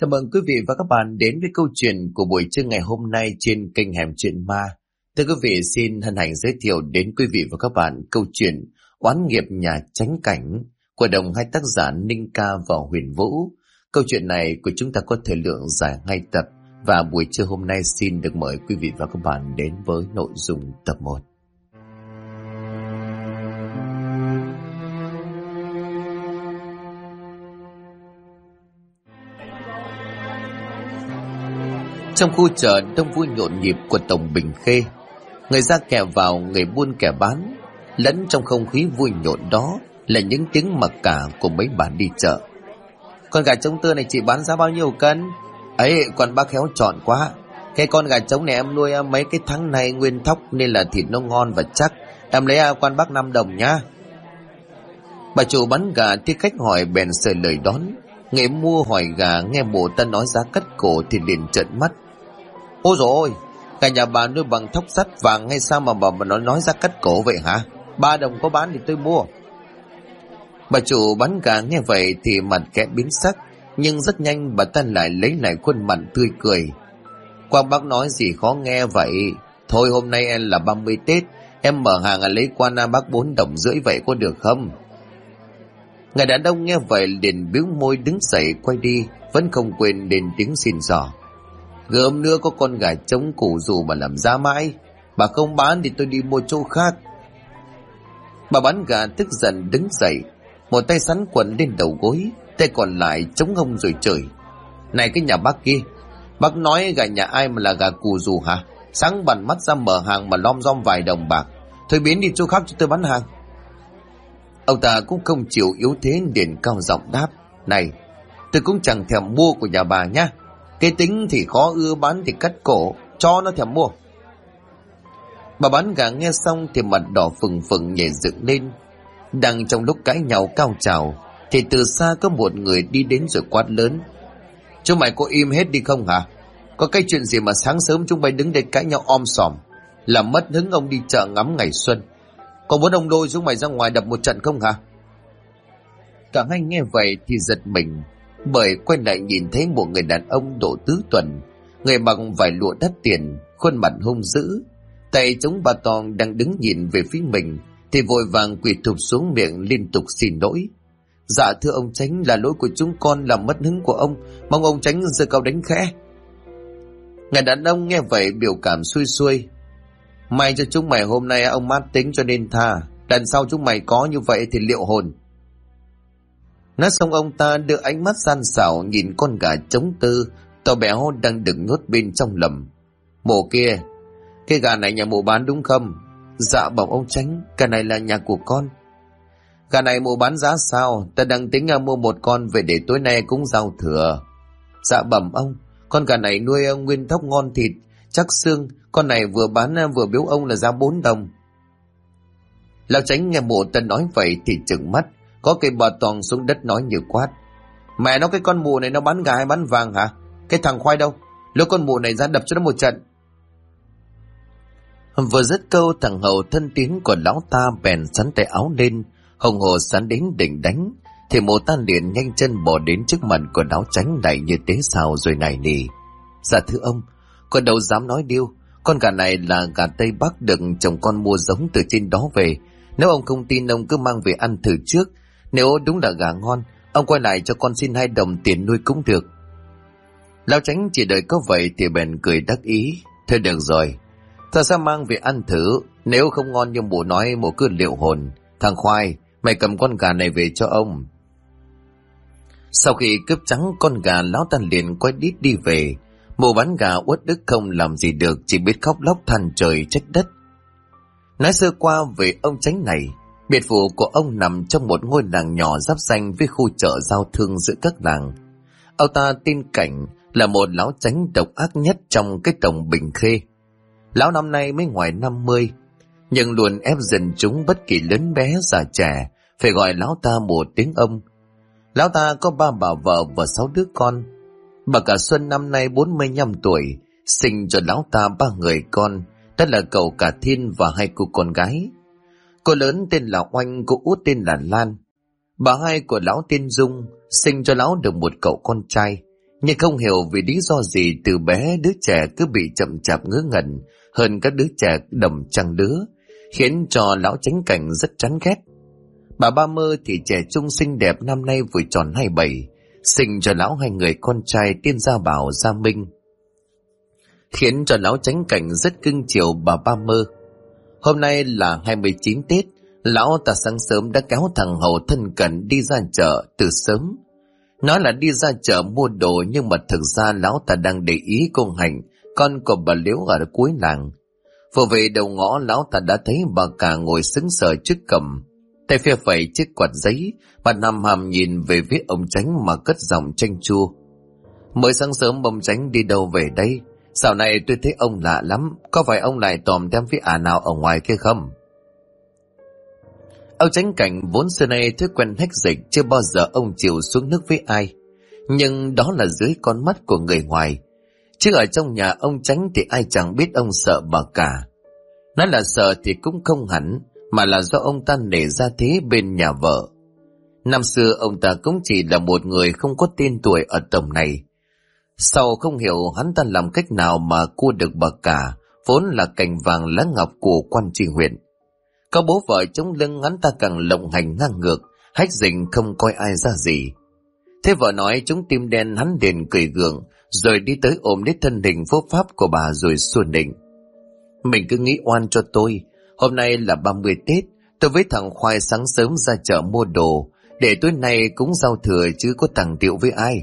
Chào mừng quý vị và các bạn đến với câu chuyện của buổi trưa ngày hôm nay trên kênh Hẻm Chuyện Ma. Thưa quý vị, xin hân hạnh giới thiệu đến quý vị và các bạn câu chuyện Oán nghiệp nhà Chánh Cảnh của đồng hai tác giả Ninh Ca và Huyền Vũ. Câu chuyện này của chúng ta có thời lượng dài 2 tập và buổi trưa hôm nay xin được mời quý vị và các bạn đến với nội dung tập 1. Trong khu chợ đông vui nhộn nhịp của Tổng Bình Khê, người ra kẻ vào, người buôn kẻ bán, lẫn trong không khí vui nhộn đó là những tiếng mặc cả của mấy bà đi chợ. Con gà trống tươi này chị bán giá bao nhiêu cân? Ấy, con bác khéo chọn quá. Cái con gà trống này em nuôi mấy cái tháng này nguyên thóc nên là thịt nó ngon và chắc. Em lấy quan bác 5 đồng nhá. Bà chủ bán gà thấy khách hỏi bèn sờ lời đón. Người mua hỏi gà nghe mụ ta nói giá cắt cổ thì liền trợn mắt. Ôi dồi ôi, cả nhà bà nuôi bằng thóc sắt vàng hay sao mà bà nó nói giá cắt cổ vậy hả? 3 đồng có bán thì tôi mua. Bà chủ bán gà nghe vậy thì mặt kẽ biến sắc, nhưng rất nhanh bà ta lại lấy lại khuôn mặt tươi cười. Quang bác nói gì khó nghe vậy? Thôi hôm nay em là 30 Tết, em mở hàng lấy quan bác 4 đồng rưỡi vậy có được không? Người đàn ông nghe vậy liền bĩu môi đứng dậy quay đi, vẫn không quên lên tiếng xin xỏ. Gớm nữa có con gà trống củ dù mà làm giá mãi, bà không bán thì tôi đi mua chỗ khác. Bà bán gà tức giận đứng dậy, một tay sắn quần lên đầu gối, tay còn lại chống hông rồi chửi. Này cái nhà bác kia, bác nói gà nhà ai mà là gà củ dù hả? Sáng bằn mắt ra mở hàng mà lom rom vài đồng bạc, thôi biến đi chỗ khác cho tôi bán hàng. Ông ta cũng không chịu yếu thế, liền cao giọng đáp. Này, tôi cũng chẳng thèm mua của nhà bà nhá. Cái tính thì khó ưa, bán thì cắt cổ, cho nó thèm mua. Bà bán gà nghe xong thì mặt đỏ phừng phừng nhảy dựng lên. Đang trong lúc cãi nhau cao trào thì từ xa có một người đi đến rồi quát lớn. Chúng mày có im hết đi không hả? Có cái chuyện gì mà sáng sớm chúng mày đứng đây cãi nhau om sòm, làm mất hứng ông đi chợ ngắm ngày xuân. Còn muốn ông đôi chúng mày ra ngoài đập một trận không hả? Cả hai nghe vậy thì giật mình, bởi quay lại nhìn thấy một người đàn ông độ tứ tuần, người mặc vải lụa đắt tiền, khuôn mặt hung dữ, tay chống ba tong đang đứng nhìn về phía mình thì vội vàng quỳ thụp xuống miệng liên tục xin lỗi. Dạ thưa ông Chánh, là lỗi của chúng con làm mất hứng của ông, mong ông Chánh giơ cao đánh khẽ. Người đàn ông nghe vậy biểu cảm xuôi xuôi. May cho chúng mày hôm nay ông mát tính cho nên tha, lần sau chúng mày có như vậy thì liệu hồn. Nói xong ông ta đưa ánh mắt gian xảo nhìn con gà trống tư to béo đang được nhốt bên trong lầm. Mộ kia, cái gà này nhà mộ bán đúng không? Dạ bẩm ông Chánh, cái này là nhà của con. Gà này mộ bán giá sao? Ta đang tính mua một con về để tối nay cúng giao thừa. Dạ bẩm ông, con gà này nuôi nguyên thóc ngon thịt, chắc xương, con này vừa bán vừa biếu ông là giá 4 đồng. Lão Chánh nghe mộ ta nói vậy thì trừng mắt, có cây bò toàn xuống đất nói như quát. Mẹ nó, cái con mụ này nó bán gà hay bán vàng hả? Cái thằng khoai đâu? Lôi con mụ này ra đập cho nó một trận. Vừa dứt câu, thằng hầu thân tín của lão ta bèn sắn tay áo lên, hùng hồ sắn đến định đánh, thì mụ ta liền nhanh chân bỏ đến trước mặt của lão Chánh này như tế sao rồi nài nỉ. Dạ thưa ông, con đâu dám nói điêu, con gà này là gà Tây Bắc được chồng con mua giống từ trên đó về. Nếu ông không tin, ông cứ mang về ăn thử trước, nếu đúng là gà ngon, ông quay lại cho con xin 2 đồng tiền nuôi cũng được. Lão Chánh chỉ đợi có vậy thì bèn cười đắc ý. Thôi được rồi, ta sẽ mang về ăn thử, nếu không ngon như mụ nói mụ cứ liệu hồn. Thằng khoai, mày cầm con gà này về cho ông. Sau khi cướp trắng con gà, lão ta liền quay đít đi về. Mụ bán gà uất ức không làm gì được, chỉ biết khóc lóc than trời trách đất. Nói sơ qua về ông Chánh này, biệt phủ của ông nằm trong một ngôi làng nhỏ giáp ranh với khu chợ giao thương giữa các làng. Ông ta tên Cảnh, là một lão Chánh độc ác nhất trong cái Tổng Bình Khê. Lão năm nay mới ngoài 50, nhưng luôn ép dần chúng bất kỳ lớn bé già trẻ phải gọi lão ta một tiếng ông. Lão ta có 3 bà vợ và 6 đứa con. Bà cả Xuân năm nay 45 tuổi, sinh cho lão ta 3 người con, đó là cậu cả Thiên và 2 cô con gái. Cô lớn tên là Oanh, cô út tên là Lan. Bà hai của lão tên Dung, sinh cho lão được một cậu con trai, Nhưng không hiểu vì lý do gì từ bé đứa trẻ cứ bị chậm chạp ngớ ngẩn hơn các đứa trẻ đồng trang lứa, khiến cho lão Chánh Cảnh rất chán ghét. Bà Ba Mơ thì trẻ trung xinh đẹp, năm nay vừa tròn 27, sinh cho lão 2 người con trai tên Gia Bảo, Gia Minh, khiến cho lão Chánh Cảnh rất cưng chiều bà Ba Mơ. Hôm nay là 29 Tết, lão ta sáng sớm đã kéo thằng Hầu thân cận đi ra chợ từ sớm. Nói là đi ra chợ mua đồ, nhưng mà thực ra lão ta đang để ý cô Hạnh, con của bà Liễu ở cuối làng. Vừa về đầu ngõ, lão ta đã thấy bà cả ngồi sững sờ trước cổng, tay phe phẩy chiếc quạt giấy, bà nằm hàm nhìn về phía ông Chánh mà cất giọng chanh chua. Mới sáng sớm ông Chánh đi đâu về đây? Dạo này tôi thấy ông lạ lắm, có phải ông lại tòm đem với nào ở ngoài kia không? Ông Chánh Cảnh vốn xưa nay thói quen hách dịch, chưa bao giờ ông chịu xuống nước với ai. Nhưng đó là dưới con mắt của người ngoài. Chứ ở trong nhà ông Chánh thì ai chẳng biết ông sợ bà cả. Nói là sợ thì cũng không hẳn, mà là do ông ta nể ra thế bên nhà vợ. Năm xưa ông ta cũng chỉ là một người không có tên tuổi ở tổng này. Sau không hiểu hắn ta làm cách nào mà cua được bà cả, vốn là cành vàng lá ngọc của quan tri huyện. Có bố vợ chống lưng, hắn ta càng lộng hành ngang ngược, hách dình không coi ai ra gì. Thế vợ nói chúng tim đen, hắn liền cười gượng, rồi đi tới ôm lấy thân hình vô pháp của bà rồi xua nịnh. Mình cứ nghĩ oan cho tôi, hôm nay là 30 Tết, tôi với thằng Khoai sáng sớm ra chợ mua đồ, để tối nay cũng giao thừa chứ có tàng tiệu với ai.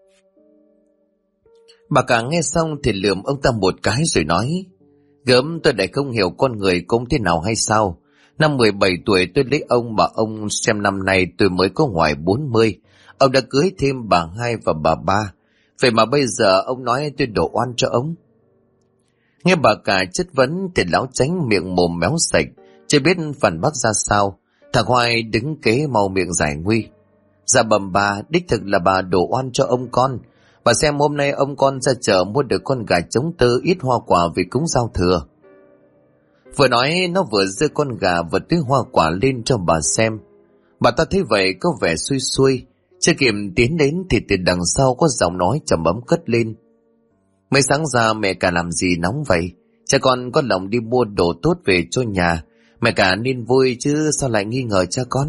Bà cả nghe xong thì lườm ông ta một cái rồi nói, gớm, tôi lại không hiểu con người cũng thế nào hay sao? Năm 17 tuổi tôi lấy ông mà ông xem năm nay tôi mới có ngoài 40. Ông đã cưới thêm bà Hai và bà Ba. Vậy mà bây giờ ông nói tôi đổ oan cho ông. Nghe bà cả chất vấn thì lão Chánh miệng mồm méo sạch, chưa biết phản bác ra sao. Thằng Hoài đứng kế mau miệng giải nguy. Dạ bẩm bà, đích thực là bà đổ oan cho ông con. Bà xem hôm nay ông con ra chợ mua được con gà trống tơ, ít hoa quả vì cúng giao thừa. Vừa nói nó vừa giơ con gà và túi hoa quả lên cho bà xem. Bà ta thấy vậy có vẻ xuôi xuôi, chưa kịp tiến đến thì từ đằng sau có giọng nói trầm ấm cất lên. Mấy sáng ra mẹ cả làm gì nóng vậy? Cha con có lòng đi mua đồ tốt về cho nhà, mẹ cả nên vui chứ sao lại nghi ngờ cha con?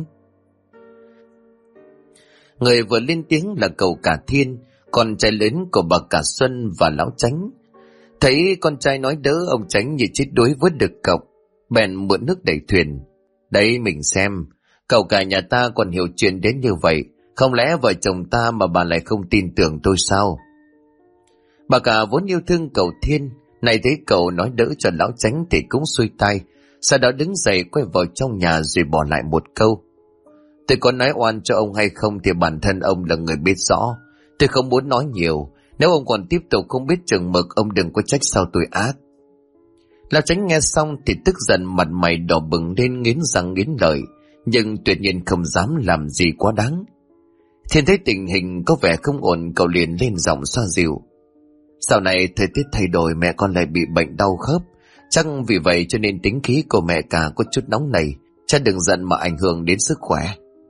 Người vừa lên tiếng là cậu cả Thiên, con trai lớn của bà cả Xuân và lão Chánh. Thấy con trai nói đỡ, ông Chánh như chết đuối vớt được cọc, bèn mượn nước đẩy thuyền. Đấy mình xem, cậu cả nhà ta còn hiểu chuyện đến như vậy, không lẽ vợ chồng ta mà bà lại không tin tưởng tôi sao? Bà cả vốn yêu thương cậu Thiên, này thấy cậu nói đỡ cho lão Chánh thì cũng xuôi tay, sau đó đứng dậy quay vào trong nhà rồi bỏ lại một câu. Tôi có nói oan cho ông hay không thì bản thân ông là người biết rõ, tôi không muốn nói nhiều. Nếu ông còn tiếp tục không biết chừng mực, ông đừng có trách sao tôi ác. Lão Chánh nghe xong thì tức giận, mặt mày đỏ bừng lên, nghiến răng nghiến lợi, nhưng tuyệt nhiên không dám làm gì quá đáng. Thiên thấy tình hình có vẻ không ổn, cậu liền lên giọng xoa dịu. Dạo này thời tiết thay đổi, mẹ con lại bị bệnh đau khớp, chắc vì vậy cho nên tính khí của mẹ cả có chút nóng nảy, cha đừng giận mà ảnh hưởng đến sức khỏe.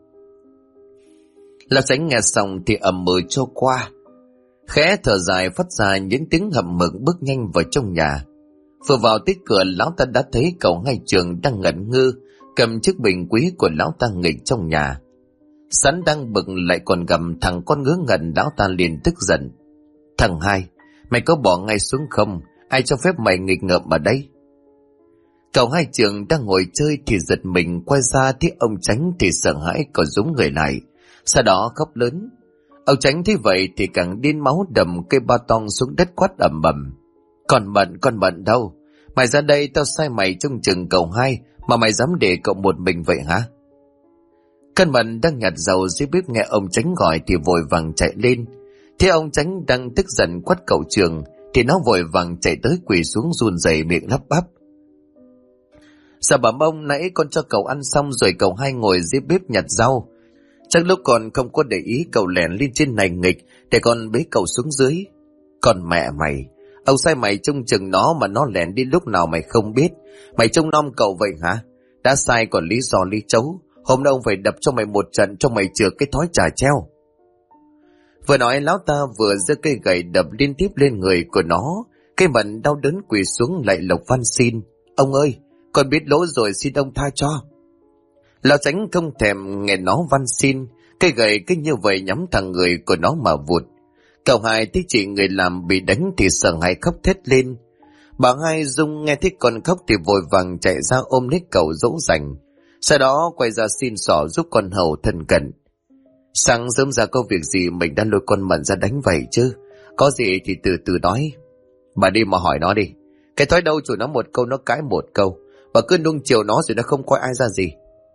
Lão Chánh nghe xong thì ầm ừ cho qua, khẽ thở dài phát ra những tiếng hậm hực, bước nhanh vào trong nhà. Vừa vào tới cửa, lão ta đã thấy cậu Hai Trường đang ngẩn ngơ cầm chiếc bình quý của lão ta nghịch trong nhà. Sẵn đang bực lại còn gầm thằng con ngớ ngẩn, lão ta liền tức giận. Thằng Hai, mày có bỏ ngay xuống không? Ai cho phép mày nghịch ngợm ở đây? Cậu Hai Trường đang ngồi chơi thì giật mình quay ra thấy ông Chánh thì sợ hãi còn rúm người lại, sau đó khóc lớn. Ông Chánh thấy vậy thì càng điên máu, đầm cây ba tong xuống đất quát ầm ầm. Con bận đâu? Mày ra đây tao sai mày trông chừng cậu Hai mà mày dám để cậu một mình vậy hả? Con Bận đang nhặt dầu dưới bếp nghe ông Chánh gọi thì vội vàng chạy lên. Thế ông Chánh đang tức giận quát cậu Trường thì nó vội vàng chạy tới quỳ xuống run rẩy miệng lắp bắp. Dạ bẩm ông, nãy con cho cậu ăn xong rồi cậu Hai ngồi dưới bếp nhặt rau. Chắc lúc còn không có để ý cậu lẻn lên trên này nghịch để con bế cậu xuống dưới. Còn mẹ mày, ông sai mày trông chừng nó mà nó lẻn đi lúc nào mày không biết. Mày trông nom cậu vậy hả? Đã sai còn lý do lý chấu. Hôm nay ông phải đập cho mày một trận cho mày chừa cái thói trà treo. Vừa nói lão ta vừa giơ cây gậy đập liên tiếp lên người của nó. Cây mận đau đớn quỳ xuống lại lộc van xin: "Ông ơi, con biết lỗi rồi, xin ông tha cho." Lão Tránh không thèm nghe nó van xin, cây gậy cứ như vậy nhắm thẳng người của nó mà vụt. Cậu Hai thấy chị người làm bị đánh thì sợ hãi khóc thét lên. Bà Hai Dung nghe thấy con khóc thì vội vàng chạy ra ôm lấy cậu dỗ dành, sau đó quay ra xin xỏ giúp con hầu thân cận: "Sáng sớm ra có việc gì mình đã lôi con Mận ra đánh vậy chứ? Có gì thì từ từ nói. Bà đi mà hỏi nó đi. Cái thói đâu chủ nó một câu nó cãi một câu. Bà cứ nuông chiều nó rồi nó không coi ai ra gì."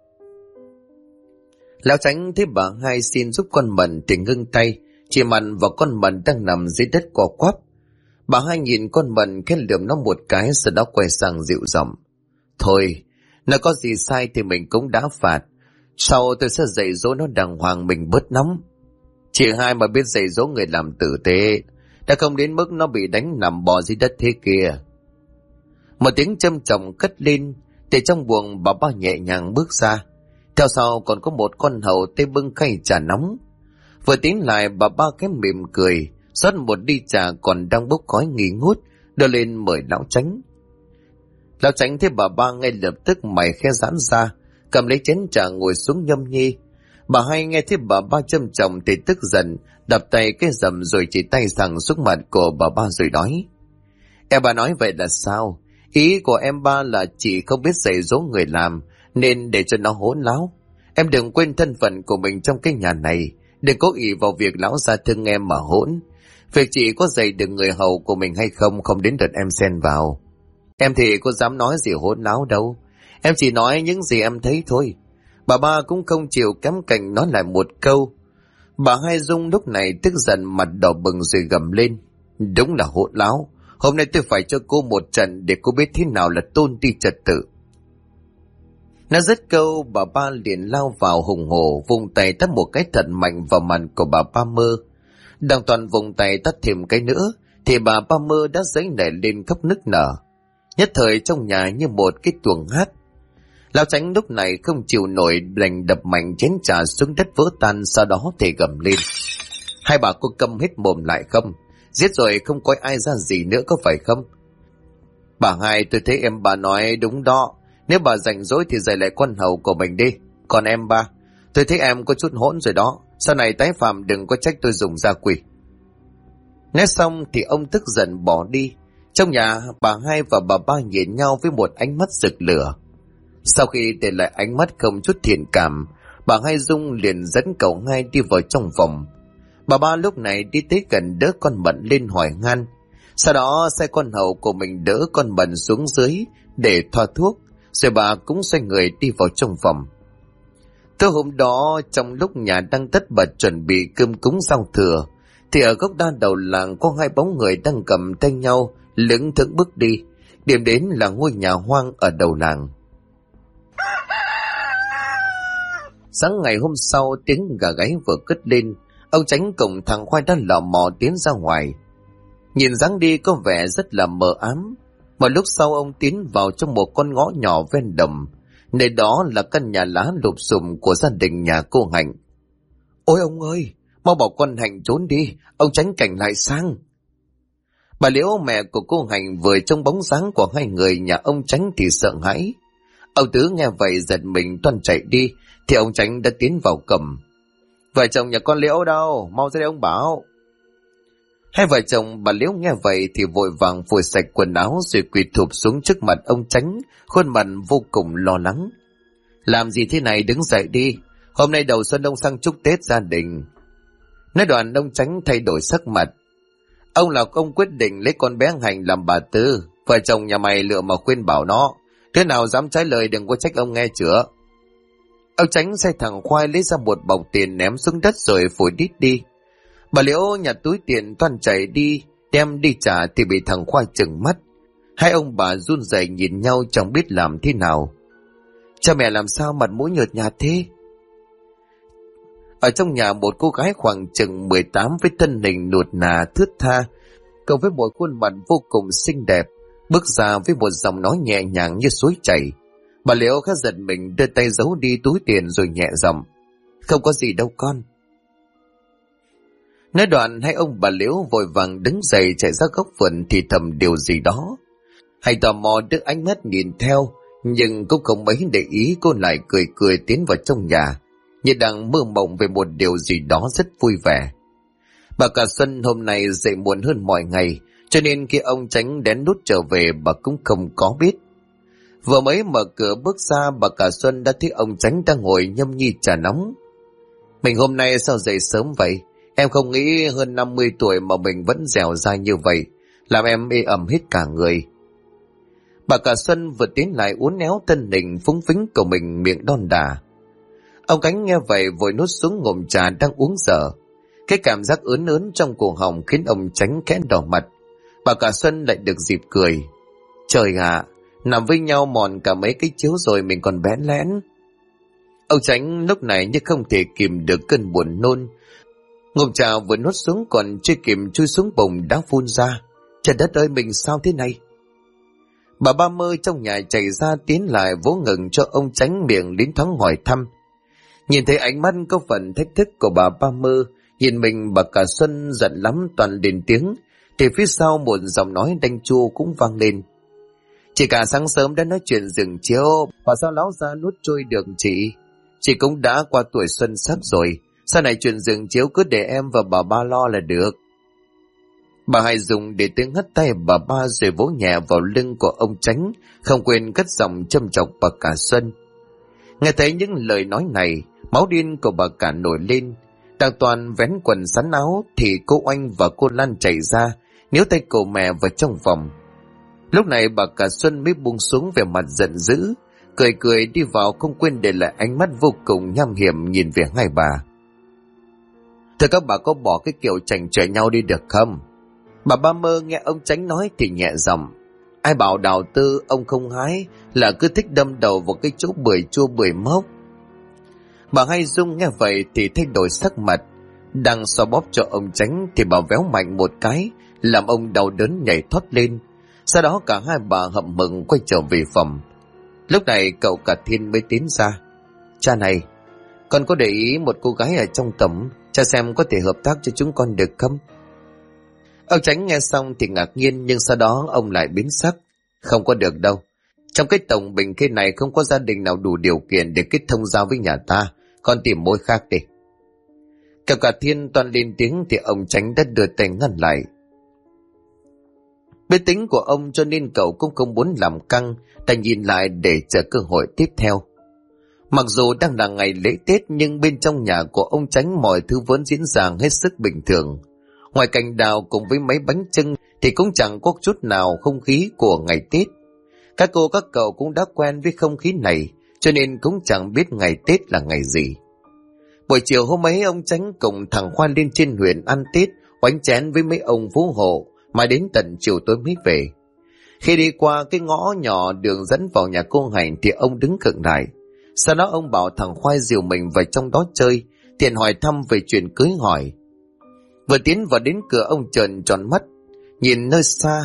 Lão Tránh thấy bà Hai xin giúp con Mận thì ngưng tay, chỉ mặn vào con Mận đang nằm dưới đất co quắp. Bà Hai nhìn con Mận khẽ lườm nó một cái, sau đó quay sang dịu giọng: "Thôi, nó có gì sai thì mình cũng đã phạt. Sau tôi sẽ dạy dỗ nó đàng hoàng, mình bớt nóng. Chị Hai mà biết dạy dỗ người làm tử tế, đã không đến mức nó bị đánh nằm bò dưới đất thế kia." Một tiếng châm chồng cất lên, từ trong buồng bà Ba nhẹ nhàng bước ra. Theo sau còn có một con hầu tay bưng khay trà nóng. Vừa tiến lại, bà Ba cái mỉm cười, rót một ly trà còn đang bốc khói nghi ngút, đưa lên mời lão Tránh. Lão Tránh thấy bà Ba ngay lập tức mày khẽ giãn ra, cầm lấy chén trà ngồi xuống nhâm nhi. Bà Hai nghe thấy bà Ba châm chồng thì tức giận, đập tay cái rầm rồi chỉ tay sang xuống mặt của bà Ba rồi nói: "Em bà nói vậy là sao? Ý của em Ba là chị không biết dạy dỗ người làm, nên để cho nó hỗn láo. Em đừng quên thân phận của mình trong cái nhà này, đừng cố ý vào việc lão gia thương em mà hỗn. Việc chị có dạy được người hầu của mình hay không, không đến lượt em xen vào. Em thì có dám nói gì hỗn láo đâu. Em chỉ nói những gì em thấy thôi." Bà Ba cũng không chịu kém cạnh nói lại một câu. Bà Hai Dung lúc này tức giận mặt đỏ bừng rồi gầm lên: "Đúng là hỗn láo. Hôm nay tôi phải cho cô một trận để cô biết thế nào là tôn ti trật tự." Nó dứt câu, bà Ba liền lao vào hùng hổ, vùng tay tát một cái thật mạnh vào mặt của bà Ba Mơ. Đang toàn vùng tay tát thêm cái nữa thì bà Ba Mơ đã giãy nảy lên khóc nức nở. Nhất thời trong nhà như một cái tuồng hát. Lão Tránh lúc này không chịu nổi, đành đập mạnh chén trà xuống đất vỡ tan, sau đó thì gầm lên: "Hai bà cô câm hết mồm lại không? Giết rồi không coi ai ra gì nữa có phải không?" "Bà Hai, tôi thấy em bà nói đúng đó. Nếu bà rảnh rỗi thì dạy lại con hầu của mình đi. Còn em Ba, tôi thấy em có chút hỗn rồi đó. Sau này tái phạm đừng có trách tôi dùng gia quỷ." Nói xong thì ông tức giận bỏ đi. Trong nhà, bà Hai và bà Ba nhìn nhau với một ánh mắt rực lửa. Sau khi để lại ánh mắt không chút thiện cảm, bà Hai Dung liền dẫn cậu Hai đi vào trong phòng. Bà Ba lúc này đi tới gần đỡ con Mận lên hỏi han. Sau đó sai con hầu của mình đỡ con Mận xuống dưới để thoa thuốc, rồi bà cũng xoay người đi vào trong phòng. Tối hôm đó, trong lúc nhà đang tất bật chuẩn bị cơm cúng giao thừa, thì ở góc đa đầu làng có hai bóng người đang cầm tay nhau lững thững bước đi. Điểm đến là ngôi nhà hoang ở đầu làng. Sáng ngày hôm sau, tiếng gà gáy vừa cất lên, ông Tránh cùng thằng Khoai đã lò mò tiến ra ngoài. Nhìn dáng đi có vẻ rất là mờ ám. Một lúc sau ông tiến vào trong một con ngõ nhỏ ven đồng, nơi đó là căn nhà lá lụp xùm của gia đình nhà cô Hạnh. "Ôi ông ơi, mau bảo con Hạnh trốn đi, ông Tránh cảnh lại sang." Bà Liễu, mẹ của cô Hạnh, vừa trong bóng dáng của hai người nhà ông Tránh thì sợ hãi. Ông Tứ nghe vậy giật mình toan chạy đi, thì ông Tránh đã tiến vào cầm: "Vợ chồng nhà con Liễu đâu, mau ra đây ông bảo." Hai vợ chồng bà Liễu nghe vậy thì vội vàng phủi sạch quần áo rồi quỳ thụp xuống trước mặt ông Tránh, khuôn mặt vô cùng lo lắng. "Làm gì thế này, đứng dậy đi, hôm nay đầu xuân ông sang chúc Tết gia đình." Nói đoạn ông Tránh thay đổi sắc mặt. Ông là ông quyết định lấy con bé Hạnh làm bà Tư, vợ chồng nhà mày lựa mà khuyên bảo nó, thế nào dám trái lời đừng có trách ông nghe chưa. Ông Tránh sai thằng Khoai lấy ra một bọc tiền ném xuống đất rồi phủi đít đi. Bà Liễu nhặt túi tiền toan chạy đi, đem đi trả thì bị thằng Khoai trừng mắt. Hai ông bà run rẩy nhìn nhau chẳng biết làm thế nào. Cha mẹ làm sao mặt mũi nhợt nhạt thế? Ở trong nhà, một cô gái khoảng chừng 18 với thân hình nuột nà thướt tha, cộng với một khuôn mặt vô cùng xinh đẹp, bước ra với một giọng nói nhẹ nhàng như suối chảy. Bà Liễu khá giật mình, đưa tay giấu đi túi tiền rồi nhẹ giọng: "Không có gì đâu con." Nói đoạn hai ông bà Liễu vội vàng đứng dậy chạy ra góc vườn thì thầm điều gì đó. Hay tò mò đưa ánh mắt nhìn theo, nhưng cũng không mấy để ý, cô lại cười cười tiến vào trong nhà, như đang mơ mộng về một điều gì đó rất vui vẻ. Bà cả Xuân hôm nay dậy muộn hơn mọi ngày, cho nên khi ông Chánh đén đút trở về bà cũng không có biết. Vừa mới mở cửa bước ra, bà cả Xuân đã thấy ông Chánh đang ngồi nhâm nhi trà nóng. Mình hôm nay sao dậy sớm vậy? Em không nghĩ hơn 50 tuổi mà mình vẫn dẻo dai như vậy, làm em ê ẩm hết cả người. Bà cả Xuân vừa tiến lại uốn éo thân hình phúng phính của mình, miệng đon đà. Ông Cánh nghe vậy vội nuốt xuống ngụm trà đang uống dở. Cái cảm giác ớn ớn trong cổ họng khiến ông Chánh khẽ đỏ mặt. Bà cả Xuân lại được dịp cười. Trời ạ, nằm với nhau mòn cả mấy cái chiếu rồi mình còn bén lén. Ông Chánh lúc này như không thể kìm được cơn buồn nôn. Ngụm trà vừa nuốt xuống còn chưa kịp chui xuống bụng đã phun ra. Trời đất ơi, mình sao thế này? Bà Ba Mơ trong nhà chạy ra tiến lại vỗ ngực cho ông Chánh, miệng đến thoáng hỏi thăm. Nhìn thấy ánh mắt có phần thách thức của bà Ba Mơ, nhìn mình bà cả Xuân giận lắm toàn lên tiếng, thì phía sau một giọng nói đanh chua cũng vang lên. Chị cả sáng sớm đã nói chuyện giường chiếu, bà sao láo ra nuốt trôi được chị? Chị cũng đã qua tuổi xuân sắp rồi, sau này chuyện giường chiếu cứ để em và bà Ba lo là được. Bà Hai dùng để tiếng hất tay bà Ba rồi vỗ nhẹ vào lưng của ông Chánh, không quên cất giọng châm chọc bà cả Xuân. Nghe thấy những lời nói này, máu điên của bà cả nổi lên. Đang toàn vén quần sắn áo thì cô Oanh và cô Lan chạy ra, níu tay cổ mẹ vào trong phòng. Lúc này bà cả Xuân mới buông xuống vẻ mặt giận dữ, cười cười đi vào, không quên để lại ánh mắt vô cùng nham hiểm nhìn về hai bà. Thôi các bà có bỏ cái kiểu chảnh chọe nhau đi được không? Bà Ba Mơ nghe ông Chánh nói thì nhẹ giọng. Ai bảo đào tư ông không hái, là cứ thích đâm đầu vào cái chỗ bưởi chua bưởi mốc. Bà Hai Dung nghe vậy thì thay đổi sắc mặt, đang xoa bóp cho ông Chánh thì bà véo mạnh một cái, làm ông đau đớn nhảy thoát lên. Sau đó cả hai bà hậm hực quay trở về phòng. Lúc này cậu cả Thiên mới tiến ra. Cha này, con có để ý một cô gái ở trong tẩm, cha xem có thể hợp tác cho chúng con được không? Ông Chánh nghe xong thì ngạc nhiên, nhưng sau đó ông lại biến sắc. Không có được đâu. Trong cái tổng bình khê này không có gia đình nào đủ điều kiện để kết thông giao với nhà ta. Con tìm mối khác đi. Cậu cả Thiên toàn lên tiếng thì ông Chánh đã đưa tay ngăn lại. Biết tính của ông cho nên cậu cũng không muốn làm căng, đành nhìn lại để chờ cơ hội tiếp theo. Mặc dù đang là ngày lễ Tết nhưng bên trong nhà của ông Chánh mọi thứ vẫn diễn ra hết sức bình thường. Ngoài cành đào cùng với mấy bánh chưng thì cũng chẳng có chút nào không khí của ngày Tết. Các cô các cậu cũng đã quen với không khí này, cho nên cũng chẳng biết ngày Tết là ngày gì. Buổi chiều hôm ấy ông Chánh cùng thằng Khoan lên trên huyện ăn Tết, oánh chén với mấy ông phú hộ, mà đến tận chiều tối mới về. Khi đi qua cái ngõ nhỏ đường dẫn vào nhà cô Hạnh thì ông đứng khựng lại. Sau đó ông bảo thằng Khoai dìu mình vào trong đó chơi, tiện hỏi thăm về chuyện cưới hỏi. Vừa tiến vào đến cửa ông trợn tròn mắt, nhìn nơi xa.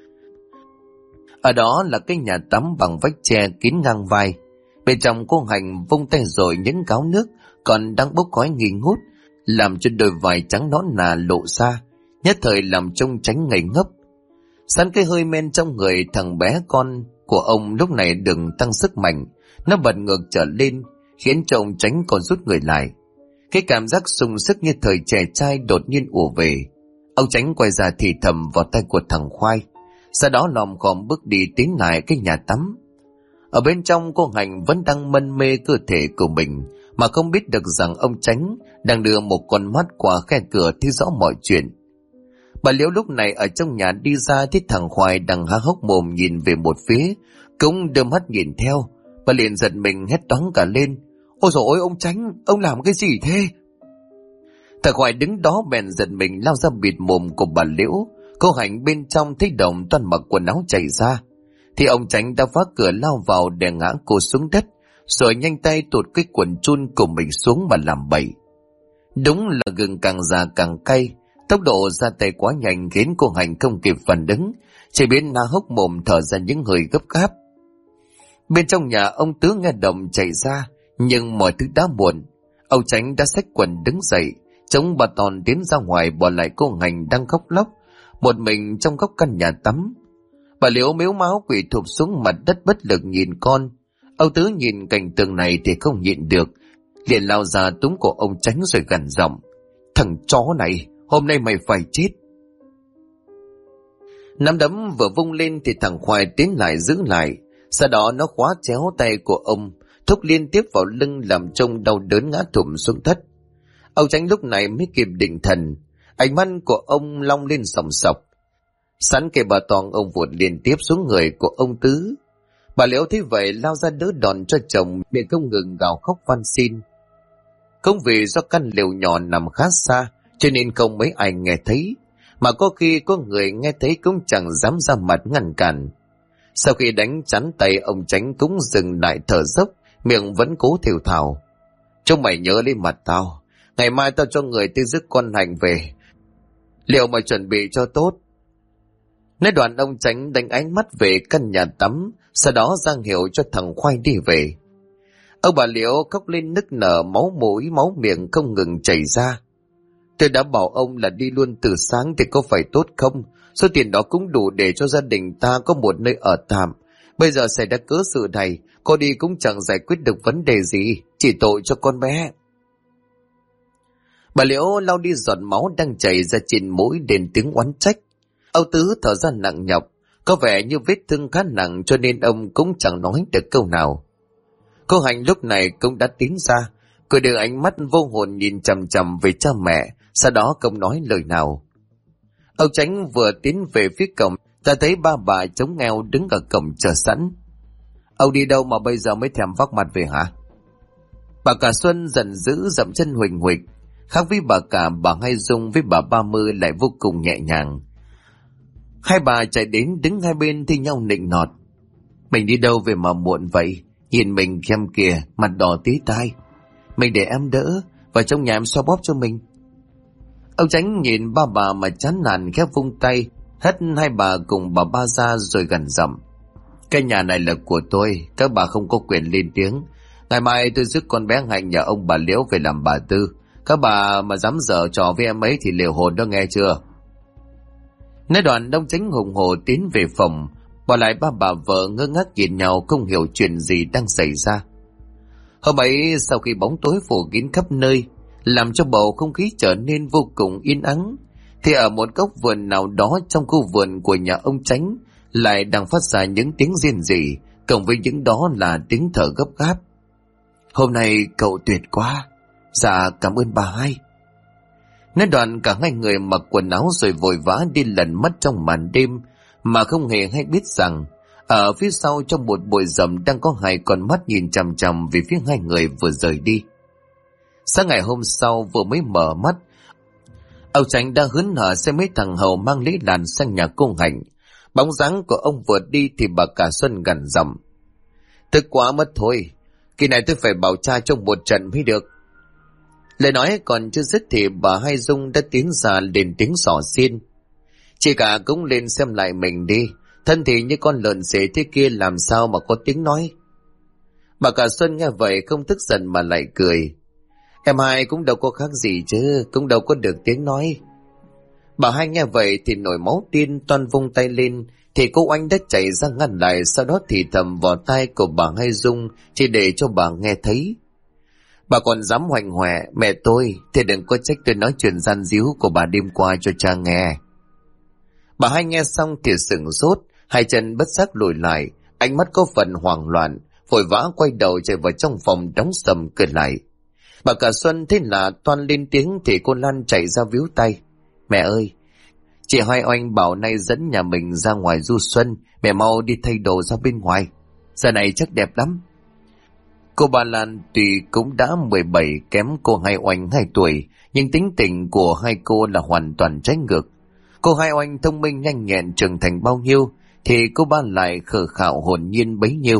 Ở đó là cái nhà tắm bằng vách tre kín ngang vai. Bên trong cô Hạnh vung tay rồi những gáo nước còn đang bốc khói nghi ngút, làm cho đôi vai trắng nõn nà lộ ra, nhất thời làm trông Tránh ngây ngấp. Sẵn cái hơi men trong người thằng bé con của ông lúc này đừng tăng sức mạnh, nó bật ngược trở lên, khiến cho ông Tránh còn rút người lại. Cái cảm giác sung sức như thời trẻ trai đột nhiên ùa về. Ông Tránh quay ra thì thầm vào tay của thằng Khoai, sau đó lòm khòm bước đi tiến lại cái nhà tắm. Ở bên trong cô Hạnh vẫn đang mân mê cơ thể của mình, mà không biết được rằng ông Tránh đang đưa một con mắt qua khe cửa thấy rõ mọi chuyện. Bà Liễu lúc này ở trong nhà đi ra thấy thằng Khoai đang há hốc mồm nhìn về một phía, cũng đưa mắt nhìn theo. Bà liền giật mình hét toáng cả lên. Ôi dồi ôi ông Tránh, ông làm cái gì thế? Thằng Khoai đứng đó bèn giật mình lao ra bịt mồm của bà Liễu. Cô Hạnh bên trong thấy Đồng toàn mặc quần áo chạy ra, thì ông Tránh đã phá cửa lao vào để ngã cô xuống đất, rồi nhanh tay tụt cái quần chun của mình xuống mà làm bậy. Đúng là gừng càng già càng cay, tốc độ ra tay quá nhanh khiến cô Hạnh không kịp phản ứng, chỉ biết há hốc mồm thở ra những hơi gấp gáp. Bên trong nhà ông Tứ nghe Đồng chạy ra, nhưng mọi thứ đã muộn. Ông Tránh đã xách quần đứng dậy, Chống bà Toàn tiến ra ngoài bỏ lại cô Hành đang khóc lóc một mình trong góc căn nhà tắm. Bà Liễu mếu máo quỳ thụp xuống mặt đất bất lực nhìn con. Âu Tứ nhìn cảnh tượng này thì không nhịn được, liền lao ra túm cổ ông Chánh rồi gằn giọng: "Thằng chó này, hôm nay mày phải chết!" Nắm đấm vừa vung lên thì thằng Khoai tiến lại giữ lại, sau đó nó khóa chéo tay của ông, thúc liên tiếp vào lưng làm trông đau đớn ngã thụm xuống đất. Ông Chánh lúc này mới kịp định thần, ánh mắt của ông long lên sòng sọc. Sẵn cây bà Toàn ông vụt liên tiếp xuống người của ông Tứ. Bà Liễu thấy vậy lao ra đỡ đòn cho chồng, miệng không ngừng gào khóc van xin. Không vì do căn lều nhỏ nằm khá xa cho nên không mấy ai nghe thấy, mà có khi có người nghe thấy cũng chẳng dám ra mặt ngăn cản. Sau khi đánh chắn tay, ông Chánh cũng dừng lại thở dốc, miệng vẫn cố thều thào: "Trông mày nhớ lên mặt tao, ngày mai tao cho người tới rước con Hành về, liệu mày chuẩn bị cho tốt." Nói đoạn ông Chánh đánh ánh mắt về căn nhà tắm, sau đó giang hiệu cho thằng Khoai đi về. Ông bà Liễu khóc lên nức nở, máu mũi máu miệng không ngừng chảy ra. "Tôi đã bảo ông là đi luôn từ sáng thì có phải tốt không? Số tiền đó cũng đủ để cho gia đình ta có một nơi ở tạm. Bây giờ xảy ra cớ sự này, cô đi cũng chẳng giải quyết được vấn đề gì, chỉ tội cho con bé." Bà Liễu lau đi giọt máu đang chảy ra trên mũi, đến tiếng oán trách. Âu Tứ thở ra nặng nhọc, có vẻ như vết thương khá nặng cho nên ông cũng chẳng nói được câu nào. Cô Hạnh lúc này cũng đã tiến ra, cô đưa ánh mắt vô hồn nhìn chằm chằm về cha mẹ, sau đó không nói lời nào. Ông Chánh vừa tiến về phía cổng, ta thấy ba bà chống nghèo đứng ở cổng chờ sẵn. "Ông đi đâu mà bây giờ mới thèm vác mặt về hả?" Bà cả Xuân giận dữ dậm chân huỳnh huỵch. Khác với bà cả, bà Hai Dung với bà Ba Mươi lại vô cùng nhẹ nhàng. Hai bà chạy đến đứng hai bên thi nhau nịnh nọt: "Mình đi đâu về mà muộn vậy? Nhìn mình khem kìa, mặt đỏ tí tai. Mình để em đỡ, vào trong nhà em xoa bóp cho mình." Ông Chánh nhìn ba bà mà chán nản khép vung tay, hất hai bà cùng bà Ba ra rồi gằn giọng: "Cái nhà này là của tôi, các bà không có quyền lên tiếng. Ngày mai tôi rước con bé Hạnh nhà ông bà Liễu về làm bà Tư. Các bà mà dám giở trò với em ấy thì liều hồn đó, nghe chưa?" Nói đoạn ông Chánh hùng hổ tiến về phòng, bỏ lại ba bà vợ ngơ ngác nhìn nhau không hiểu chuyện gì đang xảy ra. Hôm ấy sau khi bóng tối phủ kín khắp nơi, làm cho bầu không khí trở nên vô cùng yên ắng, thì ở một góc vườn nào đó trong khu vườn của nhà ông Chánh lại đang phát ra những tiếng rên rỉ, cộng với những đó là tiếng thở gấp gáp. "Hôm nay cậu tuyệt quá." "Dạ cảm ơn bà Hai." Nói đoạn cả hai người mặc quần áo rồi vội vã đi lần mất trong màn đêm, mà không hề hay biết rằng ở phía sau trong một bụi rậm đang có hai con mắt nhìn chằm chằm về phía hai người vừa rời đi. Sáng ngày hôm sau vừa mới mở mắt, ông Chánh đã hớn hở xem mấy thằng hầu mang lấy đàn sang nhà cô Hạnh. Bóng dáng của ông vừa đi thì bà cả Xuân gằn giọng: "Tức quá mất thôi, kỳ này tôi phải bảo cha trong một trận mới được." Lời nói còn chưa dứt thì bà Hai Dung đã tiến ra lên tiếng xỏ xiên: "Chị cả cũng lên xem lại mình đi, thân thì như con lợn xể thế kia làm sao mà có tiếng nói." Bà cả Xuân nghe vậy không tức giận mà lại cười: "Em Hai cũng đâu có khác gì chứ, cũng đâu có được tiếng nói." Bà Hai nghe vậy thì nổi máu điên, toan vung tay lên thì cô Oanh đã chạy ra ngăn lại, sau đó thì thầm vào tai của bà Hai Dung chỉ để cho bà nghe thấy: "Bà còn dám hoành hoẹ mẹ tôi thì đừng có trách tôi nói chuyện gian díu của bà đêm qua cho cha nghe." Bà Hai nghe xong thì sửng sốt, hai chân bất giác lùi lại, ánh mắt có phần hoảng loạn, vội vã quay đầu chạy vào trong phòng đóng sầm cửa lại. Bà cả Xuân thế là toan lên tiếng thì cô Lan chạy ra víu tay: "Mẹ ơi, chị Hai Oanh bảo nay dẫn nhà mình ra ngoài du xuân, mẹ mau đi thay đồ ra bên ngoài, giờ này chắc đẹp lắm." Cô bà Lan tuy cũng đã 17 kém cô Hai Oanh 2 tuổi, nhưng tính tình của hai cô là hoàn toàn trái ngược. Cô Hai Oanh thông minh nhanh nhẹn trưởng thành bao nhiêu thì cô ba lại khờ khạo hồn nhiên bấy nhiêu.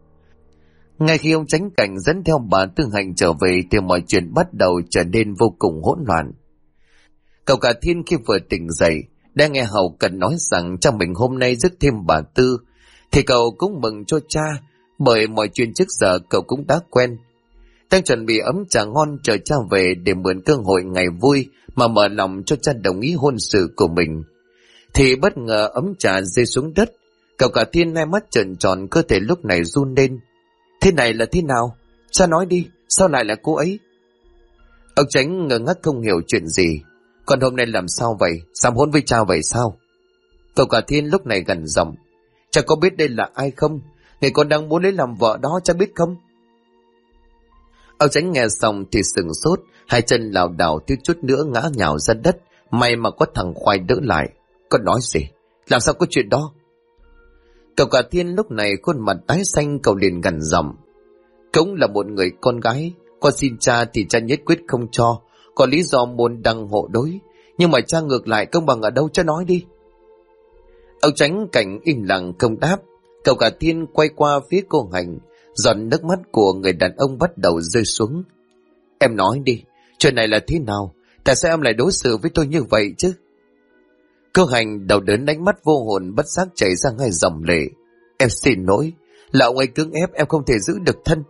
Ngay khi ông Chánh Cảnh dẫn theo bà Tư Hạnh trở về thì mọi chuyện bắt đầu trở nên vô cùng hỗn loạn. Cậu cả Thiên khi vừa tỉnh dậy đã nghe Hầu Cần nói rằng cha mình hôm nay rước thêm bà Tư, thì cậu cũng mừng cho cha, bởi mọi chuyện trước giờ cậu cũng đã quen. đang chuẩn bị ấm trà ngon chờ cha về để mượn cơ hội ngày vui mà mở lòng cho cha đồng ý hôn sự của mình, thì bất ngờ ấm trà rơi xuống đất. Cậu cả Thiên hai mắt trợn tròn, cơ thể lúc này run lên. Thế này là thế nào? Cha nói đi, sao lại là cô ấy? Ông Chánh ngơ ngác không hiểu chuyện gì. Còn hôm nay làm sao vậy? Dám hôn với cha vậy sao? Cậu cả Thiên lúc này gần giọng. Cha có biết đây là ai không? Người con đang muốn lấy làm vợ đó, cha biết không? Ông Chánh nghe xong thì sừng sốt, hai chân lảo đảo thiếu chút nữa ngã nhào ra đất. May mà có thằng Khoai đỡ lại. Con nói gì? Làm sao có chuyện đó? Cậu cả Thiên lúc này khuôn mặt tái xanh, cậu liền gằn giọng. Cũng là một người con gái, con xin cha thì cha nhất quyết không cho, có lý do môn đăng hộ đối. Nhưng mà cha ngược lại công bằng ở đâu, cha nói đi. Ông Chánh cảnh im lặng không đáp. Cậu cả Thiên quay qua phía cô Hạnh, giọt nước mắt của người đàn ông bắt đầu rơi xuống. Em nói đi, chuyện này là thế nào? Tại sao em lại đối xử với tôi như vậy chứ? Cô Hạnh đau đớn, ánh mắt vô hồn bất giác chảy ra ngay dòng lệ. Em xin lỗi, là ông ấy cưỡng ép, em không thể giữ được thân.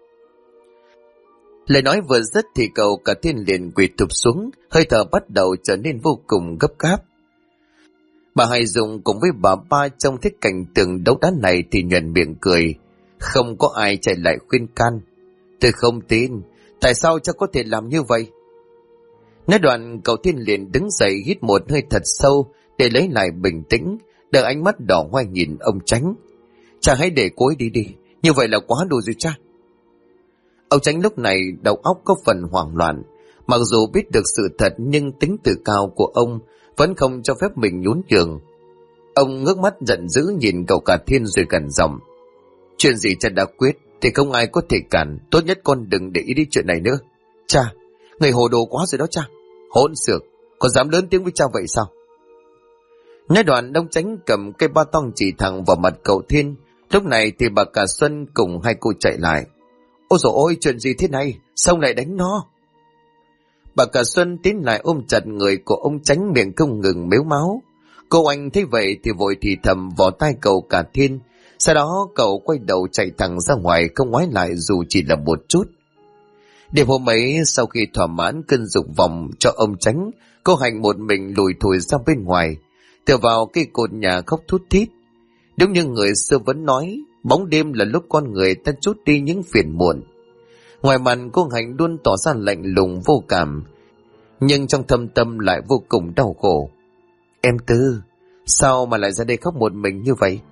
Lời nói vừa dứt thì cậu cả Thiên liền quỳ thụp xuống, hơi thở bắt đầu trở nên vô cùng gấp gáp. Bà Hai Dung cùng với bà Ba trong thấy cảnh tượng đấu đá này thì nhuận miệng cười. Không có ai chạy lại khuyên can. Tôi không tin, tại sao cha có thể làm như vậy? Nói đoạn cậu Thiên liền đứng dậy hít một hơi thật sâu để lấy lại bình tĩnh, đợi ánh mắt đỏ hoe nhìn ông Chánh. Cha hãy để cô ấy đi đi, như vậy là quá đủ rồi cha. Ông Chánh lúc này đầu óc có phần hoảng loạn, mặc dù biết được sự thật nhưng tính tự cao của ông vẫn không cho phép mình nhún nhường. Ông ngước mắt giận dữ nhìn cậu cả Thiên rồi gằn giọng. Chuyện gì cha đã quyết thì không ai có thể cản, tốt nhất con đừng để ý đến chuyện này nữa. Cha, người hồ đồ quá rồi đó cha. Hỗn xược, còn dám lớn tiếng với cha vậy sao? Nói đoạn ông Chánh cầm cây ba tong chỉ thẳng vào mặt cậu Thiên. Lúc này thì bà cả Xuân cùng hai cô chạy lại. Ôi dồi ôi, chuyện gì thế này? Sao lại đánh nó? Bà cả Xuân tiến lại ôm chặt người của ông Chánh, miệng không ngừng mếu máo. Cô Anh thấy vậy thì vội thì thầm vào tai cậu cả Thiên. Sau đó cậu quay đầu chạy thẳng ra ngoài, không ngoái lại dù chỉ là một chút. Đêm hôm ấy, sau khi thỏa mãn cơn dục vọng cho ông Chánh, cô Hạnh một mình lùi thủi ra bên ngoài, tựa vào cây cột nhà khóc thút thít. Đúng như người xưa vẫn nói, bóng đêm là lúc con người ta trút đi những phiền muộn. Ngoài mặt cô Hạnh luôn tỏ ra lạnh lùng vô cảm, nhưng trong thâm tâm lại vô cùng đau khổ. Em Tư, sao mà lại ra đây khóc một mình như vậy?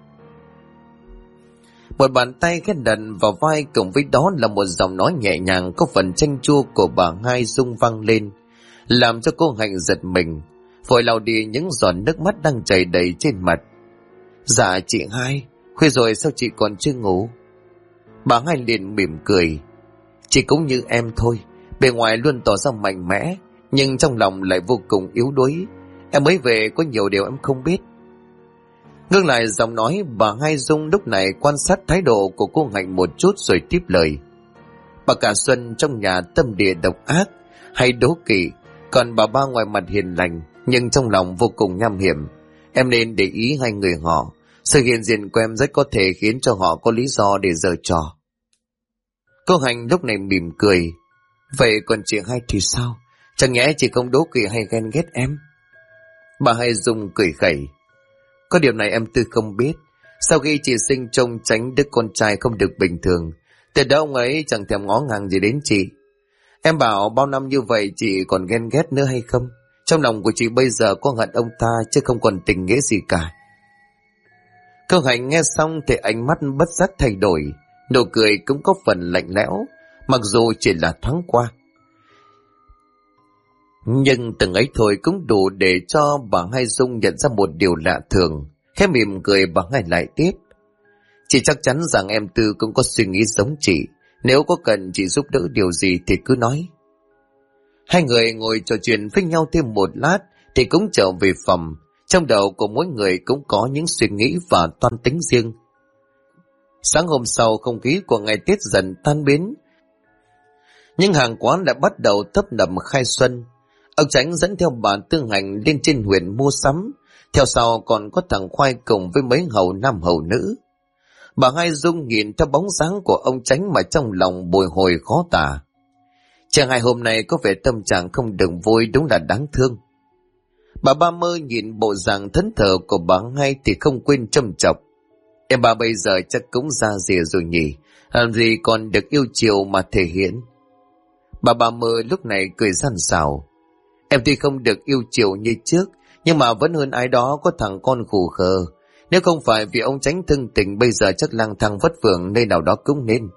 Một bàn tay khẽ đặt vào vai, cùng với đó là một giọng nói nhẹ nhàng có phần chanh chua của bà Hai Dung vang lên, làm cho cô Hạnh giật mình, vội lau đi những giọt nước mắt đang chảy đầy trên mặt. Dạ chị Hai, khuya rồi sao chị còn chưa ngủ? Bà Hai liền mỉm cười. Chị cũng như em thôi, bề ngoài luôn tỏ ra mạnh mẽ, nhưng trong lòng lại vô cùng yếu đuối. Em mới về có nhiều điều em không biết. Ngưng lại giọng nói, bà Hai Dung lúc này quan sát thái độ của cô Hạnh một chút rồi tiếp lời. Bà cả Xuân trong nhà tâm địa độc ác hay đố kỵ, còn bà Ba ngoài mặt hiền lành nhưng trong lòng vô cùng nham hiểm. Em nên để ý hai người họ, sự hiện diện của em rất có thể khiến cho họ có lý do để giở trò. Cô Hạnh lúc này mỉm cười. Vậy còn chị Hai thì sao? Chẳng nhẽ chị không đố kỵ hay ghen ghét em? Bà Hai Dung cười khẩy. Có điều này em Tư không biết. Sau khi chị sinh trông tránh đứa con trai không được bình thường, từ đó ông ấy chẳng thèm ngó ngàng gì đến chị. Em bảo bao năm như vậy chị còn ghen ghét nữa hay không? Trong lòng của chị bây giờ có hận ông ta chứ không còn tình nghĩa gì cả. Cô Hạnh nghe xong thì ánh mắt bất giác thay đổi, nụ cười cũng có phần lạnh lẽo, mặc dù chỉ là thoáng qua. Nhưng từng ấy thôi cũng đủ để cho bà Hai Dung nhận ra một điều lạ thường. Khẽ mỉm cười, bà Hai lại tiếp. Chị chắc chắn rằng em Tư cũng có suy nghĩ giống chị. Nếu có cần chị giúp đỡ điều gì thì cứ nói. Hai người ngồi trò chuyện với nhau thêm một lát thì cũng trở về phòng. Trong đầu của mỗi người cũng có những suy nghĩ và toan tính riêng. Sáng hôm sau, không khí của ngày Tết dần tan biến. Nhưng hàng quán lại bắt đầu tấp nập khai xuân. Ông Chánh dẫn theo bà Tư Hạnh lên trên huyện mua sắm. Theo sau còn có thằng Khoai cùng với mấy hầu nam hầu nữ. Bà Hai Dung nhìn theo bóng dáng của ông Chánh mà trong lòng bồi hồi khó tả. Chàng Hai hôm nay có vẻ tâm trạng không được vui, đúng là đáng thương. Bà Ba Mơ nhìn bộ dạng thẫn thờ của bà Hai thì không quên châm chọc. Em bà bây giờ chắc cũng ra rìa rồi nhỉ, làm gì còn được yêu chiều mà thể hiện. Bà Ba Mơ lúc này cười gian xảo. Em tuy không được yêu chiều như trước, nhưng mà vẫn hơn ai đó có thằng con khù khờ. Nếu không phải vì ông Chánh thương tình, bây giờ chắc lang thang vất vưởng nơi nào đó cũng nên.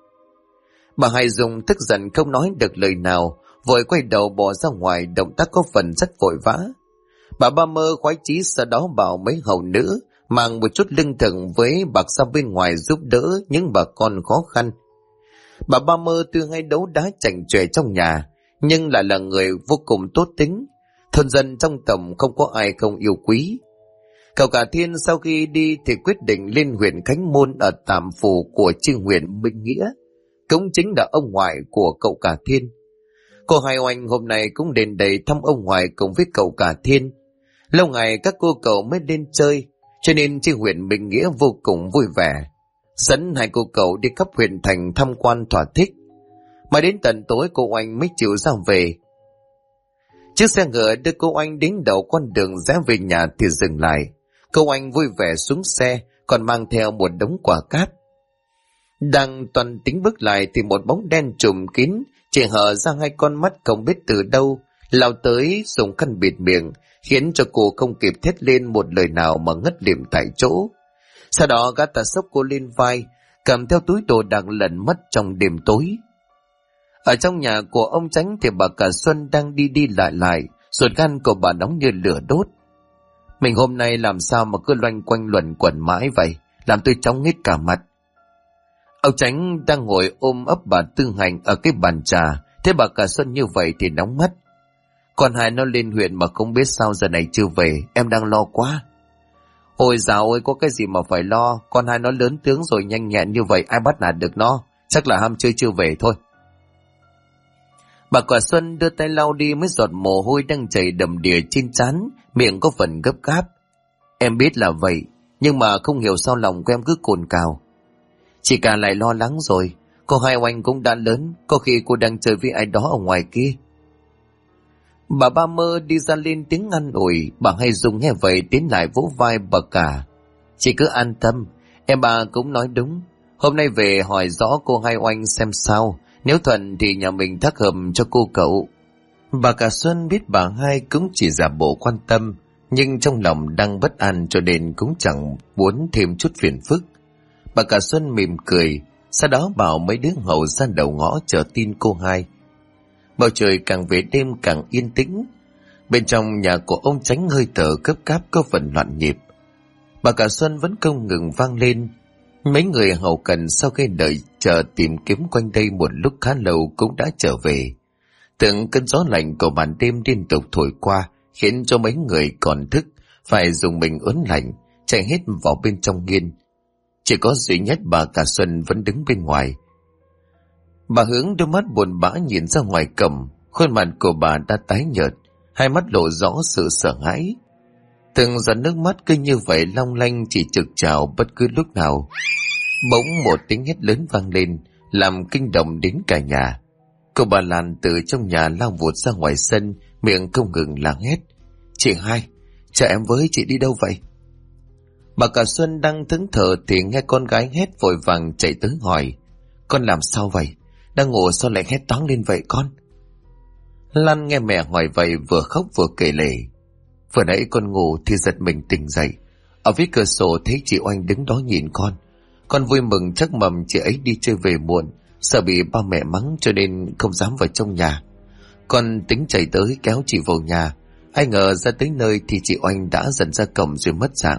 Bà Hai Dung tức giận không nói được lời nào, vội quay đầu bỏ ra ngoài, động tác có phần rất vội vã. Bà Ba Mơ khoái chí sau đó bảo mấy hầu nữ mang một chút lương thực với bạc ra bên ngoài giúp đỡ những bà con khó khăn. Bà Ba Mơ tuy hay đấu đá chảnh chọe trong nhà, nhưng lại là người vô cùng tốt tính. Thôn dân trong tổng không có ai không yêu quý. Cậu Cả Thiên sau khi đi thì quyết định lên huyện Khánh Môn ở tạm phủ của chi huyện Minh Nghĩa, cũng chính là ông ngoại của cậu Cả Thiên. Cô Hai Oanh hôm nay cũng đến đây thăm ông ngoại cùng với cậu Cả Thiên. Lâu ngày các cô cậu mới lên chơi, cho nên chi huyện Minh Nghĩa vô cùng vui vẻ, dẫn hai cô cậu đi khắp huyện thành tham quan thỏa thích. Mà đến tận tối cô Oanh mới chịu ra về. Chiếc xe ngựa đưa cô Oanh đến đầu con đường rẽ về nhà thì dừng lại. Cô Oanh vui vẻ xuống xe, còn mang theo một đống quả cát. Đang toàn tính bước lại thì một bóng đen trùm kín, chỉ hở ra hai con mắt không biết từ đâu, lao tới dùng khăn bịt miệng, khiến cho cô không kịp thét lên một lời nào mà ngất lịm tại chỗ. Sau đó gã ta xốc cô lên vai, cầm theo túi đồ đạc lẩn mất trong đêm tối. Ở trong nhà của ông Chánh thì bà Cả Xuân đang đi đi lại, ruột gan của bà nóng như lửa đốt. Mình hôm nay làm sao mà cứ loanh quanh luẩn quẩn mãi vậy, làm tôi chóng hết cả mặt. Ông Chánh đang ngồi ôm ấp bà Tư Hành ở cái bàn trà, thế bà Cả Xuân như vậy thì nóng mắt. Con Hai nó lên huyện mà không biết sao giờ này chưa về, em đang lo quá. Ôi dạo ơi, có cái gì mà phải lo, con Hai nó lớn tướng rồi, nhanh nhẹn như vậy ai bắt nạt được nó, chắc là ham chơi chưa về thôi. Bà Cả Xuân đưa tay lau đi mấy giọt mồ hôi đang chảy đầm đìa trên trán, miệng có phần gấp gáp. Em biết là vậy, nhưng mà không hiểu sao lòng của em cứ cồn cào. Chị cả lại lo lắng rồi, cô Hai Oanh cũng đã lớn, có khi cô đang chơi với ai đó ở ngoài kia. Bà Ba Mơ đi ra lên tiếng ngăn ủi. Bà Hai Dung nghe vậy tiến lại vỗ vai bà Cả. Chị cứ an tâm, em bà cũng nói đúng. Hôm nay về hỏi rõ cô Hai Oanh xem sao, nếu thuận thì nhà mình thác hầm cho cô cậu. Bà Cả Xuân biết bà Hai cũng chỉ giả bộ quan tâm, nhưng trong lòng đang bất an cho nên cũng chẳng muốn thêm chút phiền phức. Bà Cả Xuân mỉm cười, sau đó bảo mấy đứa hầu ra đầu ngõ chờ tin cô Hai. Bầu trời càng về đêm càng yên tĩnh. Bên trong nhà của ông Chánh hơi thở gấp gáp có phần loạn nhịp. Bà Cả Xuân vẫn không ngừng vang lên. Mấy người hầu cần sau khi đợi chờ tìm kiếm quanh đây một lúc khá lâu cũng đã trở về. Từng cơn gió lạnh của màn đêm liên tục thổi qua khiến cho mấy người còn thức phải dùng mình ớn lạnh, chạy hết vào bên trong nghiên. Chỉ có duy nhất bà Cả Xuân vẫn đứng bên ngoài. Bà hướng đôi mắt buồn bã nhìn ra ngoài cổng, khuôn mặt của bà đã tái nhợt, hai mắt lộ rõ sự sợ hãi. Từng giọt nước mắt cứ như vậy long lanh chỉ trực trào bất cứ lúc nào. Bỗng một tiếng hét lớn vang lên, làm kinh động đến cả nhà. Cô bà Lan từ trong nhà lao vụt ra ngoài sân, miệng không ngừng la hét. Chị Hai, chờ em với, chị đi đâu vậy? Bà Cả Xuân đang thẫn thờ thì nghe con gái hét vội vàng chạy tới hỏi. Con làm sao vậy? Đang ngủ sao lại hét toáng lên vậy con? Lan nghe mẹ hỏi vậy vừa khóc vừa kể lể. Vừa nãy con ngủ thì giật mình tỉnh dậy. Ở phía cửa sổ thấy chị Oanh đứng đó nhìn con. Con vui mừng chắc mầm chị ấy đi chơi về muộn, sợ bị ba mẹ mắng cho nên không dám vào trong nhà. Con tính chạy tới kéo chị vào nhà, ai ngờ ra tới nơi thì chị Oanh đã dần ra cổng rồi mất dạng.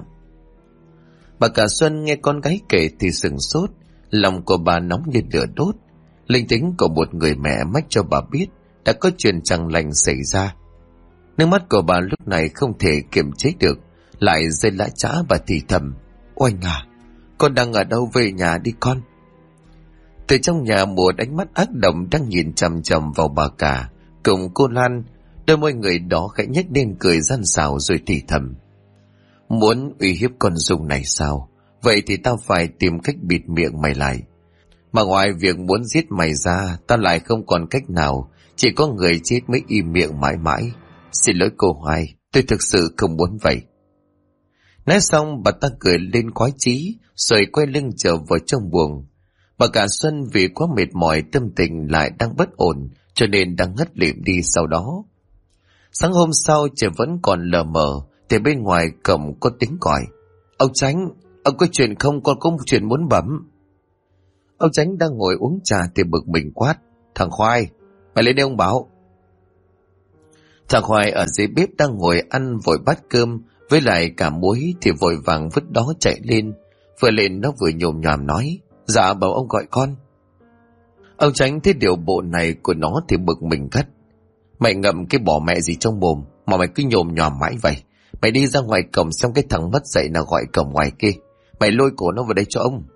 Bà Cả Xuân nghe con gái kể thì sửng sốt, lòng của bà nóng như lửa đốt. Linh tính của một người mẹ mách cho bà biết đã có chuyện chẳng lành xảy ra. Nước mắt của bà lúc này không thể kiềm chế được, lại rơi lã chã. Bà thì thầm. Oanh à, con đang ở đâu, về nhà đi con. Từ trong nhà một ánh mắt ác độc đang nhìn chằm chằm vào bà Cả cùng cô Lan. Đôi môi người đó khẽ nhếch lên cười gian xảo rồi thì thầm. Muốn uy hiếp con Dung này sao? Vậy thì tao phải tìm cách bịt miệng mày lại. Mà ngoài việc muốn giết mày ra, tao lại không còn cách nào. Chỉ có người chết mới im miệng mãi mãi. Xin lỗi cô Hoài, tôi thực sự không muốn vậy. Nói xong bà ta cười lên khoái chí, rồi quay lưng trở vào trong buồng. Bà cả Xuân vì quá mệt mỏi, tâm tình lại đang bất ổn, cho nên đang ngất lịm đi sau đó. Sáng hôm sau trời vẫn còn lờ mờ, thì bên ngoài cổng có tiếng còi. Ông Chánh, ông có chuyện không? Con có một chuyện muốn bẩm. Ông Chánh đang ngồi uống trà thì bực mình quát. Thằng Khoai, mày lên đây ông bảo. Thằng Khoai ở dưới bếp đang ngồi ăn vội bát cơm với lại cả muối thì vội vàng vứt đó chạy lên. Vừa lên nó vừa nhồm nhòm nói. Dạ bảo ông gọi con. Ông Chánh thấy điều bộ này của nó thì bực mình gắt. Mày ngậm cái bỏ mẹ gì trong mồm mà mày cứ nhồm nhòm mãi vậy. Mày đi ra ngoài cổng xem cái thằng mất dậy nào gọi cổng ngoài kia. Mày lôi cổ nó vào đây cho ông.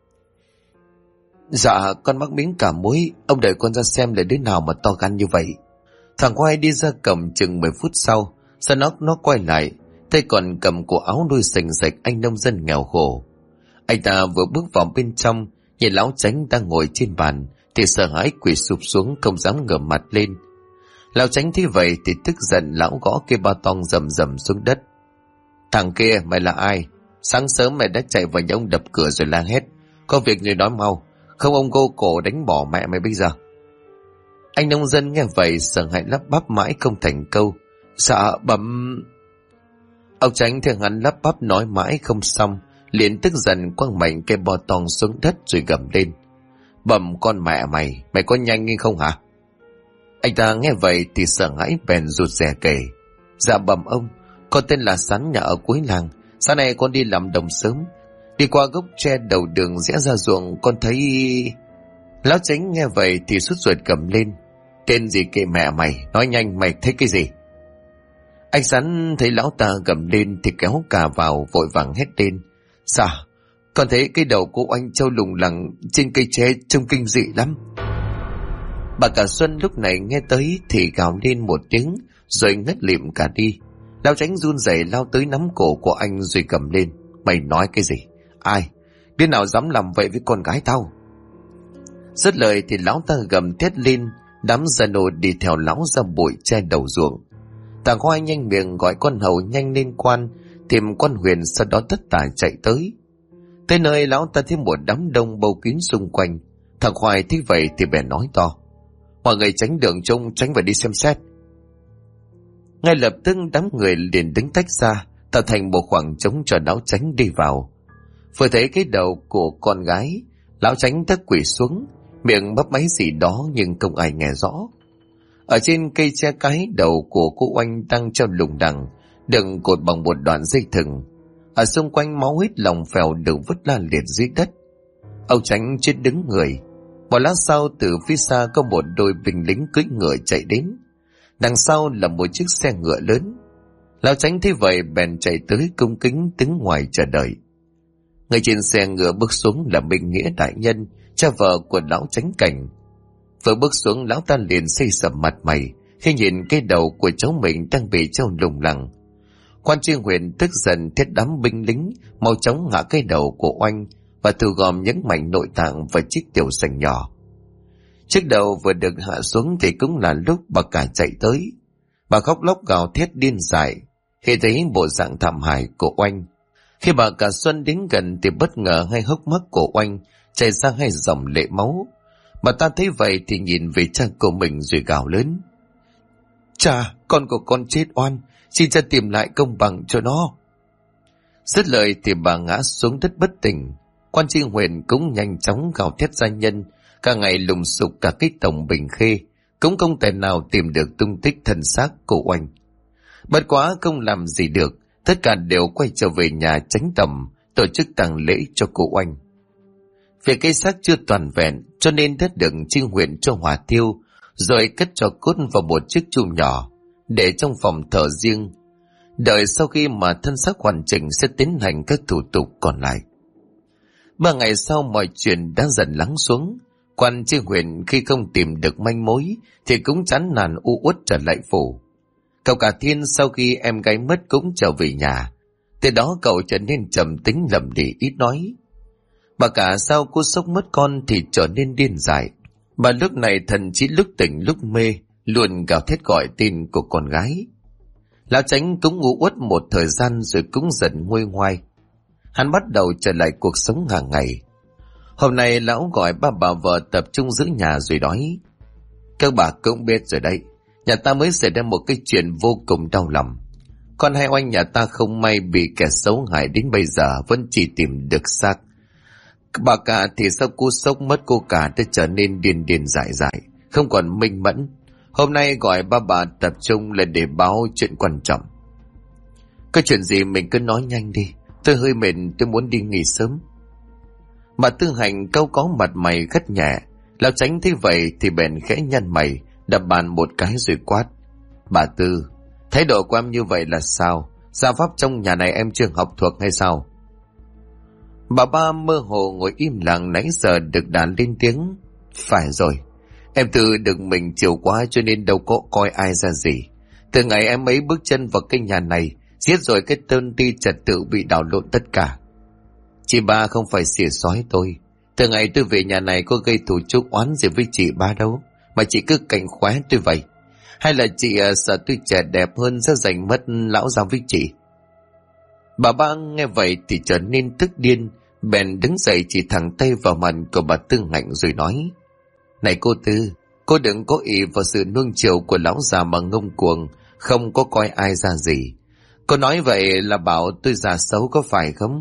Dạ con mắc miếng cả muối. Ông đợi con ra xem là đứa nào mà to gan như vậy. Thằng Khoai đi ra cổng chừng 10 phút sau. Sau nó quay lại, tay còn cầm cổ áo nuôi sành sạch anh nông dân nghèo khổ. Anh ta vừa bước vào bên trong, nhìn lão Chánh đang ngồi trên bàn thì sợ hãi quỳ sụp xuống không dám ngẩng mặt lên. Lão Chánh thấy vậy thì tức giận, lão gõ cái ba tong rầm rầm xuống đất. Thằng kia mày là ai? Sáng sớm mày đã chạy vào nhà ông đập cửa rồi la hét. Có việc gì nói mau, không ông cô cổ đánh bỏ mẹ mày bây giờ. Anh nông dân nghe vậy sợ hãi lắp bắp mãi không thành câu. Dạ bẩm. Ông Chánh thấy hắn lắp bắp nói mãi không xong, liền tức giận quăng mạnh cái bo tong xuống đất rồi gầm lên. Bẩm con mẹ mày, mày có nhanh hay không hả? Anh ta nghe vậy thì sợ hãi bèn rụt rè kể. Dạ bẩm ông, con tên là Sắn, nhà ở cuối làng. Sáng nay con đi làm đồng sớm, đi qua gốc tre đầu đường rẽ ra ruộng, con thấy... Lão Chánh nghe vậy thì sút ruột cầm lên. Tên gì kệ mẹ mày, nói nhanh, mày thấy cái gì? Anh Sắn thấy lão ta gầm lên thì kéo cà vào vội vàng hét lên. Dạ, con thấy cái đầu của anh trâu lủng lẳng trên cây tre trông kinh dị lắm. Bà cả Xuân lúc này nghe tới thì gào lên một tiếng rồi ngất lịm cả đi. Lão Chánh run rẩy lao tới nắm cổ của anh rồi cầm lên. Mày nói cái gì? Ai? Đứa nào dám làm vậy với con gái tao? Dứt lời thì lão ta gầm thét lên, đám gia nô đi theo lão ra bụi che đầu ruộng. Thằng Khoai nhanh miệng gọi con hầu nhanh lên quan, tìm con Huyền, sau đó tất tả chạy tới. Tới nơi lão ta thấy một đám đông bầu kín xung quanh. Thằng Khoai thấy vậy thì bèn nói to. Mọi người tránh đường trông, tránh và đi xem xét. Ngay lập tức đám người liền đứng tách ra, tạo thành một khoảng trống cho lão Chánh đi vào. Vừa thấy cái đầu của con gái, lão Chánh tất quỳ xuống, miệng bấp máy gì đó nhưng không ai nghe rõ. Ở trên cây tre cái đầu của cô Oanh đang treo lủng đằng, đựng cột bằng một đoạn dây thừng. Ở xung quanh máu huyết lòng phèo được vứt la liệt dưới đất. Ông Chánh chết đứng người. Một lát sau từ phía xa có một đôi binh lính cưỡi ngựa chạy đến. Đằng sau là một chiếc xe ngựa lớn. Lão Chánh thấy vậy bèn chạy tới cung kính đứng ngoài chờ đợi. Người trên xe ngựa bước xuống là Minh Nghĩa đại nhân, cha vợ của lão Chánh Cảnh. Vừa bước xuống lão ta liền xây sầm mặt mày khi nhìn cái đầu của cháu mình đang bị treo lủng lẳng. Quan Tri Huyền tức giận thét đám binh lính mau chóng ngã cái đầu của Oanh và thu gom những mảnh nội tạng và chiếc tiểu sành nhỏ. Chiếc đầu vừa được hạ xuống thì cũng là lúc bà cả chạy tới. Bà khóc lóc gào thét điên dại khi thấy bộ dạng thảm hại của Oanh. Khi bà cả Xuân đến gần thì bất ngờ hai hốc mắt của Oanh chảy ra hai dòng lệ máu. Bà ta thấy vậy thì nhìn về cha của mình rồi gào lớn. Cha, con của con chết oan, xin cha tìm lại công bằng cho nó. Dứt lời thì bà ngã xuống đất bất tỉnh. Quan Tri Huyền cũng nhanh chóng gào thét gia nhân, cả ngày lùng sục cả cái tổng Bình Khê, cũng không thể nào tìm được tung tích thân xác của Oanh. Bất quá không làm gì được, tất cả đều quay trở về nhà Chánh Tầm, tổ chức tang lễ cho cô Oanh. Vì cái xác chưa toàn vẹn cho nên đã được Tri Huyền cho hỏa thiêu, rồi cất cho cốt vào một chiếc chum nhỏ, để trong phòng thờ riêng. Đợi sau khi mà thân xác hoàn chỉnh sẽ tiến hành các thủ tục còn lại. 3 ngày sau mọi chuyện đã dần lắng xuống. Quan Tri Huyền khi không tìm được manh mối thì cũng chán nản u uất trở lại phủ. Cậu cả Thiên sau khi em gái mất cũng trở về nhà. Từ đó cậu trở nên trầm tính lầm lì ít nói. Bà cả sau cú sốc mất con thì trở nên điên dại. Bà lúc này thần trí lúc tỉnh lúc mê, luôn gào thét gọi tên của con gái. Lão Chánh cũng ngủ uất một thời gian rồi cũng dần nguôi ngoai. Hắn bắt đầu trở lại cuộc sống hàng ngày. Hôm nay lão gọi ba bà vợ tập trung giữ nhà rồi nói: các bà cũng biết rồi đấy, nhà ta mới xảy ra một cái chuyện vô cùng đau lòng. Con hai oanh nhà ta không may bị kẻ xấu hại, đến bây giờ vẫn chỉ tìm được xác. Bà cả thì sau cú sốc mất cô cả đã trở nên điên điên dại dại, không còn minh mẫn. Hôm nay gọi ba bà tập trung là để báo chuyện quan trọng. Có chuyện gì mình cứ nói nhanh đi, tôi hơi mệt, tôi muốn đi nghỉ sớm. Bà Tư Hạnh cau có mặt mày gắt nhẹ. Lão Chánh thấy vậy thì bèn khẽ nhăn mày, đập bàn một cái rồi quát: bà Tư, thái độ của em như vậy là sao? Gia pháp trong nhà này em chưa học thuộc hay sao? Bà ba mơ hồ ngồi im lặng, nãy giờ được đàn lên tiếng: phải rồi, em Tư được mình chiều quá cho nên đâu có coi ai ra gì. Từ ngày em ấy bước chân vào cái nhà này, giết rồi cái tên ti trật tự bị đảo lộn tất cả. Chị ba không phải xỉa xói tôi. Từ ngày tôi về nhà này có gây thù chuốc oán gì với chị ba đâu, mà chị cứ cạnh khóe tôi vậy. Hay là chị sợ tôi trẻ đẹp hơn sẽ giành mất lão gia với chị? Bà ba nghe vậy thì trở nên tức điên, bèn đứng dậy chỉ thẳng tay vào mặt của bà Tư Hạnh rồi nói: này cô Tư, cô đừng có ý vào sự nuông chiều của lão già mà ngông cuồng, không có coi ai ra gì. Cô nói vậy là bảo tôi già xấu có phải không?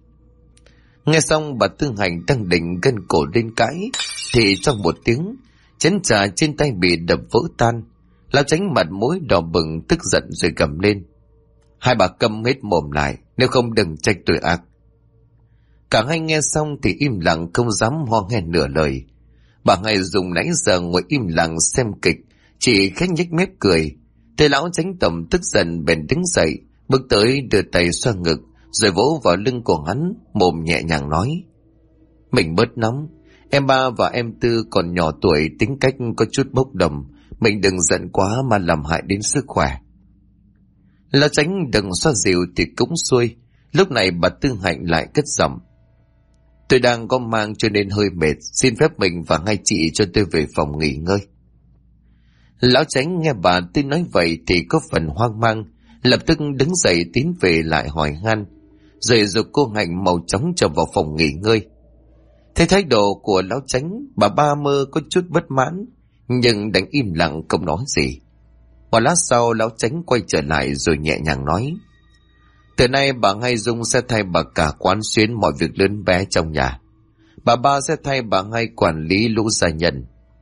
Nghe xong bà Tư Hạnh đang định gân cổ lên cãi thì trong một tiếng, chén trà trên tay bị đập vỡ tan. Lão Chánh mặt mũi đỏ bừng tức giận rồi gầm lên: hai bà câm hết mồm lại, nếu không đừng trách tôi ác. Cả hai nghe xong thì im lặng không dám ho nghe nửa lời. Bà hai dùng nãy giờ ngồi im lặng xem kịch, chỉ khẽ nhếch mép cười. Thấy lão Chánh Tầm tức giận bèn đứng dậy, bước tới đưa tay xoa ngực rồi vỗ vào lưng của hắn, mồm nhẹ nhàng nói: mình bớt nóng, em ba và em Tư còn nhỏ tuổi, tính cách có chút bốc đồng, mình đừng giận quá mà làm hại đến sức khỏe. Lão Chánh đừng xoa dịu thì cũng xuôi. Lúc này bà Tư Hạnh lại cất giọng: tôi đang có mang cho nên hơi mệt, xin phép mình và hai chị cho tôi về phòng nghỉ ngơi. Lão Chánh nghe bà Tư nói vậy thì có phần hoang mang, lập tức đứng dậy tiến về lại hỏi han, rồi giục cô Hạnh mau chóng trở vào phòng nghỉ ngơi. Thấy thái độ của lão Chánh, bà ba mơ có chút bất mãn, nhưng đành im lặng không nói gì. Một lát sau lão Chánh quay trở lại rồi nhẹ nhàng nói: từ nay bà Hai Dung sẽ thay bà cả quán xuyến mọi việc lớn bé trong nhà. Bà ba sẽ thay bà Hai quản lý lũ gia nhân.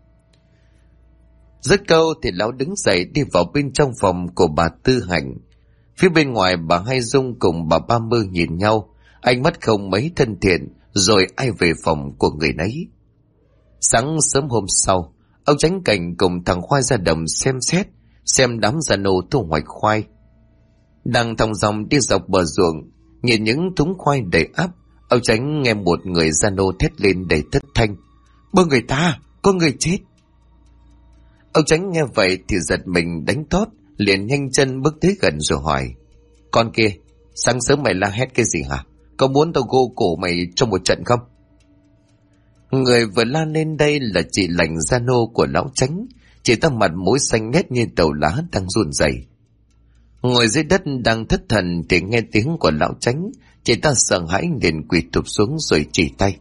Dứt câu thì lão đứng dậy đi vào bên trong phòng của bà Tư Hạnh. Phía bên ngoài bà Hai Dung cùng bà Ba Mơ nhìn nhau, ánh mắt không mấy thân thiện, rồi ai về phòng của người nấy. Sáng sớm hôm sau, ông Chánh Cảnh cùng thằng Khoai ra đồng xem đám gia nô thu hoạch khoai. Đang thong dong đi dọc bờ ruộng, nhìn những thúng khoai đầy ắp, ông Chánh nghe một người gia nô thét lên đầy thất thanh: bơ người ta, có người chết! Ông Chánh nghe vậy thì giật mình đánh thót, liền nhanh chân bước tới gần rồi hỏi: con kia, sáng sớm mày la hét cái gì hả? Có muốn tao gô cổ mày trong một trận không? Người vừa la lên đây là chị Lành gia nô của lão Chánh. Chị ta mặt mũi xanh nét như tàu lá đang run rẩy. Ngồi dưới đất đang thất thần thì nghe tiếng của lão Chánh, chị ta sợ hãi liền quỳ thụp xuống rồi chỉ tay: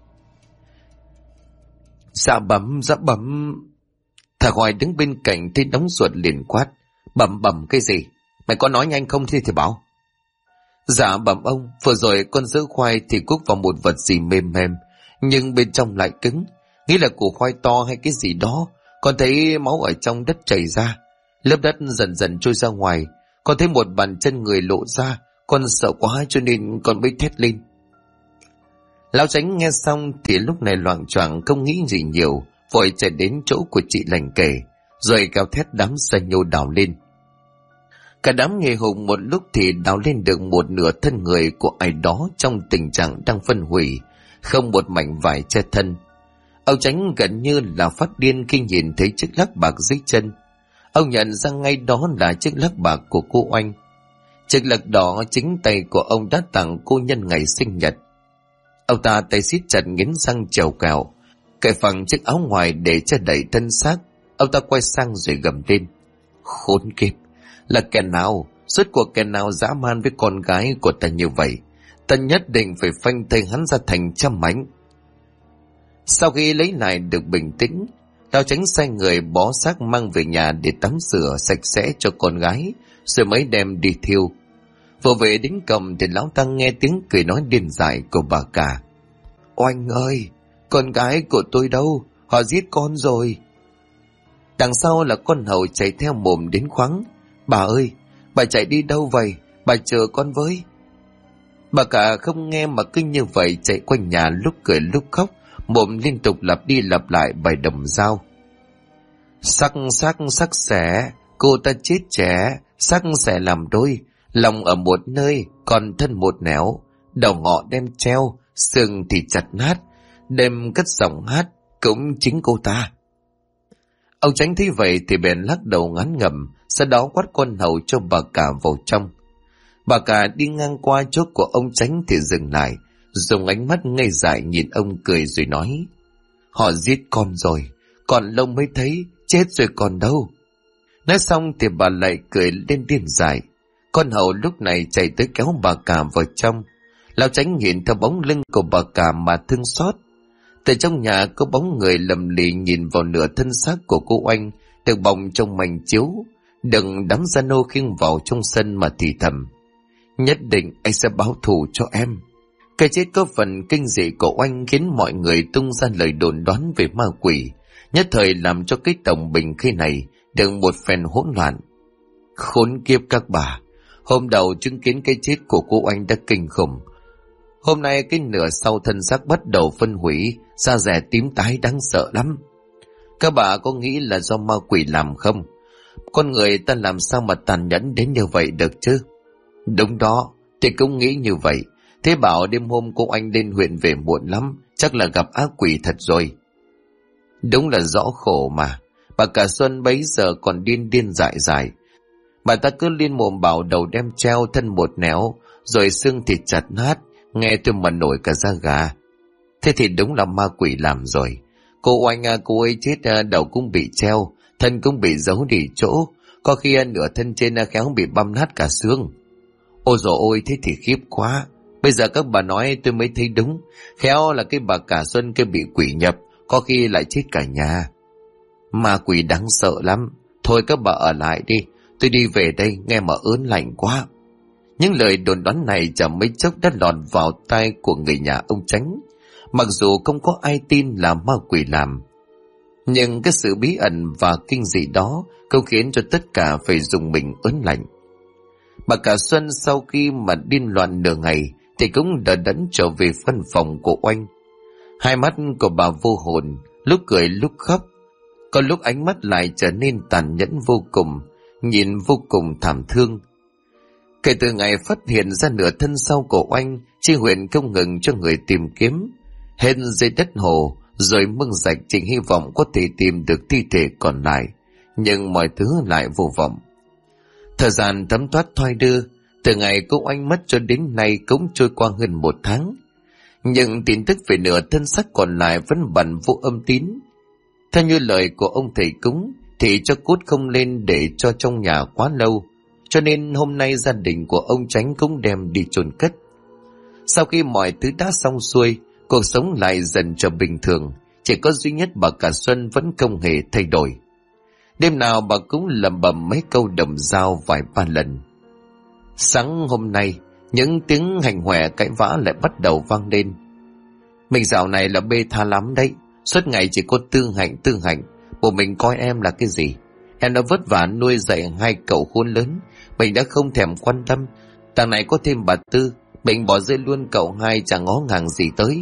dạ bẩm, dạ bẩm. Thằng Hoài đứng bên cạnh thấy đóng ruột liền quát: bẩm bẩm cái gì? Mày có nói nhanh không thì bảo. Dạ bẩm ông, vừa rồi con giữ khoai thì cuốc vào một vật gì mềm mềm, nhưng bên trong lại cứng, nghĩ là củ khoai to hay cái gì đó. Con thấy máu ở trong đất chảy ra, lớp đất dần dần trôi ra ngoài. Con thấy một bàn chân người lộ ra, con sợ quá cho nên con mới thét lên. Lão Chánh nghe xong thì lúc này loạng choạng không nghĩ gì nhiều, vội chạy đến chỗ của chị Lành kể, rồi gào thét đám sa nhô đào lên. Cả đám nghề hùng một lúc thì đào lên được một nửa thân người của ai đó trong tình trạng đang phân hủy, không một mảnh vải che thân. Ông Chánh gần như là phát điên khi nhìn thấy chiếc lắc bạc dưới chân. Ông nhận ra ngay đó là chiếc lắc bạc của cô Oanh. Chiếc lắc đó chính tay của ông đã tặng cô nhân ngày sinh nhật. Ông ta tay siết chặt nghiến răng trèo cào, cởi phẳng chiếc áo ngoài để che đậy thân xác. Ông ta quay sang rồi gầm lên: Khốn kiếp, là kẻ nào, suốt cuộc kẻ nào dã man với con gái của ta như vậy? Ta nhất định phải phanh thây hắn ra thành trăm mảnh. Sau khi lấy lại được bình tĩnh, Lão Chánh sai người bó xác mang về nhà để tắm rửa sạch sẽ cho con gái, rồi mới đem đi thiêu. Vừa về đến cổng thì lão ta nghe tiếng cười nói điên dại của bà cả: Oanh ơi, con gái của tôi đâu? Họ giết con rồi. Đằng sau là con hầu chạy theo mồm đến khoáng: Bà ơi, bà chạy đi đâu vậy? Bà chờ con với. Bà cả không nghe mà cứ như vậy chạy quanh nhà, lúc cười lúc khóc, mồm liên tục lặp đi lặp lại bài đồng dao: Sắc xẻ, cô ta chết trẻ, sắc xẻ làm đôi, lòng ở một nơi, còn thân một nẻo, đầu ngọ đem treo, xương thì chặt nát, đem cất giọng hát, cũng chính cô ta. Ông Chánh thấy vậy thì bèn lắc đầu ngán ngẩm, sau đó quát con hầu cho bà cả vào trong. Bà cả đi ngang qua chỗ của ông Chánh thì dừng lại, dùng ánh mắt ngây dại nhìn ông cười rồi nói: Họ giết con rồi, còn lâu mới thấy, chết rồi còn đâu. Nói xong thì bà lại cười lên điên dại. Con hầu lúc này chạy tới kéo bà cả vào trong. Lão Chánh nhìn theo bóng lưng của bà cả mà thương xót. Từ trong nhà có bóng người lầm lì nhìn vào nửa thân xác của cô Oanh được bọc trong mành chiếu, đừng đám gia nô khiêng vào trong sân mà thì thầm: Nhất định anh sẽ báo thù cho em. Cái chết có phần kinh dị của Oanh khiến mọi người tung ra lời đồn đoán về ma quỷ, nhất thời làm cho cái tổng Bình Khê này được một phen hỗn loạn. Khốn kiếp các bà, hôm đầu chứng kiến cái chết của cô Oanh đã kinh khủng. Hôm nay cái nửa sau thân xác bắt đầu phân hủy, da rẻ tím tái đáng sợ lắm. Các bà có nghĩ là do ma quỷ làm không? Con người ta làm sao mà tàn nhẫn đến như vậy được chứ? Đúng đó, thì cũng nghĩ như vậy. Thế bảo đêm hôm cô Oanh lên huyện về muộn lắm, chắc là gặp ác quỷ thật rồi. Đúng là rõ khổ mà. Bà cả Xuân bấy giờ còn điên điên dại dại. Bà ta cứ liên mồm bảo đầu đem treo, thân một nẻo, rồi xương thịt chặt nát, nghe tôi mà nổi cả da gà. Thế thì đúng là ma quỷ làm rồi. Cô Oanh cô ấy chết đầu cũng bị treo, thân cũng bị giấu đi chỗ, có khi nửa thân trên khéo bị băm nát cả xương. Ôi dồi ôi, thế thì khiếp quá. Bây giờ các bà nói tôi mới thấy đúng, khéo là cái bà cả Xuân kia bị quỷ nhập, có khi lại chết cả nhà. Ma quỷ đáng sợ lắm. Thôi các bà ở lại đi, tôi đi về đây, nghe mà ớn lạnh quá. Những lời đồn đoán này chẳng mấy chốc đã lọt vào tai của người nhà ông Chánh. Mặc dù không có ai tin là ma quỷ làm, nhưng cái sự bí ẩn và kinh dị đó cũng khiến cho tất cả phải dùng mình ớn lạnh. Bà cả Xuân sau khi mà điên loạn nửa ngày thì cũng đờ đẫn trở về văn phòng của Oanh. Hai mắt của bà vô hồn, lúc cười lúc khóc, có lúc ánh mắt lại trở nên tàn nhẫn vô cùng, nhìn vô cùng thảm thương. Kể từ ngày phát hiện ra nửa thân sau của Oanh, chi huyện không ngừng cho người tìm kiếm hết dưới đất hồ, rồi mưng rạch chỉ hy vọng có thể tìm được thi thể còn lại, nhưng mọi thứ lại vô vọng. Thời gian thấm thoát thoi đưa, từ ngày cô Oanh mất cho đến nay cũng trôi qua hơn 1 tháng. Nhưng tin tức về nửa thân xác còn lại vẫn bận vô âm tín. Theo như lời của ông thầy cúng thì cho cốt không lên để cho trong nhà quá lâu, cho nên hôm nay gia đình của ông Chánh cũng đem đi chôn cất. Sau khi mọi thứ đã xong xuôi, cuộc sống lại dần trở bình thường, chỉ có duy nhất bà cả Xuân vẫn không hề thay đổi. Đêm nào bà cũng lẩm bẩm mấy câu đồng dao vài ba lần. Sáng hôm nay, những tiếng hành hòe cãi vã lại bắt đầu vang lên. Mình dạo này là bê tha lắm đấy, suốt ngày chỉ có tương hạnh, bộ mình coi em là cái gì? Em đã vất vả nuôi dạy 2 cậu khôn lớn, mình đã không thèm quan tâm. Thằng này có thêm bà Tư, mình bỏ rơi luôn cậu 2 chẳng ngó ngàng gì tới.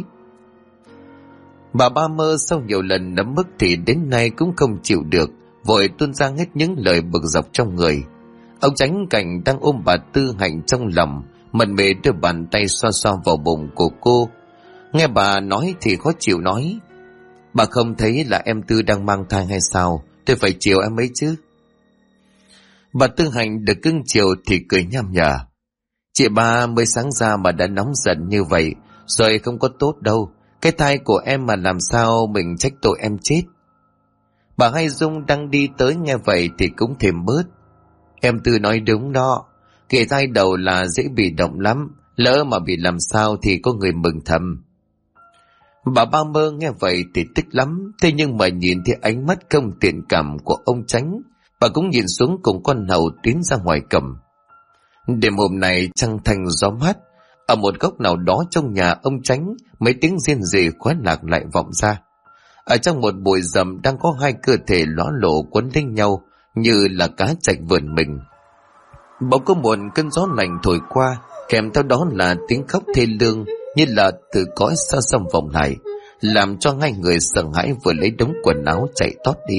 Bà Ba Mơ sau nhiều lần nấm mức thì đến nay cũng không chịu được, vội tuôn ra hết những lời bực dọc trong người. Ông Chánh Cảnh đang ôm bà Tư Hạnh trong lòng, mần mê đưa bàn tay xoa xoa vào bụng của cô. Nghe bà nói thì khó chịu nói: Bà không thấy là em Tư đang mang thai hay sao? Tôi phải chiều em ấy chứ. Bà Tư Hạnh được cưng chiều thì cười nham nhở: Chị ba mới sáng ra mà đã nóng giận như vậy, rồi không có tốt đâu. Cái thai của em mà làm sao mình trách tội em chết. Bà Hai Dung đang đi tới nghe vậy thì cũng thêm bớt. Em Tư nói đúng đó, cái thai đầu là dễ bị động lắm, lỡ mà bị làm sao thì có người mừng thầm. Bà Ba Mơ nghe vậy thì tức lắm, thế nhưng mà nhìn thấy ánh mắt không thiện cảm của ông Chánh, bà cũng nhìn xuống cùng con hầu tiến ra ngoài cầm. Đêm hôm nay trăng thanh gió mát, ở một góc nào đó trong nhà ông Chánh, mấy tiếng rên rỉ khoái lạc lại vọng ra. Ở trong một bụi rậm đang có hai cơ thể ló lộ quấn lên nhau như là cá chạch vườn mình. Bỗng có một cơn gió lạnh thổi qua, kèm theo đó là tiếng khóc thê lương như là từ cõi xa xăm vọng lại, làm cho hai người sợ hãi vừa lấy đống quần áo chạy tót đi.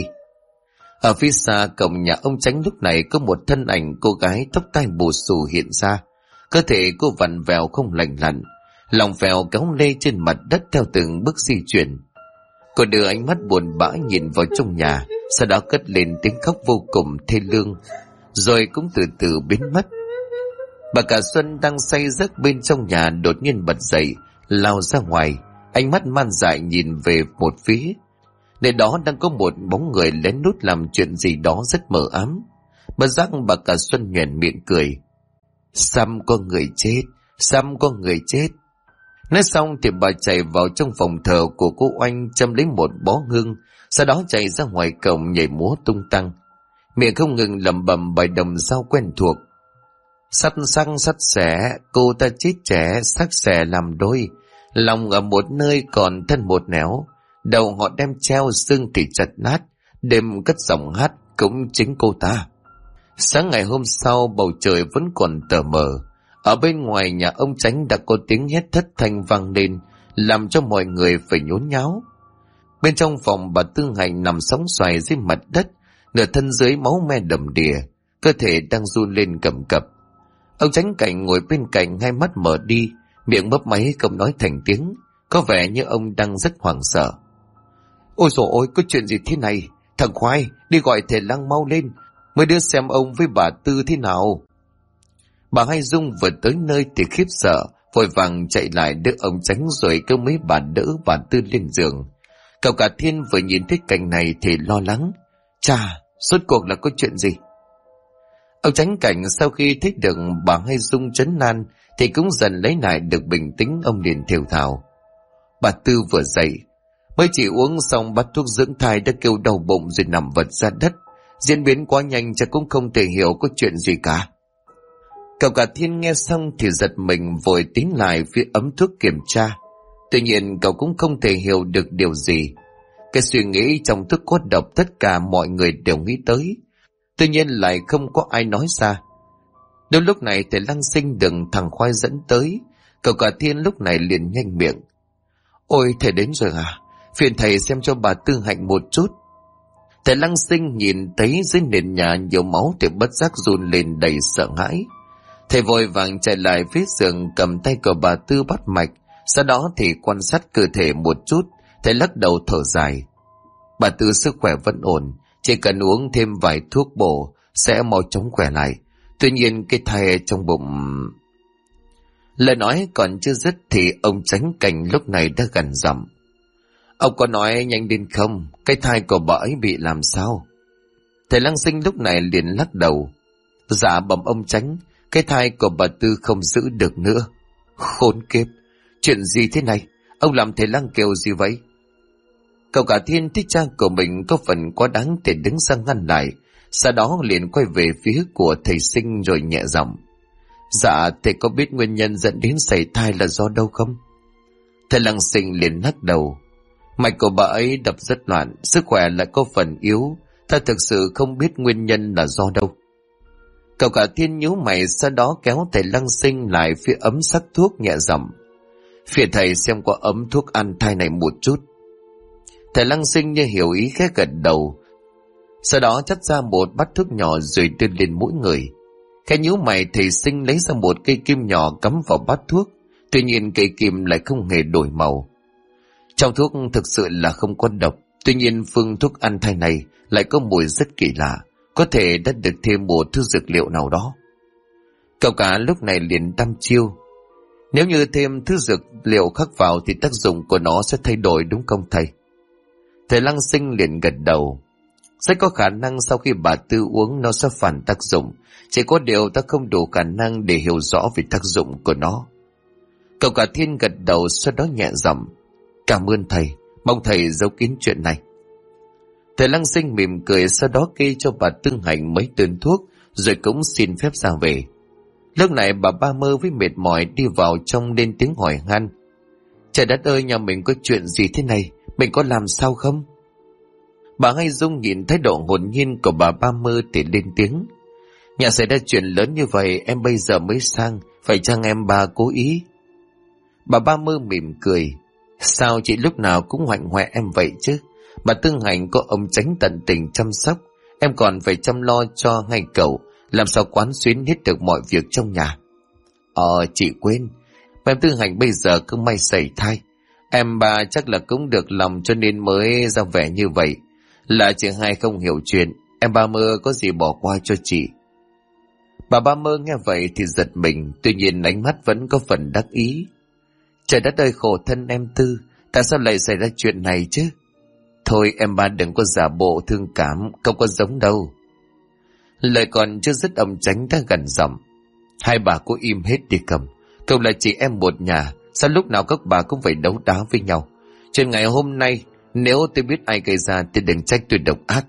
Ở phía xa cổng nhà ông Chánh lúc này có một thân ảnh cô gái tóc tai bù xù hiện ra. Cơ thể cô vặn vẹo không lành lặn, lòng vẹo kéo lê trên mặt đất theo từng bước di chuyển. Cô đưa ánh mắt buồn bã nhìn vào trong nhà, sau đó cất lên tiếng khóc vô cùng thê lương, rồi cũng từ từ biến mất. Bà cả Xuân đang say giấc bên trong nhà đột nhiên bật dậy, lao ra ngoài, ánh mắt man dại nhìn về một phía. Nơi đó đang có một bóng người lén lút làm chuyện gì đó rất mờ ám. Bất giác bà cả Xuân nhoẻn miệng cười. Xăm có người chết, xăm có người chết. Nói xong thì bà chạy vào trong phòng thờ của cô Oanh châm lấy một bó hương, sau đó chạy ra ngoài cổng nhảy múa tung tăng, miệng không ngừng lẩm bẩm bài đồng dao quen thuộc. Sắt xăng sắt xẻ, cô ta chết trẻ, sắc xẻ làm đôi, lòng ở một nơi còn thân một nẻo, đầu họ đem treo xương thì chặt nát, đêm cất giọng hát cũng chính cô ta. Sáng ngày hôm sau bầu trời vẫn còn tờ mờ. Ở bên ngoài nhà ông Chánh đã có tiếng hét thất thanh vang lên, làm cho mọi người phải nhốn nháo. Bên trong phòng bà Tư Hạnh nằm sóng xoài dưới mặt đất, nửa thân dưới máu me đầm đìa, cơ thể đang run lên cầm cập. Ông Chánh Cảnh ngồi bên cạnh, hai mắt mở đi, miệng mấp máy không nói thành tiếng, có vẻ như ông đang rất hoảng sợ. Ôi dồi ôi, có chuyện gì thế này? Thằng Khoai, đi gọi thầy Lăng mau lên, mới đưa xem ông với bà Tư thế nào. Bà Hai Dung vừa tới nơi thì khiếp sợ, vội vàng chạy lại đỡ ông Chánh rồi kêu mấy bà đỡ bà Tư lên giường. Cậu cả Thiên vừa nhìn thấy cảnh này thì lo lắng. Chà, rốt cuộc là có chuyện gì? Ông Chánh Cảnh sau khi thấy được bà Hai Dung trấn nan thì cũng dần lấy lại được bình tĩnh. Ông liền thều thào. Bà Tư vừa dậy, mới chỉ uống xong bát thuốc dưỡng thai đã kêu đau bụng rồi nằm vật ra đất. Diễn biến quá nhanh chắc cũng không thể hiểu có chuyện gì cả. Cậu cả Thiên nghe xong thì giật mình, vội tiến lại phía ấm thuốc kiểm tra. Tuy nhiên cậu cũng không thể hiểu được điều gì. Cái suy nghĩ trong thuốc có độc tất cả mọi người đều nghĩ tới, tuy nhiên lại không có ai nói ra. Đến lúc này thầy Lăng Sinh được thằng Khoai dẫn tới. Cậu cả Thiên lúc này liền nhanh miệng. Ôi thầy đến rồi à? Phiền thầy xem cho bà Tư Hạnh một chút. Thầy Lăng Sinh nhìn thấy dưới nền nhà nhiều máu thì bất giác run lên đầy sợ hãi. Thầy vội vàng chạy lại phía giường, cầm tay của bà Tư bắt mạch, sau đó thì quan sát cơ thể một chút. Thầy lắc đầu thở dài. Bà Tư sức khỏe vẫn ổn, chỉ cần uống thêm vài thuốc bổ sẽ mau chóng khỏe lại. Tuy nhiên cái thai trong bụng... Lời nói còn chưa dứt thì ông Chánh Cảnh lúc này đã gần giọng. Ông có nói nhanh đến không? Cái thai của bà ấy bị làm sao? Thầy Lăng Sinh lúc này liền lắc đầu. Dạ bẩm ông Chánh, cái thai của bà Tư không giữ được nữa. Khốn kiếp, chuyện gì thế này? Ông làm thầy Lăng kêu gì vậy? Cậu cả Thiên thích cha của mình có phần quá đáng để đứng ra ngăn lại, sau đó liền quay về phía của thầy Sinh rồi nhẹ giọng. Dạ thầy có biết nguyên nhân dẫn đến sảy thai là do đâu không? Thầy Lăng Sinh liền lắc đầu. Mạch của bà ấy đập rất loạn, sức khỏe lại có phần yếu, ta thực sự không biết nguyên nhân là do đâu. Cậu cả Thiên nhíu mày, sau đó kéo thầy Lăng Sinh lại phía ấm sắc thuốc nhẹ giọng. Phiền thầy xem qua ấm thuốc ăn thai này một chút. Thầy Lăng Sinh như hiểu ý khẽ gật đầu, sau đó chắt ra một bát thuốc nhỏ rồi đưa lên mỗi người. Khẽ nhíu mày, thầy Sinh lấy ra một cây kim nhỏ cắm vào bát thuốc, tuy nhiên cây kim lại không hề đổi màu. Trong thuốc thực sự là không có độc, tuy nhiên phương thuốc ăn thai này lại có mùi rất kỳ lạ, có thể đã được thêm một thứ dược liệu nào đó. Cậu cả lúc này liền đăm chiêu. Nếu như thêm thứ dược liệu khác vào thì tác dụng của nó sẽ thay đổi đúng không thầy? Thầy Lăng Sinh liền gật đầu. Sẽ có khả năng sau khi bà Tư uống nó sẽ phản tác dụng. Chỉ có điều ta không đủ khả năng để hiểu rõ về tác dụng của nó. Cậu cả Thiên gật đầu, sau đó nhẹ giọng. Cảm ơn thầy, mong thầy giấu kín chuyện này. Thầy Lăng Sinh mỉm cười, sau đó kê cho bà Tương Hạnh mấy đơn thuốc, rồi cũng xin phép ra về. Lúc này bà Ba Mơ với mệt mỏi đi vào trong lên tiếng hỏi han. Trời đất ơi, nhà mình có chuyện gì thế này, mình có làm sao không? Bà Hai Dung nhìn thái độ hồn nhiên của bà Ba Mơ thì lên tiếng. Nhà xảy ra chuyện lớn như vậy, em bây giờ mới sang, phải chăng em bà cố ý? Bà Ba Mơ mỉm cười. Sao chị lúc nào cũng hoạnh hoẹ em vậy chứ? Bà Tương Hạnh có ông Chánh tận tình chăm sóc, em còn phải chăm lo cho hai cậu, làm sao quán xuyến hết được mọi việc trong nhà. Chị quên, em Tương Hạnh bây giờ cứ may sẩy thai, em bà chắc là cũng được lòng cho nên mới ra vẻ như vậy. Là chị Hai không hiểu chuyện, em Ba Mơ có gì bỏ qua cho chị. Bà Ba Mơ nghe vậy thì giật mình, tuy nhiên ánh mắt vẫn có phần đắc ý. Trời đất ơi, khổ thân em Tư, tại sao lại xảy ra chuyện này chứ? Thôi em ba đừng có giả bộ thương cảm, không có giống đâu. Lời còn chưa dứt, ông Chánh đã gằn giọng. Hai bà cứ im hết đi cầm. Cậu là chị em một nhà, sao lúc nào các bà cũng phải đấu đá với nhau? Trên ngày hôm nay, nếu tôi biết ai gây ra thì đừng trách tôi độc ác.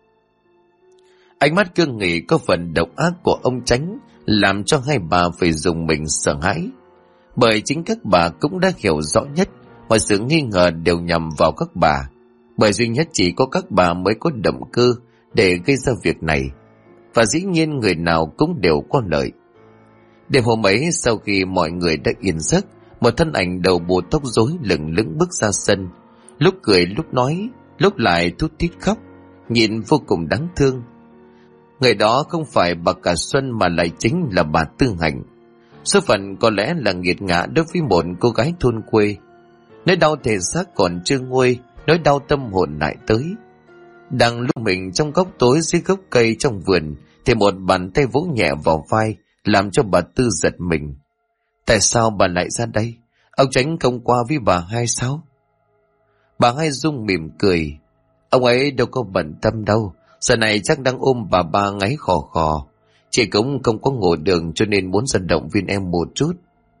Ánh mắt cương nghị có phần độc ác của ông Chánh làm cho hai bà phải dùng mình sợ hãi. Bởi chính các bà cũng đã hiểu rõ nhất, mọi sự nghi ngờ đều nhằm vào các bà. Bởi duy nhất chỉ có các bà mới có động cơ để gây ra việc này. Và dĩ nhiên người nào cũng đều có lợi. Đêm hôm ấy, sau khi mọi người đã yên giấc, một thân ảnh đầu bù tóc rối lửng lững bước ra sân. Lúc cười lúc nói, lúc lại thút thít khóc, nhìn vô cùng đáng thương. Người đó không phải bà cả Xuân mà lại chính là bà Tư Hạnh. Số phận có lẽ là nghiệt ngã đối với một cô gái thôn quê. Nỗi đau thể xác còn chưa nguôi, nỗi đau tâm hồn lại tới. Đang lúc mình trong góc tối dưới gốc cây trong vườn thì một bàn tay vỗ nhẹ vào vai làm cho bà Tư giật mình. Tại sao bà lại ra đây? Ông Chánh không qua với bà Hai sao? Bà Hai Dung mỉm cười. Ông ấy đâu có bận tâm đâu, giờ này chắc đang ôm bà Ba ngáy khò khò. Chị cũng không có ngủ đường cho nên muốn dẫn động viên em một chút.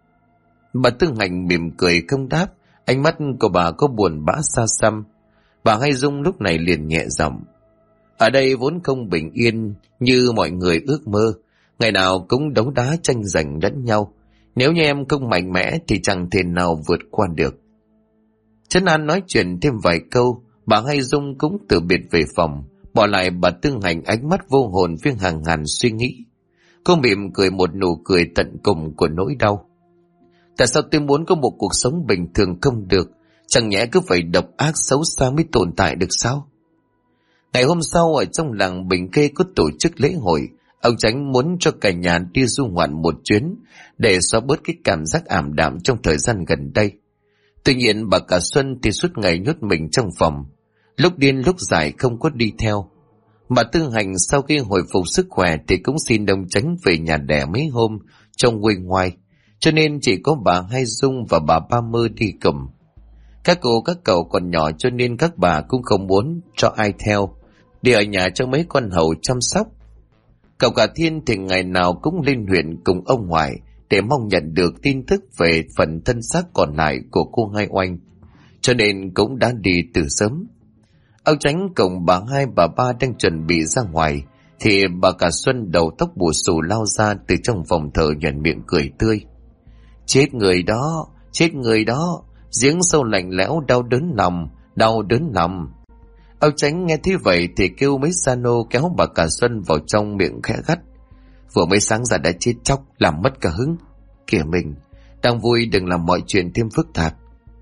Bà Tư Hạnh mỉm cười không đáp, ánh mắt của bà có buồn bã xa xăm. Bà Hai Dung lúc này liền nhẹ giọng. Ở đây vốn không bình yên như mọi người ước mơ, ngày nào cũng đấu đá tranh giành lẫn nhau. Nếu như em không mạnh mẽ thì chẳng thể nào vượt qua được. Trấn An nói chuyện thêm vài câu, bà Hai Dung cũng từ biệt về phòng, bỏ lại bà Tư Hạnh ánh mắt vô hồn với hàng ngàn suy nghĩ. Cô mỉm cười một nụ cười tận cùng của nỗi đau. Tại sao tôi muốn có một cuộc sống bình thường không được? Chẳng nhẽ cứ phải độc ác xấu xa mới tồn tại được sao? Ngày hôm sau ở trong làng Bình Khê có tổ chức lễ hội. Ông Chánh muốn cho cả nhà đi du ngoạn một chuyến để xóa bớt cái cảm giác ảm đạm trong thời gian gần đây. Tuy nhiên bà cả Xuân thì suốt ngày nhốt mình trong phòng, lúc điên lúc dại không có đi theo. Bà Tư Hạnh sau khi hồi phục sức khỏe thì cũng xin ông Chánh về nhà đẻ mấy hôm trong nguôi ngoai, cho nên chỉ có bà Hai Dung và bà Ba Mơ đi cùng. Các cô các cậu còn nhỏ cho nên các bà cũng không muốn cho ai theo, đi ở nhà cho mấy con hầu chăm sóc. Cậu cả Thiên thì ngày nào cũng lên huyện cùng ông ngoại để mong nhận được tin tức về phần thân xác còn lại của cô Hai Oanh, cho nên cũng đã đi từ sớm. Ông Chánh cùng bà Hai bà Ba đang chuẩn bị ra ngoài thì bà cả Xuân đầu tóc bù xù lao ra từ trong phòng thờ, nhoẻn miệng cười tươi. Chết người đó, chết người đó, giếng sâu lạnh lẽo, đau đớn lòng, đau đớn lòng. Ông Chánh nghe thế vậy thì kêu mấy sa nô kéo bà cả Xuân vào trong, miệng khẽ gắt. Vừa mới sáng ra đã chết chóc, làm mất cả hứng. Kìa mình, đang vui đừng làm mọi chuyện thêm phức tạp.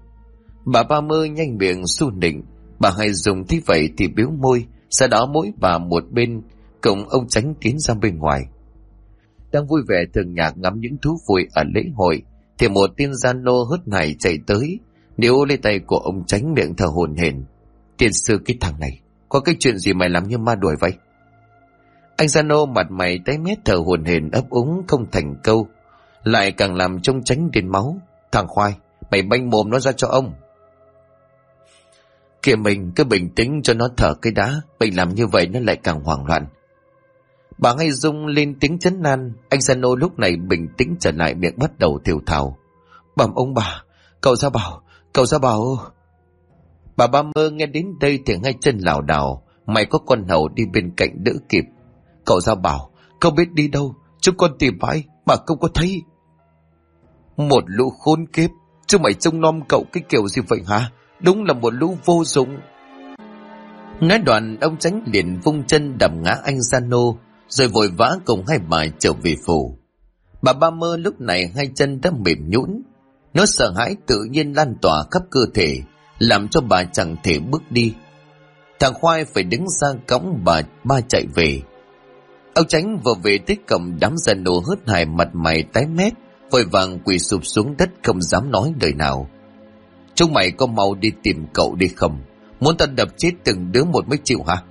Bà Ba Mơ nhanh miệng xu nịnh. Bà Hai Dùng thế vậy thì biếu môi, sau đó mỗi bà một bên, cùng ông Chánh tiến ra bên ngoài. Đang vui vẻ thường nhạc ngắm những thú vui ở lễ hội thì một tên gian nô hớt hải chạy tới, níu lấy tay của ông Chánh, miệng thở hổn hển. Tiên sư, cái thằng này có cái chuyện gì mày làm như ma đuổi vậy? Anh Giano mặt mày tái mét thở hổn hển ấp úng không thành câu, lại càng làm trông tránh đến máu. Thằng Khoai, mày banh mồm nó ra cho ông. Kìa, mình cứ bình tĩnh cho nó thở cái đã, mình làm như vậy nó lại càng hoảng loạn. Bà Ngay Dung lên tiếng trấn an. Anh Giano lúc này bình tĩnh trở lại, miệng bắt đầu thều thào. Bẩm ông bà, cậu Gia Bảo. Bà Ba Mơ nghe đến đây thì ngay chân lảo đảo, mày có con hầu đi bên cạnh đỡ kịp. Cậu Gia Bảo, cậu biết đi đâu? Chúng con tìm mãi mà không có thấy. Một lũ khốn kiếp, chứ mày trông nom cậu cái kiểu gì vậy hả? Đúng là một lũ vô dụng. Nói đoạn ông Chánh liền vung chân đập ngã anh Giano, rồi vội vã cùng hai bà trở về phủ. Bà Ba Mơ lúc này hai chân đã mềm nhũn, nó sợ hãi tự nhiên lan tỏa khắp cơ thể, làm cho bà chẳng thể bước đi. Thằng Khoai phải đứng ra cõng bà ba chạy về. Ông Chánh vừa về tới cổng, đám Giano hớt hải, mặt mày tái mét, vội vàng quỳ sụp xuống đất không dám nói lời nào. Chúng mày có mau đi tìm cậu đi không? Muốn ta đập chết từng đứa một mới chịu hả?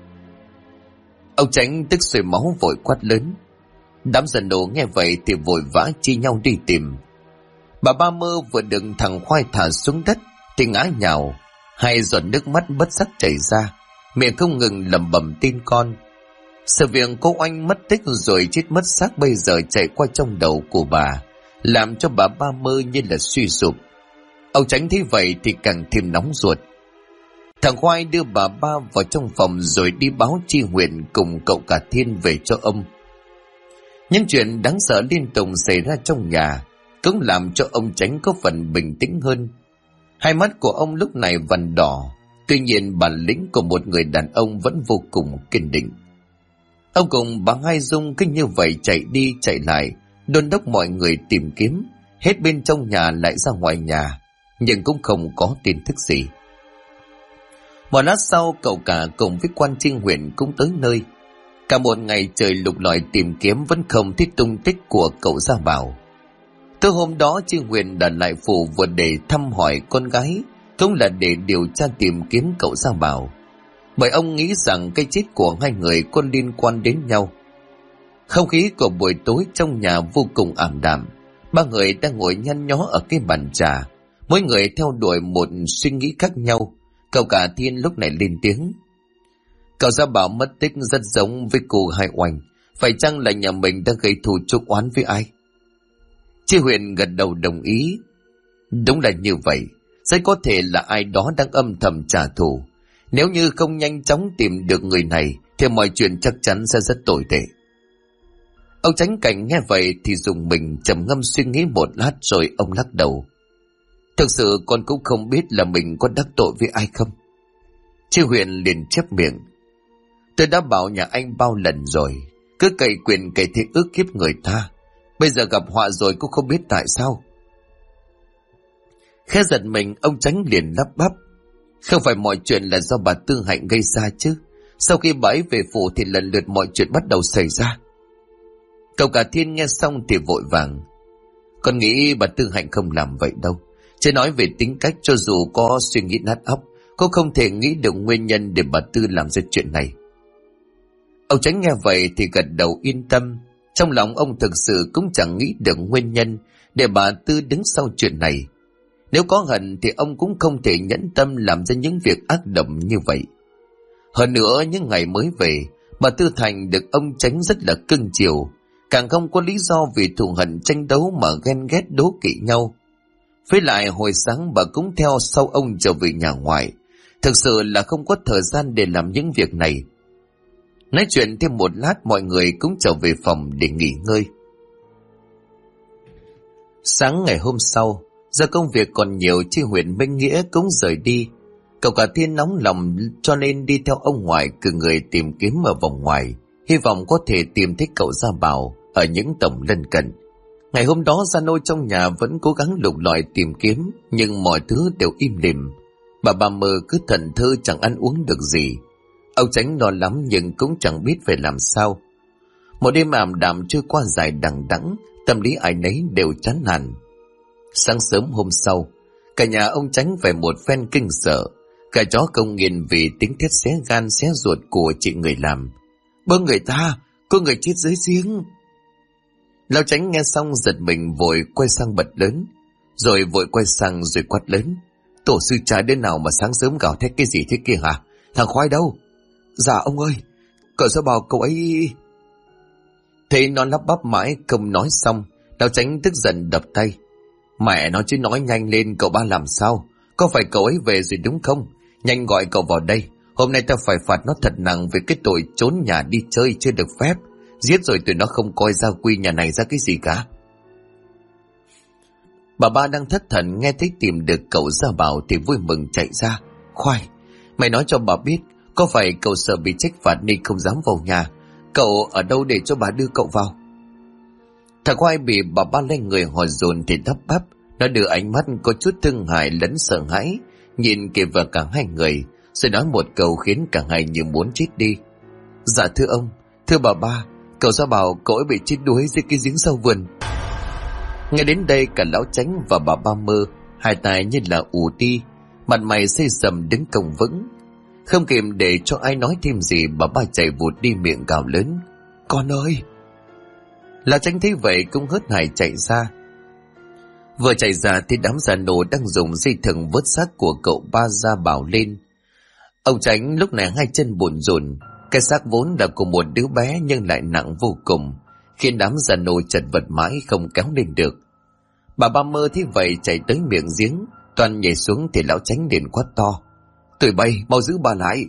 Ông Chánh tức sôi máu vội quát lớn. Đám Giano nghe vậy thì vội vã chia nhau đi tìm. Bà Ba Mơ vừa được thằng Khoai thả xuống đất thì ngã nhào, hai giọt nước mắt bất giác chảy ra, miệng không ngừng lẩm bẩm tin con. Sự việc cô Oanh mất tích rồi chết mất xác bây giờ chạy qua trong đầu của bà, làm cho bà Ba Mơ như là suy sụp. Ông Chánh thấy vậy thì càng thêm nóng ruột. Thằng Khoai đưa bà ba vào trong phòng rồi đi báo chi huyện cùng cậu cả Thiên về cho ông. Những chuyện đáng sợ liên tục xảy ra trong nhà cũng làm cho ông Chánh có phần bình tĩnh hơn. Hai mắt của ông lúc này vằn đỏ, tuy nhiên bản lĩnh của một người đàn ông vẫn vô cùng kiên định. Ông cùng bà Hai Dung cứ như vậy chạy đi chạy lại, đôn đốc mọi người tìm kiếm, hết bên trong nhà lại ra ngoài nhà, nhưng cũng không có tin tức gì. Một lát sau, cậu cả cùng với quan Trinh huyện cũng tới nơi. Cả một ngày trời lục lọi tìm kiếm vẫn không thấy tung tích của cậu Gia Bảo. Từ hôm đó, Trinh huyện đã lại phủ vừa để thăm hỏi con gái, cũng là để điều tra tìm kiếm cậu Gia Bảo, bởi ông nghĩ rằng cái chết của hai người có liên quan đến nhau. Không khí của buổi tối trong nhà vô cùng ảm đạm. Ba người đang ngồi nhăn nhó ở cái bàn trà, mỗi người theo đuổi một suy nghĩ khác nhau. Cậu cả Thiên lúc này lên tiếng. Cậu Gia Bảo mất tích rất giống với cô Hai Oanh, phải chăng là nhà mình đã gây thù chuốc oán với ai? Chi huyện gật đầu đồng ý. Đúng là như vậy, rất có thể là ai đó đang âm thầm trả thù. Nếu như không nhanh chóng tìm được người này thì mọi chuyện chắc chắn sẽ rất tồi tệ. Ông Chánh Cảnh nghe vậy thì dùng mình trầm ngâm suy nghĩ một lát rồi ông lắc đầu. Thực sự con cũng không biết là mình có đắc tội với ai không. Chi huyện liền chép miệng. Tôi đã bảo nhà anh bao lần rồi, cứ cậy quyền cậy thế ước hiếp người ta, bây giờ gặp họa rồi cũng không biết tại sao. Khẽ giật mình, ông Chánh liền lắp bắp. Không phải mọi chuyện là do bà Tư Hạnh gây ra chứ? Sau khi bà ấy về phủ thì lần lượt mọi chuyện bắt đầu xảy ra. Cậu cả Thiên nghe xong thì vội vàng. Con nghĩ bà Tư Hạnh không làm vậy đâu. Chứ nói về tính cách, cho dù có suy nghĩ nát óc, cô không thể nghĩ được nguyên nhân để bà Tư làm ra chuyện này. Ông Chánh nghe vậy thì gật đầu yên tâm. Trong lòng ông thực sự cũng chẳng nghĩ được nguyên nhân để bà Tư đứng sau chuyện này. Nếu có hận thì ông cũng không thể nhẫn tâm làm ra những việc ác độc như vậy. Hơn nữa, những ngày mới về, bà Tư Thành được ông Chánh rất là cưng chiều, càng không có lý do vì thù hận tranh đấu mà ghen ghét đố kỵ nhau. Với lại hồi sáng bà cũng theo sau ông trở về nhà ngoại, thực sự là không có thời gian để làm những việc này. Nói chuyện thêm một lát, mọi người cũng trở về phòng để nghỉ ngơi. Sáng ngày hôm sau, do công việc còn nhiều, Chi huyện Minh Nghĩa cũng rời đi. Cậu cả Thiên nóng lòng cho nên đi theo ông ngoại cử người tìm kiếm ở vòng ngoài, hy vọng có thể tìm thấy cậu Gia Bảo ở những tổng lân cận. Ngày hôm đó, Gia Nô trong nhà vẫn cố gắng lục lọi tìm kiếm, nhưng mọi thứ đều im lìm. Bà Ba Mơ cứ thẫn thờ chẳng ăn uống được gì. Ông Chánh lo lắm nhưng cũng chẳng biết phải làm sao. Một đêm ảm đạm trôi qua dài đằng đẵng, tâm lý ai nấy đều chán nản. Sáng sớm hôm sau, cả nhà ông Chánh phải một phen kinh sợ. Cả chó công nghiền vì tiếng thét xé gan xé ruột của chị người làm. Bớ người ta, Có người chết dưới giếng. Lão Chánh nghe xong giật mình vội quay sang bật lớn, rồi vội quay sang rồi quát lớn: Tổ sư cha đến nào mà sáng sớm gào thét cái gì thế kia hả? Thằng Khoai đâu? Dạ ông ơi, cậu sao bảo cậu ấy... Thấy nó lắp bắp mãi không nói xong, Lão Chánh tức giận đập tay: Mẹ nó chứ, nói nhanh lên, cậu ba làm sao? Có phải cậu ấy về rồi đúng không? Nhanh gọi cậu vào đây. Hôm nay ta phải phạt nó thật nặng về cái tội trốn nhà đi chơi chưa được phép. Giết rồi tụi nó không coi gia quy nhà này ra cái gì cả. Bà ba đang thất thần nghe thấy tìm được cậu Gia Bảo thì vui mừng chạy ra: Khoai, mày nói cho bà biết, có phải cậu sợ bị trách phạt nên không dám vào nhà? Cậu ở đâu để cho bà đưa cậu vào? Thằng Khoai bị bà ba lên người hỏi dồn thì đắp bắp. Nó đưa ánh mắt có chút thương hại lẫn sợ hãi nhìn kịp vào cả hai người, rồi nói một câu khiến cả hai như muốn chết đi: Dạ thưa ông, thưa bà ba, cậu Gia Bảo cậu ấy bị chết đuối dưới cái giếng sau vườn. Nghe đến đây cả Lão Chánh và bà Ba Mơ hai tai như là ù đi, mặt mày xây sầm đứng cổng vững. Không kịp để cho ai nói thêm gì, bà ba chạy vụt đi miệng gào lớn: Con ơi! Lão Chánh thấy vậy cũng hớt hải chạy ra. Vừa chạy ra thì đám già nổ đang dùng dây thừng vớt xác của cậu ba Gia Bảo lên. Ông Chánh lúc này hai chân bủn rủn, cái xác vốn là của một đứa bé nhưng lại nặng vô cùng, khiến đám già nổ chật vật mãi không kéo lên được. Bà Ba Mơ thấy vậy chạy tới miệng giếng, toàn nhảy xuống thì Lão Chánh liền quát to: Tụi bay mau giữ bà lại!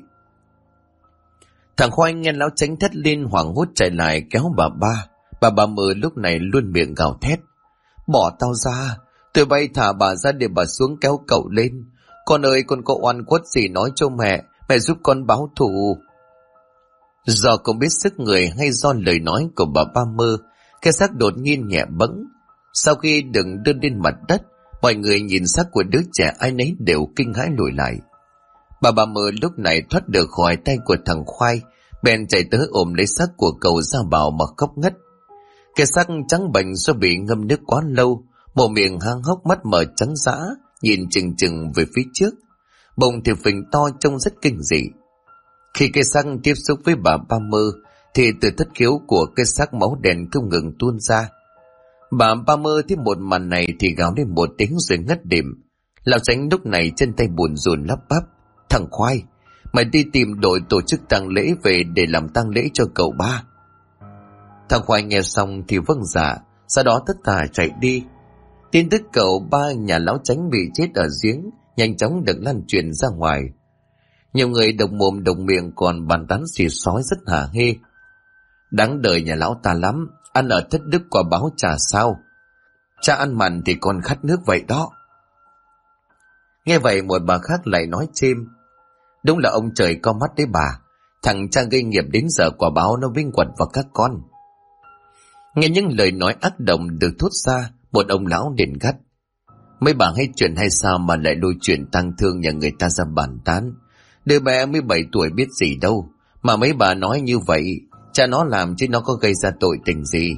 Thằng Khoai nghe Lão Chánh thét lên hoảng hốt chạy lại kéo bà ba. Bà Ba Mơ lúc này luôn miệng gào thét: Bỏ tao ra! Tụi bay thả bà ra để bà xuống kéo cậu lên. Con ơi, con có oan khuất gì nói cho mẹ, mẹ giúp con báo thù. Do không biết sức người hay do lời nói của bà Ba Mơ, cái xác đột nhiên nhẹ bẫng. Sau khi đừng đưa lên mặt đất, mọi người nhìn xác của đứa trẻ ai nấy đều kinh hãi lùi lại. Bà Ba Mơ lúc này thoát được khỏi tay của thằng Khoai, bèn chạy tới ôm lấy xác của cậu Gia Bảo mà khóc ngất. Cái xác trắng bệch do bị ngâm nước quá lâu, mồm miệng hang hốc, mắt mở trắng dã, nhìn chừng chừng về phía trước, bụng thì phình to trông rất kinh dị. Khi cái xác tiếp xúc với bà Ba Mơ thì từ thất khiếu của cái xác máu đen không ngừng tuôn ra. Bà Ba Mơ thấy một màn này thì gào lên một tiếng rồi ngất đệm. Lão Chánh lúc này chân tay buồn rùn lắp bắp: Thằng Khoai, mày đi tìm đội tổ chức tang lễ về để làm tang lễ cho cậu ba. Thằng Khoai nghe xong thì vâng dạ, sau đó tất tả chạy đi. Tin tức cậu ba nhà Lão Chánh bị chết ở giếng nhanh chóng được lan truyền ra ngoài. Nhiều người đồng mồm đồng miệng còn bàn tán xì xói rất hả hê: Đáng đời nhà lão ta lắm, ăn ở thất đức quả báo trả sao. Cha ăn mặn thì còn khát nước vậy đó. Nghe vậy một bà khác lại nói chêm: Đúng là ông trời có mắt đấy bà, thằng cha gây nghiệp đến giờ quả báo nó vinh quật vào các con. Nghe những lời nói ác độc được thốt ra, một ông lão liền gắt: Mấy bà hay chuyện hay sao mà lại lôi chuyện tang thương nhà người ta ra bàn tán? Đứa bé 17 tuổi biết gì đâu, mà mấy bà nói như vậy, cha nó làm chứ nó có gây ra tội tình gì.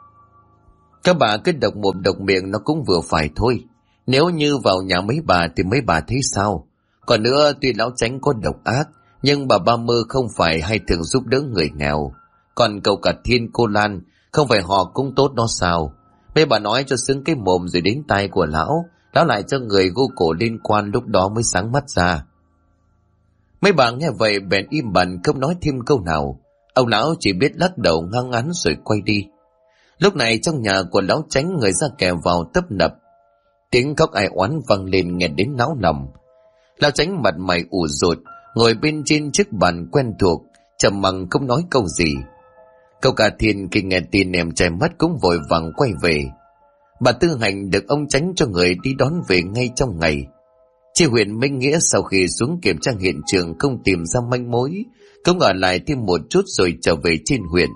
Các bà cứ độc mồm độc miệng nó cũng vừa phải thôi. Nếu như vào nhà mấy bà thì mấy bà thấy sao? Còn nữa, tuy Lão Chánh có độc ác, nhưng bà Ba Mơ không phải hay thường giúp đỡ người nghèo. Còn cậu cả Thiên, cô Lan, không phải họ cũng tốt đó sao? Mấy bà nói cho xứng cái mồm rồi đến tai của lão, lão lại cho người gu cổ liên quan, lúc đó mới sáng mắt ra. Mấy bà nghe vậy bèn im bặt không nói thêm câu nào. Ông lão chỉ biết lắc đầu ngang ngắn rồi quay đi. Lúc này trong nhà của Lão Chánh người ra kè vào tấp nập, tiếng khóc ai oán vang lên nghe đến náo lòng. Lão Chánh mặt mày ủ rột ngồi bên trên chiếc bàn quen thuộc, trầm mặc không nói câu gì. Cậu cả Thiên khi nghe tin em trai mất cũng vội vàng quay về. Bà Tư Hạnh được ông Chánh cho người đi đón về ngay trong ngày. Chi huyện Minh Nghĩa sau khi xuống kiểm tra hiện trường không tìm ra manh mối, cũng ở lại thêm một chút rồi trở về trên huyện.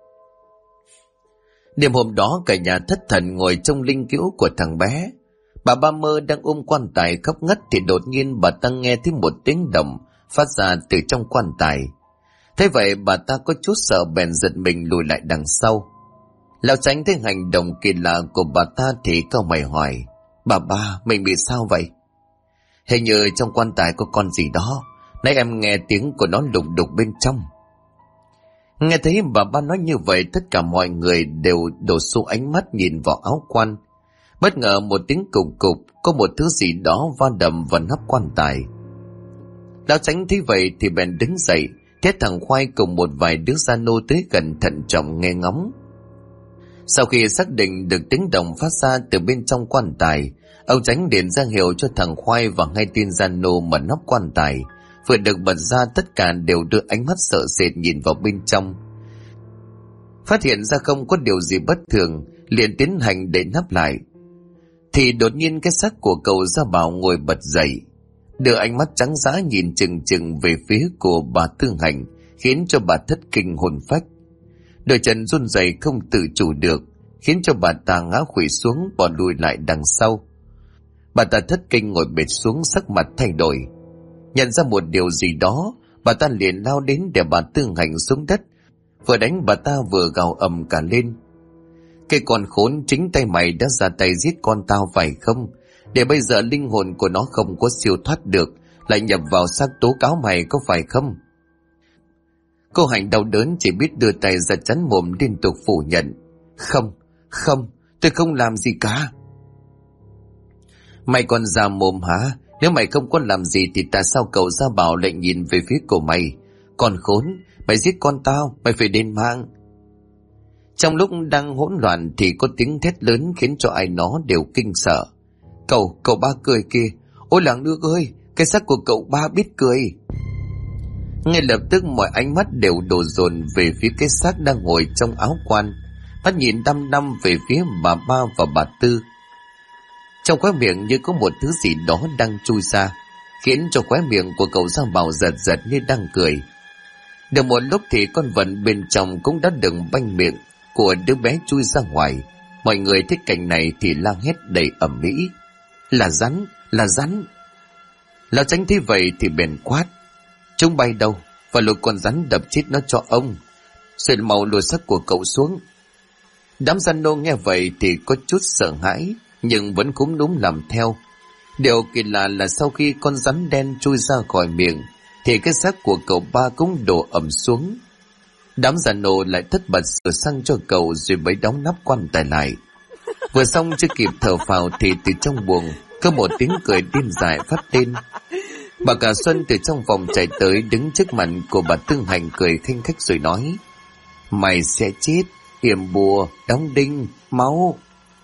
Đêm hôm đó cả nhà thất thần ngồi trong linh cữu của thằng bé. Bà Ba Mơ đang ôm quan tài khóc ngất thì đột nhiên bà ta nghe thấy một tiếng động phát ra từ trong quan tài. Thế vậy bà ta có chút sợ bèn giật mình lùi lại đằng sau. Lão Chánh thấy hành động kỳ lạ của bà ta thì cau mày hỏi: Bà ba, mình bị sao vậy? Hình như trong quan tài có con gì đó, nãy em nghe tiếng của nó lục đục bên trong. Nghe thấy bà ba nói như vậy, tất cả mọi người đều đổ xô ánh mắt nhìn vào áo quan. Bất ngờ một tiếng cục cục, có một thứ gì đó va đầm vào nắp quan tài. Lão Chánh thấy vậy thì bèn đứng dậy, thét thằng Khoai cùng một vài đứa gia nô tới gần thận trọng nghe ngóng. Sau khi xác định được tiếng động phát ra từ bên trong quan tài, ông Chánh điện ra hiệu cho thằng Khoai và ngay tin gia nô mở nắp quan tài. Vừa được bật ra, tất cả đều đưa ánh mắt sợ sệt nhìn vào bên trong. Phát hiện ra không có điều gì bất thường, liền tiến hành để nắp lại. Thì đột nhiên cái xác của cậu Gia Bảo ngồi bật dậy, đưa ánh mắt trắng dã nhìn chừng chừng về phía của bà Tư Hạnh, khiến cho bà thất kinh hồn phách. Đôi chân run rẩy không tự chủ được, khiến cho bà ta ngã khuỵu xuống, bỏ lùi lại đằng sau. Bà ta thất kinh ngồi bệt xuống, sắc mặt thay đổi. Nhận ra một điều gì đó, bà ta liền lao đến để bà Tư Hạnh xuống đất, vừa đánh bà ta vừa gào ầm cả lên. Cái con khốn, chính tay mày đã ra tay giết con tao phải không? Để bây giờ linh hồn của nó không có siêu thoát được, lại nhập vào xác tố cáo mày có phải không? Cô Hạnh đau đớn chỉ biết đưa tay ra chắn mồm liên tục phủ nhận. Không, tôi không làm gì cả. Mày còn già mồm hả? Nếu mày không có làm gì thì tại sao cậu Gia Bảo lại nhìn về phía của mày? Con khốn, mày giết con tao, mày phải đền mạng. Trong lúc đang hỗn loạn thì có tiếng thét lớn khiến cho ai nó đều kinh sợ. Cậu ba cười kìa, ôi làng nước ơi, cái xác của cậu ba biết cười. Ngay lập tức mọi ánh mắt đều đổ dồn về phía cái xác đang ngồi trong áo quan, mắt nhìn đăm đăm về phía bà ba và bà Tư. Trong khóe miệng như có một thứ gì đó đang chui ra, khiến cho khóe miệng của cậu Gia Bảo giật giật như đang cười. Được một lúc thì con vật bên trong cũng đã đừng banh miệng của đứa bé chui ra ngoài. Mọi người thấy cảnh này thì la hét đầy ầm ĩ. Là rắn, là rắn. Lão Chánh thấy vậy thì bèn quát: chúng bay đâu, và lôi con rắn đập chết nó cho ông, rồi mau lùi xác của cậu xuống. Đám gian nô nghe vậy thì có chút sợ hãi, nhưng vẫn cúm núm làm theo. Điều kỳ lạ là sau khi con rắn đen chui ra khỏi miệng thì cái xác của cậu ba cũng đổ ầm xuống. Đám già nô lại thất bật sửa xăng cho cậu rồi mới đóng nắp quan tài lại. Vừa xong chưa kịp thở phào thì từ trong buồng có một tiếng cười điên dại phát lên. Bà Cả Xuân từ trong phòng chạy tới đứng trước mặt của bà Tư Hạnh cười khinh khách rồi nói: mày sẽ chết, yểm bùa, đóng đinh, máu.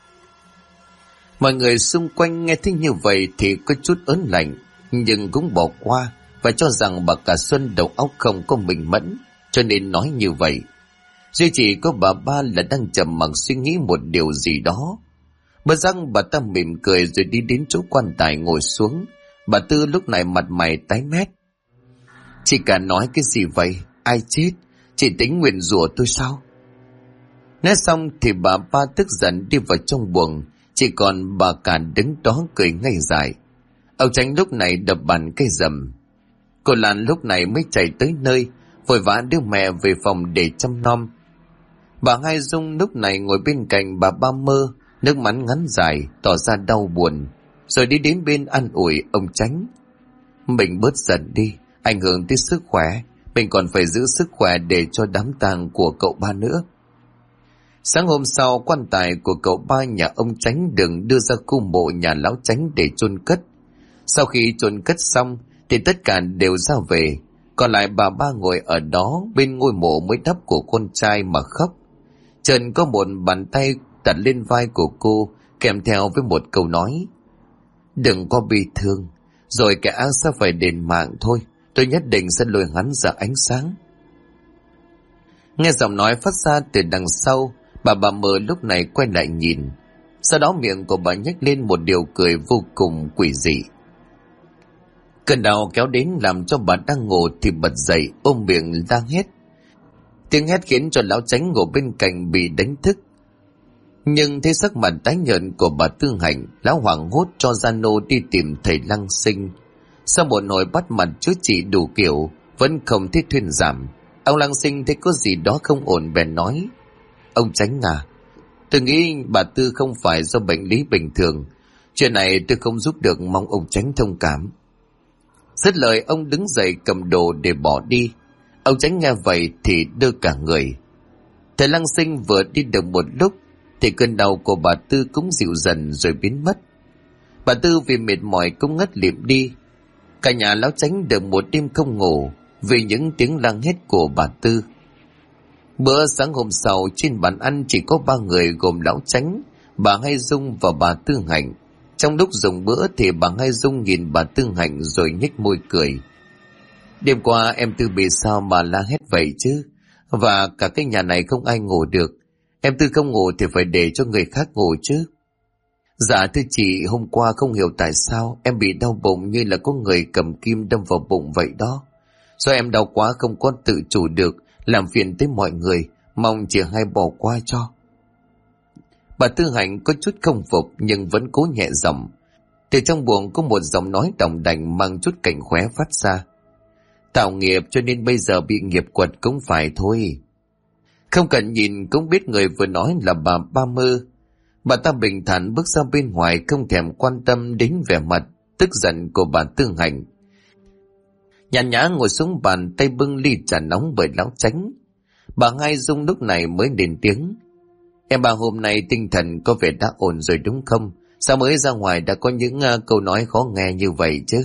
Mọi người xung quanh nghe thấy như vậy thì có chút ớn lạnh, nhưng cũng bỏ qua và cho rằng bà Cả Xuân đầu óc không có minh mẫn, cho nên nói như vậy. Duy chỉ có bà ba là đang trầm mặc suy nghĩ một điều gì đó. Bất giác bà ta mỉm cười rồi đi đến chỗ quan tài ngồi xuống. Bà Tư lúc này mặt mày tái mét. Chị cả nói cái gì vậy? Ai chết? Chị tính nguyền rủa tôi sao? Nói xong thì bà ba tức giận đi vào trong buồng, chỉ còn bà Cả đứng đó cười ngây dại. Ông Chánh lúc này đập bàn cây rầm. Cô Lan lúc này mới chạy tới nơi, vội vã đưa mẹ về phòng để chăm nom. Bà Hai Dung lúc này ngồi bên cạnh bà Ba Mơ, nước mắt ngắn dài, tỏ ra đau buồn, rồi đi đến bên an ủi ông Chánh. Mình bớt giận đi, ảnh hưởng tới sức khỏe, mình còn phải giữ sức khỏe để cho đám tang của cậu ba nữa. Sáng hôm sau, quan tài của cậu ba nhà ông Chánh được đưa ra khu mộ nhà lão Chánh để chôn cất. Sau khi chôn cất xong thì tất cả đều ra về, còn lại bà ba ngồi ở đó bên ngôi mộ mới đắp của con trai mà khóc. Trần có một bàn tay đặt lên vai của cô, kèm theo với một câu nói: đừng có bi thương, rồi kẻ ác sẽ phải đền mạng thôi, tôi nhất định sẽ lôi hắn ra ánh sáng. Nghe giọng nói phát ra từ đằng sau, bà Mơ lúc này quay lại nhìn, sau đó miệng của bà nhếch lên một điều cười vô cùng quỷ dị. Cơn đau kéo đến làm cho bà đang ngủ thì bật dậy ôm miệng la hét. Tiếng hét khiến cho lão Chánh ngồi bên cạnh bị đánh thức. Nhưng thấy sắc mặt tái nhợt của bà Tư Hạnh, lão hoảng hốt cho gia nô đi tìm thầy Lăng Sinh. Sau một hồi bắt mặt chữa trị đủ kiểu, vẫn không thấy thuyên giảm. Ông Lăng Sinh thấy có gì đó không ổn bèn nói: ông Chánh à, tôi nghĩ bà Tư không phải do bệnh lý bình thường, chuyện này tôi không giúp được, mong ông Chánh thông cảm. Dứt lời ông đứng dậy cầm đồ để bỏ đi. Ông Chánh nghe vậy thì đưa cả người. Thầy Lăng Sinh vừa đi được một lúc thì cơn đau của bà Tư cũng dịu dần rồi biến mất. Bà Tư vì mệt mỏi cũng ngất lịm đi. Cả nhà Lão Chánh được một đêm không ngủ vì những tiếng la hét của bà Tư. Bữa sáng hôm sau trên bàn ăn chỉ có 3 người gồm Lão Chánh, bà Hai Dung và bà Tư Hạnh. Trong lúc dùng bữa thì bà Hai Dung nhìn bà Tư Hạnh rồi nhếch môi cười. Đêm qua em Tư bị sao mà la hét vậy chứ? Và cả cái nhà này không ai ngủ được. Em Tư không ngủ thì phải để cho người khác ngủ chứ. Dạ thưa chị, hôm qua không hiểu tại sao em bị đau bụng như là có người cầm kim đâm vào bụng vậy đó. Do em đau quá không có tự chủ được, làm phiền tới mọi người, mong chị Hai bỏ qua cho. Bà Tư Hạnh có chút không phục nhưng vẫn cố nhẹ giọng. Từ trong buồng có một giọng nói đòng đành mang chút cảnh khóe phát ra. Tạo nghiệp cho nên bây giờ bị nghiệp quật cũng phải thôi. Không cần nhìn cũng biết người vừa nói là bà Ba Mơ. Bà ta bình thản bước ra bên ngoài không thèm quan tâm đến vẻ mặt tức giận của bà Tư Hạnh. Nhàn nhã ngồi xuống bàn tay bưng ly trà nóng bởi Lão Chánh. Bà Hai Dung lúc này mới lên tiếng. Em bà hôm nay tinh thần có vẻ đã ổn rồi đúng không? Sao mới ra ngoài đã có những câu nói khó nghe như vậy chứ?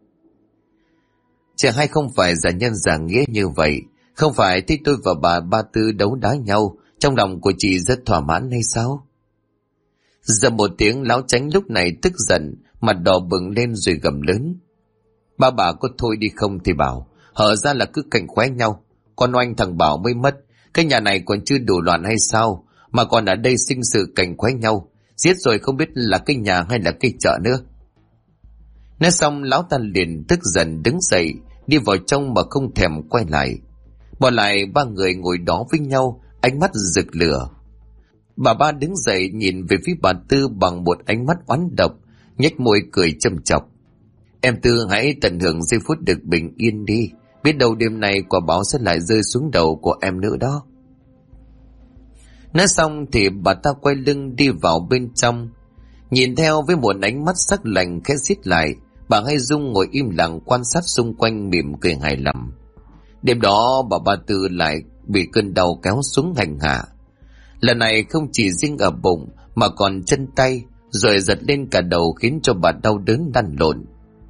Chị Hai không phải giả nhân giả nghĩa như vậy. Không phải thì tôi và bà Ba Tư đấu đá nhau, trong lòng của chị rất thỏa mãn hay sao? Giờ một tiếng Lão Chánh lúc này tức giận, mặt đỏ bừng lên rồi gầm lớn. Bà có thôi đi không thì bảo, hở ra là cứ cạnh khóe nhau. Con oanh thằng Bảo mới mất, cái nhà này còn chưa đủ loạn hay sao, mà còn ở đây sinh sự cạnh khóe nhau, giết rồi không biết là cái nhà hay là cái chợ nữa. Nói xong Lão ta liền tức giận đứng dậy, đi vào trong mà không thèm quay lại. Bỏ lại 3 người ngồi đó với nhau, ánh mắt rực lửa. Bà Ba đứng dậy nhìn về phía bà Tư bằng một ánh mắt oán độc, nhếch môi cười châm chọc. Em Tư hãy tận hưởng giây phút được bình yên đi, biết đâu đêm nay quả báo sẽ lại rơi xuống đầu của em nữa đó. Nói xong thì bà ta quay lưng đi vào bên trong. Nhìn theo với một ánh mắt sắc lạnh khẽ xiết lại, bà Hai Dung ngồi im lặng quan sát xung quanh mỉm cười hài lòng. Đêm đó bà Ba Tư lại bị cơn đau kéo xuống hành hạ. Lần này không chỉ riêng ở bụng mà còn chân tay, rồi giật lên cả đầu khiến cho bà đau đớn lăn lộn.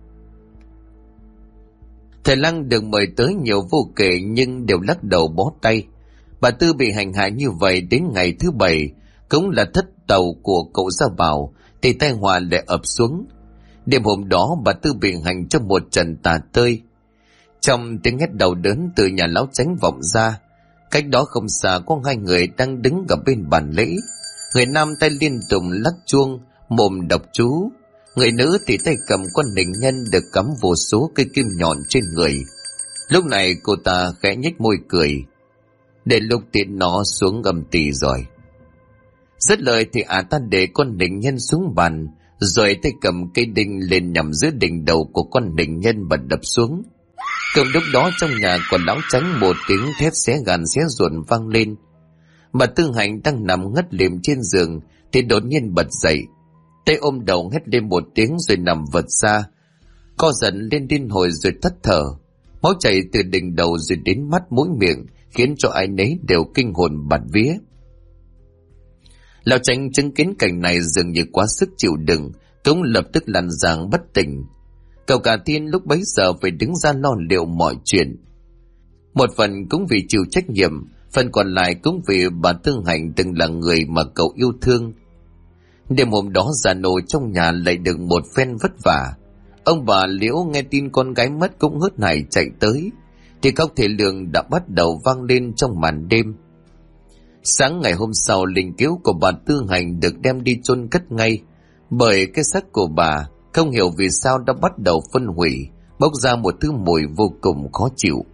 Thầy Lăng được mời tới nhiều vô kể nhưng đều lắc đầu bó tay. Bà Tư bị hành hạ như vậy đến ngày thứ 7, cũng là thất tàu của cậu Gia Bảo, thì tai họa lại ập xuống. Đêm hôm đó bà Tư bị hành trong một trận tà tơi. Trong tiếng hét đau đớn từ nhà Lão Chánh vọng ra, cách đó không xa có 2 người đang đứng ở bên bàn lễ. Người nam tay liên tục lắc chuông, mồm đọc chú. Người nữ thì tay cầm con hình nhân được cắm vô số cây kim nhọn trên người. Lúc này cô ta khẽ nhếch môi cười. Để lúc tiện nó xuống âm tỳ rồi. Dứt lời thì ta để con hình nhân xuống bàn, rồi tay cầm cây đinh lên nhằm giữa đỉnh đầu của con hình nhân bật đập xuống. Cùng lúc đó trong nhà của Lão Chánh một tiếng thét xé gan xé ruột vang lên. Bà Tư Hạnh đang nằm ngất lịm trên giường thì đột nhiên bật dậy, tay ôm đầu hét lên một tiếng rồi nằm vật ra, co giật lên điên hồi rồi thất thở. Máu chảy từ đỉnh đầu rồi đến mắt mũi miệng khiến cho ai nấy đều kinh hồn bạt vía. Lão Chánh chứng kiến cảnh này dường như quá sức chịu đựng, cũng lập tức lăn giang bất tỉnh. Cậu cả Thiên lúc bấy giờ phải đứng ra lo liệu mọi chuyện. Một phần cũng vì chịu trách nhiệm, phần còn lại cũng vì bà Tư Hạnh từng là người mà cậu yêu thương. Đêm hôm đó già nô trong nhà lại được một phen vất vả. Ông bà Liễu nghe tin con gái mất cũng hớt hải chạy tới, thì khóc thê lương đã bắt đầu vang lên trong màn đêm. Sáng ngày hôm sau, linh cữu của bà Tư Hạnh được đem đi chôn cất ngay, bởi cái xác của bà không hiểu vì sao đã bắt đầu phân hủy, bốc ra một thứ mùi vô cùng khó chịu.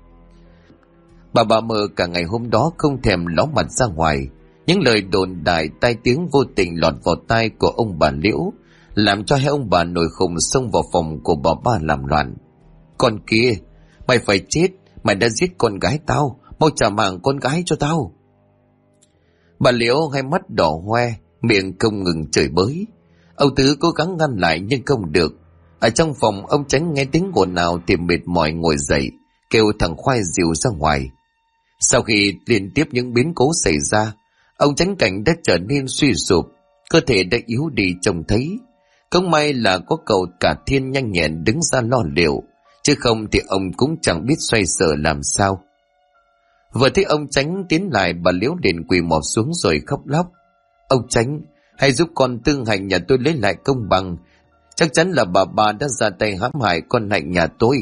Bà Mơ cả ngày hôm đó không thèm ló mặt ra ngoài. Những lời đồn đại tai tiếng vô tình lọt vào tai của ông bà Liễu, làm cho hai ông bà nổi khùng xông vào phòng của bà Ba làm loạn. Con kia, mày phải chết, mày đã giết con gái tao, mau trả mạng con gái cho tao. Bà Liễu hai mắt đỏ hoe, miệng không ngừng chửi bới. Ông Tứ cố gắng ngăn lại nhưng không được. Ở trong phòng ông Chánh nghe tiếng ồn ào thì mệt mỏi ngồi dậy, kêu thằng Khoai dìu ra ngoài. Sau khi liên tiếp những biến cố xảy ra, ông Chánh Cảnh đã trở nên suy sụp, cơ thể đã yếu đi trông thấy. Không may là có cậu Cả Thiên nhanh nhẹn đứng ra lo liệu, chứ không thì ông cũng chẳng biết xoay sở làm sao. Vừa thấy ông Chánh tiến lại, bà Liễu liền quỳ mọp xuống rồi khóc lóc. Ông Chánh, hãy giúp con Tương Hạnh nhà tôi lấy lại công bằng. Chắc chắn là bà đã ra tay hãm hại con Hạnh nhà tôi.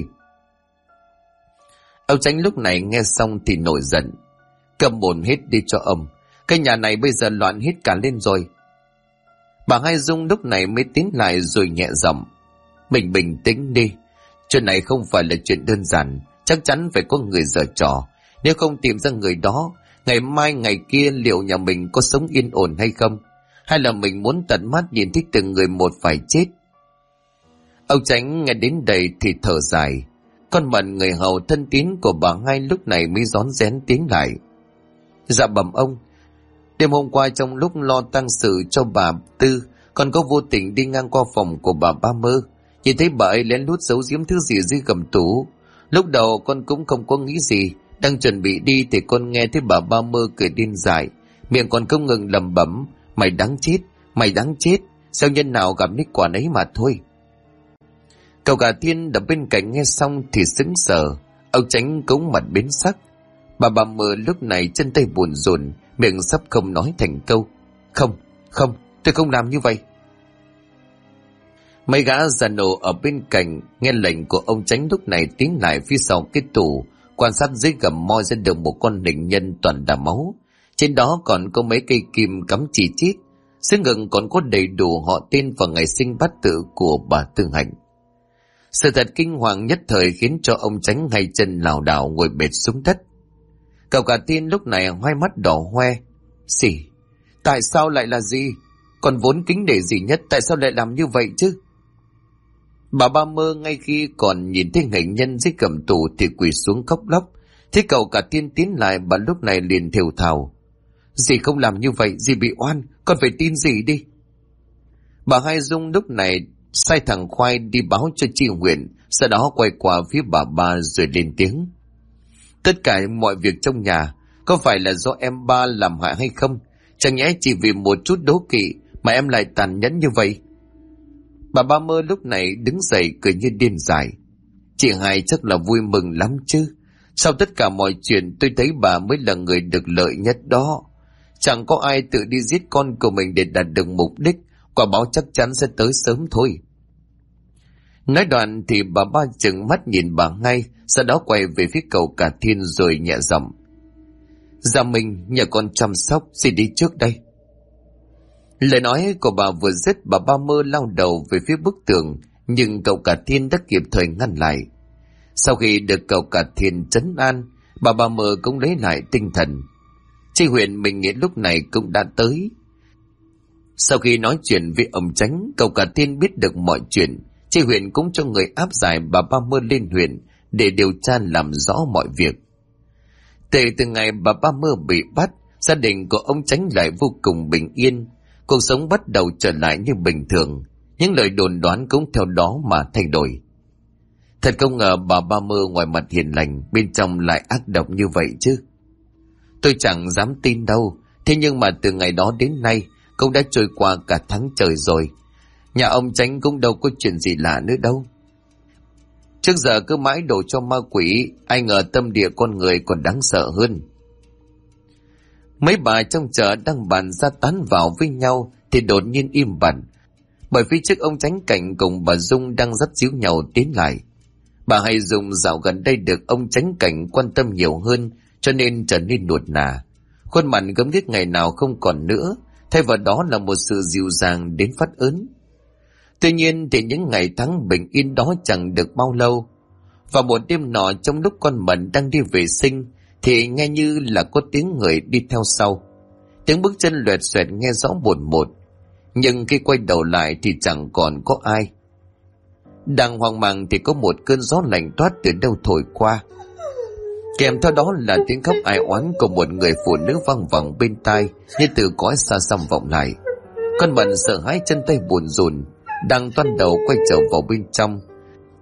Ông Chánh lúc này nghe xong thì nổi giận. Cầm bồn hết đi cho ông. Cái nhà này bây giờ loạn hết cả lên rồi. Bà Hai Dung lúc này mới tiến lại rồi nhẹ giọng. Mình bình tĩnh đi. Chuyện này không phải là chuyện đơn giản. Chắc chắn phải có người giở trò. Nếu không tìm ra người đó, ngày mai ngày kia liệu nhà mình có sống yên ổn hay không? Hay là mình muốn tận mắt nhìn thấy từng người một phải chết? Ông Chánh nghe đến đây thì thở dài. Con Mận, người hầu thân tín của bà Hai lúc này mới rón rén tiến lại. Dạ bẩm ông, đêm hôm qua trong lúc lo tang sự cho bà Tư, con có vô tình đi ngang qua phòng của bà Ba Mơ, nhìn thấy bà ấy lén lút giấu giếm thứ gì dưới gầm tủ. Lúc đầu con cũng không có nghĩ gì, đang chuẩn bị đi thì con nghe thấy bà Ba Mơ cười điên dại, miệng còn không ngừng lẩm bẩm, mày đáng chết, sao nhân nào gặp nít quả ấy mà thôi. Cậu Cả Thiên ở bên cạnh nghe xong thì sững sờ, ông Chánh cũng mặt biến sắc. Bà Ba Mơ lúc này chân tay buồn rộn, miệng sắp không nói thành câu. Không, tôi không làm như vậy. Mấy gã già nổ ở bên cạnh nghe lệnh của ông Chánh lúc này tiến lại phía sau cái tủ, quan sát dưới gầm moi ra được một con hình nhân toàn đà máu. Trên đó còn có mấy cây kim cắm chỉ chít, dưới ngực còn có đầy đủ họ tên và ngày sinh bát tự của bà Tương Hạnh. Sự thật kinh hoàng nhất thời khiến cho ông Chánh hai chân lảo đảo ngồi bệt xuống đất. Cậu Cả Thiên lúc này hai mắt đỏ hoe. Xỉ, tại sao lại là gì? Còn vốn kính nể gì nhất, tại sao lại làm như vậy chứ? Bà Ba Mơ ngay khi còn nhìn thấy hình nhân dưới gầm tủ thì quỳ xuống khóc lóc. Thế cậu Cả Thiên tiến lại, bà lúc này liền thều thào. Dì không làm như vậy, dì bị oan, con phải tin dì đi. Bà Hai Dung lúc này sai thằng Khoai đi báo cho chi huyện, sau đó quay qua phía bà Ba rồi lên tiếng. Tất cả mọi việc trong nhà có phải là do em Ba làm hại hay không? Chẳng nhẽ chỉ vì một chút đố kỵ mà em lại tàn nhẫn như vậy? Bà Ba Mơ lúc này đứng dậy cười như điên dại. Chị Hai chắc là vui mừng lắm chứ. Sau tất cả mọi chuyện tôi thấy bà mới là người được lợi nhất đó. Chẳng có ai tự đi giết con của mình để đạt được mục đích, quả báo chắc chắn sẽ tới sớm thôi. Nói đoạn thì bà Ba chừng mắt nhìn bà ngay, sau đó quay về phía cậu Cả Thiên rồi nhẹ giọng. Dạ mình nhờ con chăm sóc, xin đi trước đây. Lời nói của bà vừa dứt, bà Ba Mơ lao đầu về phía bức tường, nhưng cậu Cả Thiên đã kịp thời ngăn lại. Sau khi được cậu Cả Thiên trấn an, bà Ba Mơ cũng lấy lại tinh thần. Chi huyện mình nghĩ lúc này cũng đã tới. Sau khi nói chuyện với ông Chánh, cậu Cả Thiên biết được mọi chuyện. Chi huyện cũng cho người áp giải bà Ba Mơ lên huyện để điều tra làm rõ mọi việc. Từ ngày bà Ba Mơ bị bắt, gia đình của ông Chánh lại vô cùng bình yên. Cuộc sống bắt đầu trở lại như bình thường. Những lời đồn đoán cũng theo đó mà thay đổi. Thật không ngờ bà Ba Mơ ngoài mặt hiền lành, bên trong lại ác độc như vậy chứ. Tôi chẳng dám tin đâu. Thế nhưng mà từ ngày đó đến nay cũng đã trôi qua cả tháng trời rồi. Nhà ông Chánh cũng đâu có chuyện gì lạ nữa đâu. Trước giờ cứ mãi đổ cho ma quỷ, ai ngờ tâm địa con người còn đáng sợ hơn. Mấy bà trong chợ đang bàn ra tán vào với nhau thì đột nhiên im bặt, bởi phía trước ông Chánh Cảnh cùng bà Dung đang dắt díu nhau tiến lại. Bà Hai Dung dạo gần đây được ông Chánh Cảnh quan tâm nhiều hơn, cho nên trở nên nuột nà. Khuôn mặt gớm ghiếc ngày nào không còn nữa, thay vào đó là một sự dịu dàng đến phát ớn. Tuy nhiên thì những ngày tháng bình yên đó chẳng được bao lâu. Vào một đêm nọ, trong lúc con Mận đang đi vệ sinh thì nghe như là có tiếng người đi theo sau. Tiếng bước chân loẹt xoẹt nghe rõ bồn một, nhưng khi quay đầu lại thì chẳng còn có ai. Đang hoang mang thì có một cơn gió lạnh toát từ đâu thổi qua, kèm theo đó là tiếng khóc ai oán của một người phụ nữ vang vẳng bên tai như từ cõi xa xăm vọng lại. Con Mận sợ hãi, chân tay buồn rùn, đang toan đầu quay trở vào bên trong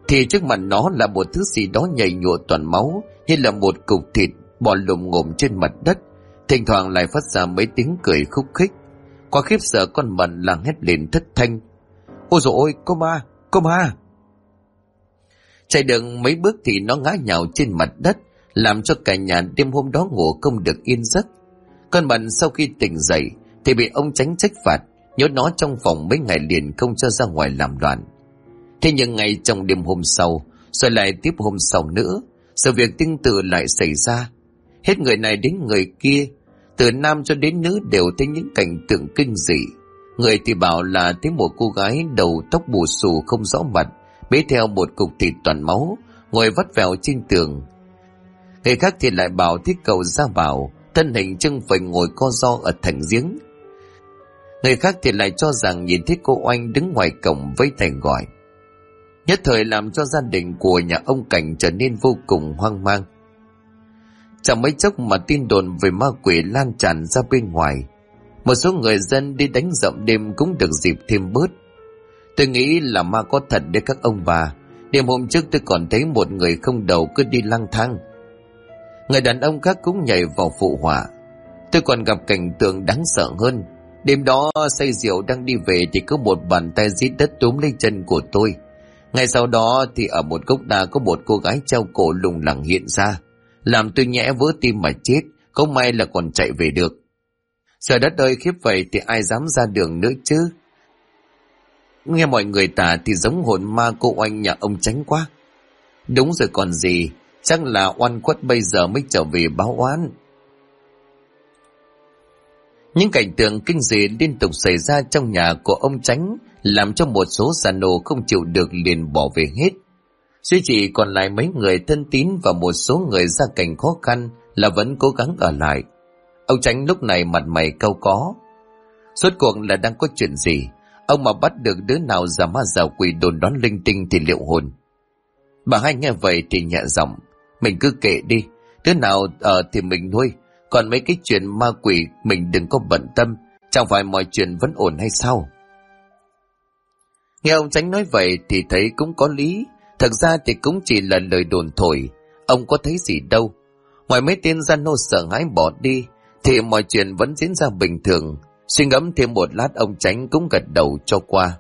thì trước mặt nó là một thứ gì đó nhầy nhụa toàn máu, như là một cục thịt bò lùm ngổm trên mặt đất, thỉnh thoảng lại phát ra mấy tiếng cười khúc khích. Quá khiếp sợ, con Mận làng hét lên thất thanh: ôi dồi ôi, có ma, có ma! Chạy được mấy bước thì nó ngã nhào trên mặt đất, làm cho cả nhà đêm hôm đó ngủ không được yên giấc. Con Mận sau khi tỉnh dậy thì bị ông Chánh trách phạt, nhốt nó trong phòng mấy ngày liền, không cho ra ngoài làm loạn. Thế nhưng ngay trong đêm hôm sau, rồi lại tiếp hôm sau nữa, sự việc tương tự lại xảy ra. Hết người này đến người kia, từ nam cho đến nữ đều thấy những cảnh tượng kinh dị. Người thì bảo là thấy một cô gái đầu tóc bù xù không rõ mặt, bế theo một cục thịt toàn máu, ngồi vắt vẻo trên tường. Người khác thì lại bảo thấy cậu Gia Bảo thân hình trưng phình ngồi co ro ở thành giếng. Người khác thì lại cho rằng nhìn thấy cô Oanh đứng ngoài cổng vẫy tay gọi. Nhất thời làm cho gia đình của nhà ông Cảnh trở nên vô cùng hoang mang. Chẳng mấy chốc mà tin đồn về ma quỷ lan tràn ra bên ngoài. Một số người dân đi đánh dậm đêm cũng được dịp thêm bớt. Tôi nghĩ là ma có thật đấy các ông bà. Đêm hôm trước tôi còn thấy một người không đầu cứ đi lang thang. Người đàn ông khác cũng nhảy vào phụ họa. Tôi còn gặp cảnh tượng đáng sợ hơn. Đêm đó say rượu đang đi về thì có một bàn tay rít đất túm lấy chân của tôi. Ngay sau đó thì ở một gốc đa có một cô gái treo cổ lủng lẳng hiện ra, làm tôi nhẽ vỡ tim mà chết, không may là còn chạy về được. Trời đất ơi, khiếp vậy thì ai dám ra đường nữa chứ. Nghe mọi người tả thì giống hồn ma cô Oanh nhà ông Chánh quá. Đúng rồi còn gì, chắc là oan khuất bây giờ mới trở về báo oán. Những cảnh tượng kinh dị liên tục xảy ra trong nhà của ông Chánh làm cho một số già nô không chịu được liền bỏ về hết. Duy chỉ còn lại mấy người thân tín và một số người gia cảnh khó khăn là vẫn cố gắng ở lại. Ông Chánh lúc này mặt mày cau có. Rốt cuộc là đang có chuyện gì? Ông mà bắt được đứa nào giả ma giả quỷ đồn đoán linh tinh thì liệu hồn. Bà hai nghe vậy thì nhẹ giọng: mình cứ kệ đi, đứa nào ở thì mình nuôi, còn mấy cái chuyện ma quỷ mình đừng có bận tâm, chẳng phải mọi chuyện vẫn ổn hay sao? Nghe ông Chánh nói vậy thì thấy cũng có lý. Thật ra thì cũng chỉ là lời đồn thổi, ông có thấy gì đâu. Ngoài mấy tên gian nô sợ hãi bỏ đi thì mọi chuyện vẫn diễn ra bình thường. Suy ngẫm thêm một lát, ông Chánh cũng gật đầu cho qua.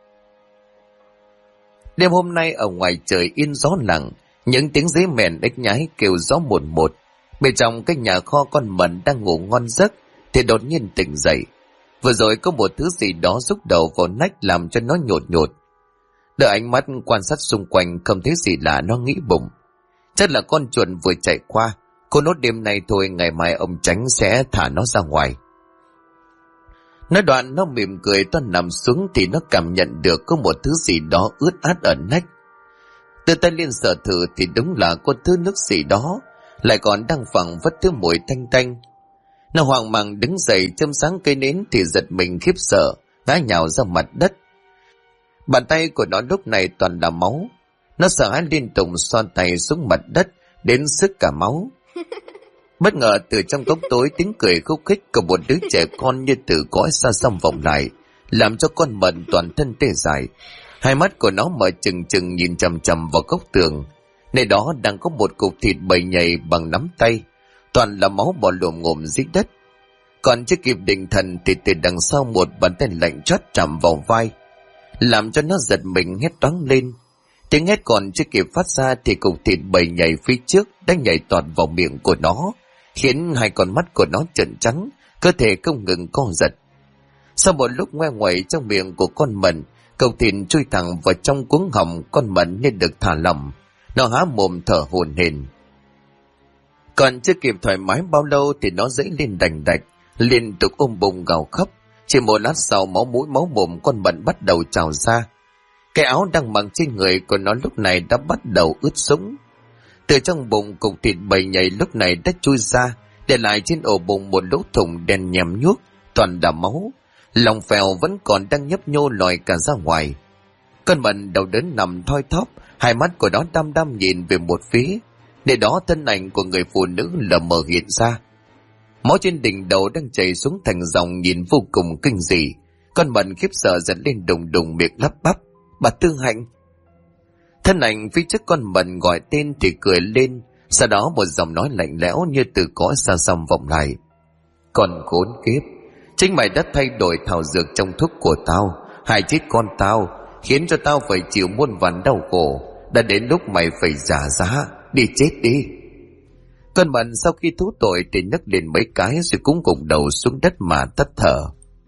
Đêm hôm nay ở ngoài trời yên gió lặng, những tiếng dế mèn ếch nhái kêu gió một một. Bên trong cái nhà kho, con Mận đang ngủ ngon giấc thì đột nhiên tỉnh dậy. Vừa rồi có một thứ gì đó rúc đầu vào nách làm cho nó nhột nhột. Đợi ánh mắt quan sát xung quanh không thấy gì lạ, nó nghĩ bụng: chắc là con chuột vừa chạy qua, cô nốt đêm nay thôi, ngày mai ông Chánh sẽ thả nó ra ngoài. Nói đoạn nó mỉm cười, toan nằm xuống thì nó cảm nhận được có một thứ gì đó ướt át ở nách. Đưa tay lên sờ thử thì đúng là có thứ nước gì đó, lại còn đang phẳng vất thứ mùi tanh tanh. Nó hoang mang đứng dậy châm sáng cây nến thì giật mình khiếp sợ, ngã nhào ra mặt đất. Bàn tay của nó lúc này toàn là máu. Nó sợ hãi liên tục xoa tay xuống mặt đất đến sức cả máu. Bất ngờ từ trong góc tối tiếng cười khúc khích của một đứa trẻ con như từ cõi xa xăm vọng lại, làm cho con Mận toàn thân tê dại. Hai mắt của nó mở trừng trừng nhìn chằm chằm vào góc tường. Nơi đó đang có một cục thịt bầy nhầy bằng nắm tay, toàn là máu bò lồm ngồm dưới đất. Còn chưa kịp định thần thì từ đằng sau một bàn tay lạnh chót chạm vào vai, làm cho nó giật mình hét toáng lên. Tiếng hét còn chưa kịp phát ra thì cục thịt bầy nhầy phía trước đã nhảy toàn vào miệng của nó, khiến hai con mắt của nó trợn trắng, cơ thể không ngừng co giật. Sau một lúc ngoe ngoẩy trong miệng của con Mận, cục thịt chui thẳng vào trong cuống họng con Mận nên được thả lỏng. Nó há mồm thở hổn hển. Còn chưa kịp thoải mái bao lâu thì nó dãy lên đành đạch, liên tục ôm bụng gào khóc. Chỉ một lát sau, máu mũi máu mồm con Mận bắt đầu trào ra. Cái áo đang mặc trên người của nó lúc này đã bắt đầu ướt sũng. Từ trong bụng, cục thịt bầy nhầy lúc này đã chui ra, để lại trên ổ bụng một lỗ thủng đen nhèm nhuốc, toàn là máu. Lòng phèo vẫn còn đang nhấp nhô lòi cả ra ngoài. Con Mận đầu đớn nằm thoi thóp, hai mắt của nó đăm đăm nhìn về một phía. Để đó thân ảnh của người phụ nữ lờ mờ hiện ra. Máu trên đỉnh đầu đang chảy xuống thành dòng nhìn vô cùng kinh dị. Con Mận khiếp sợ giật lên đùng đùng miệng lắp bắp: bà Tư Hạnh. Thân ảnh phía trước con mận gọi tên thì cười lên, sau đó một giọng nói lạnh lẽo như từ cõi xa xăm vọng lại. Còn khốn kiếp, chính mày đã thay đổi thảo dược trong thuốc của tao, hại chết con tao, khiến cho tao phải chịu muôn vàn đau khổ. Đã đến lúc mày phải trả giá, đi chết đi. Con mận sau khi thú tội thì nhấc lên mấy cái rồi cũng gục đầu xuống đất mà tắt thở.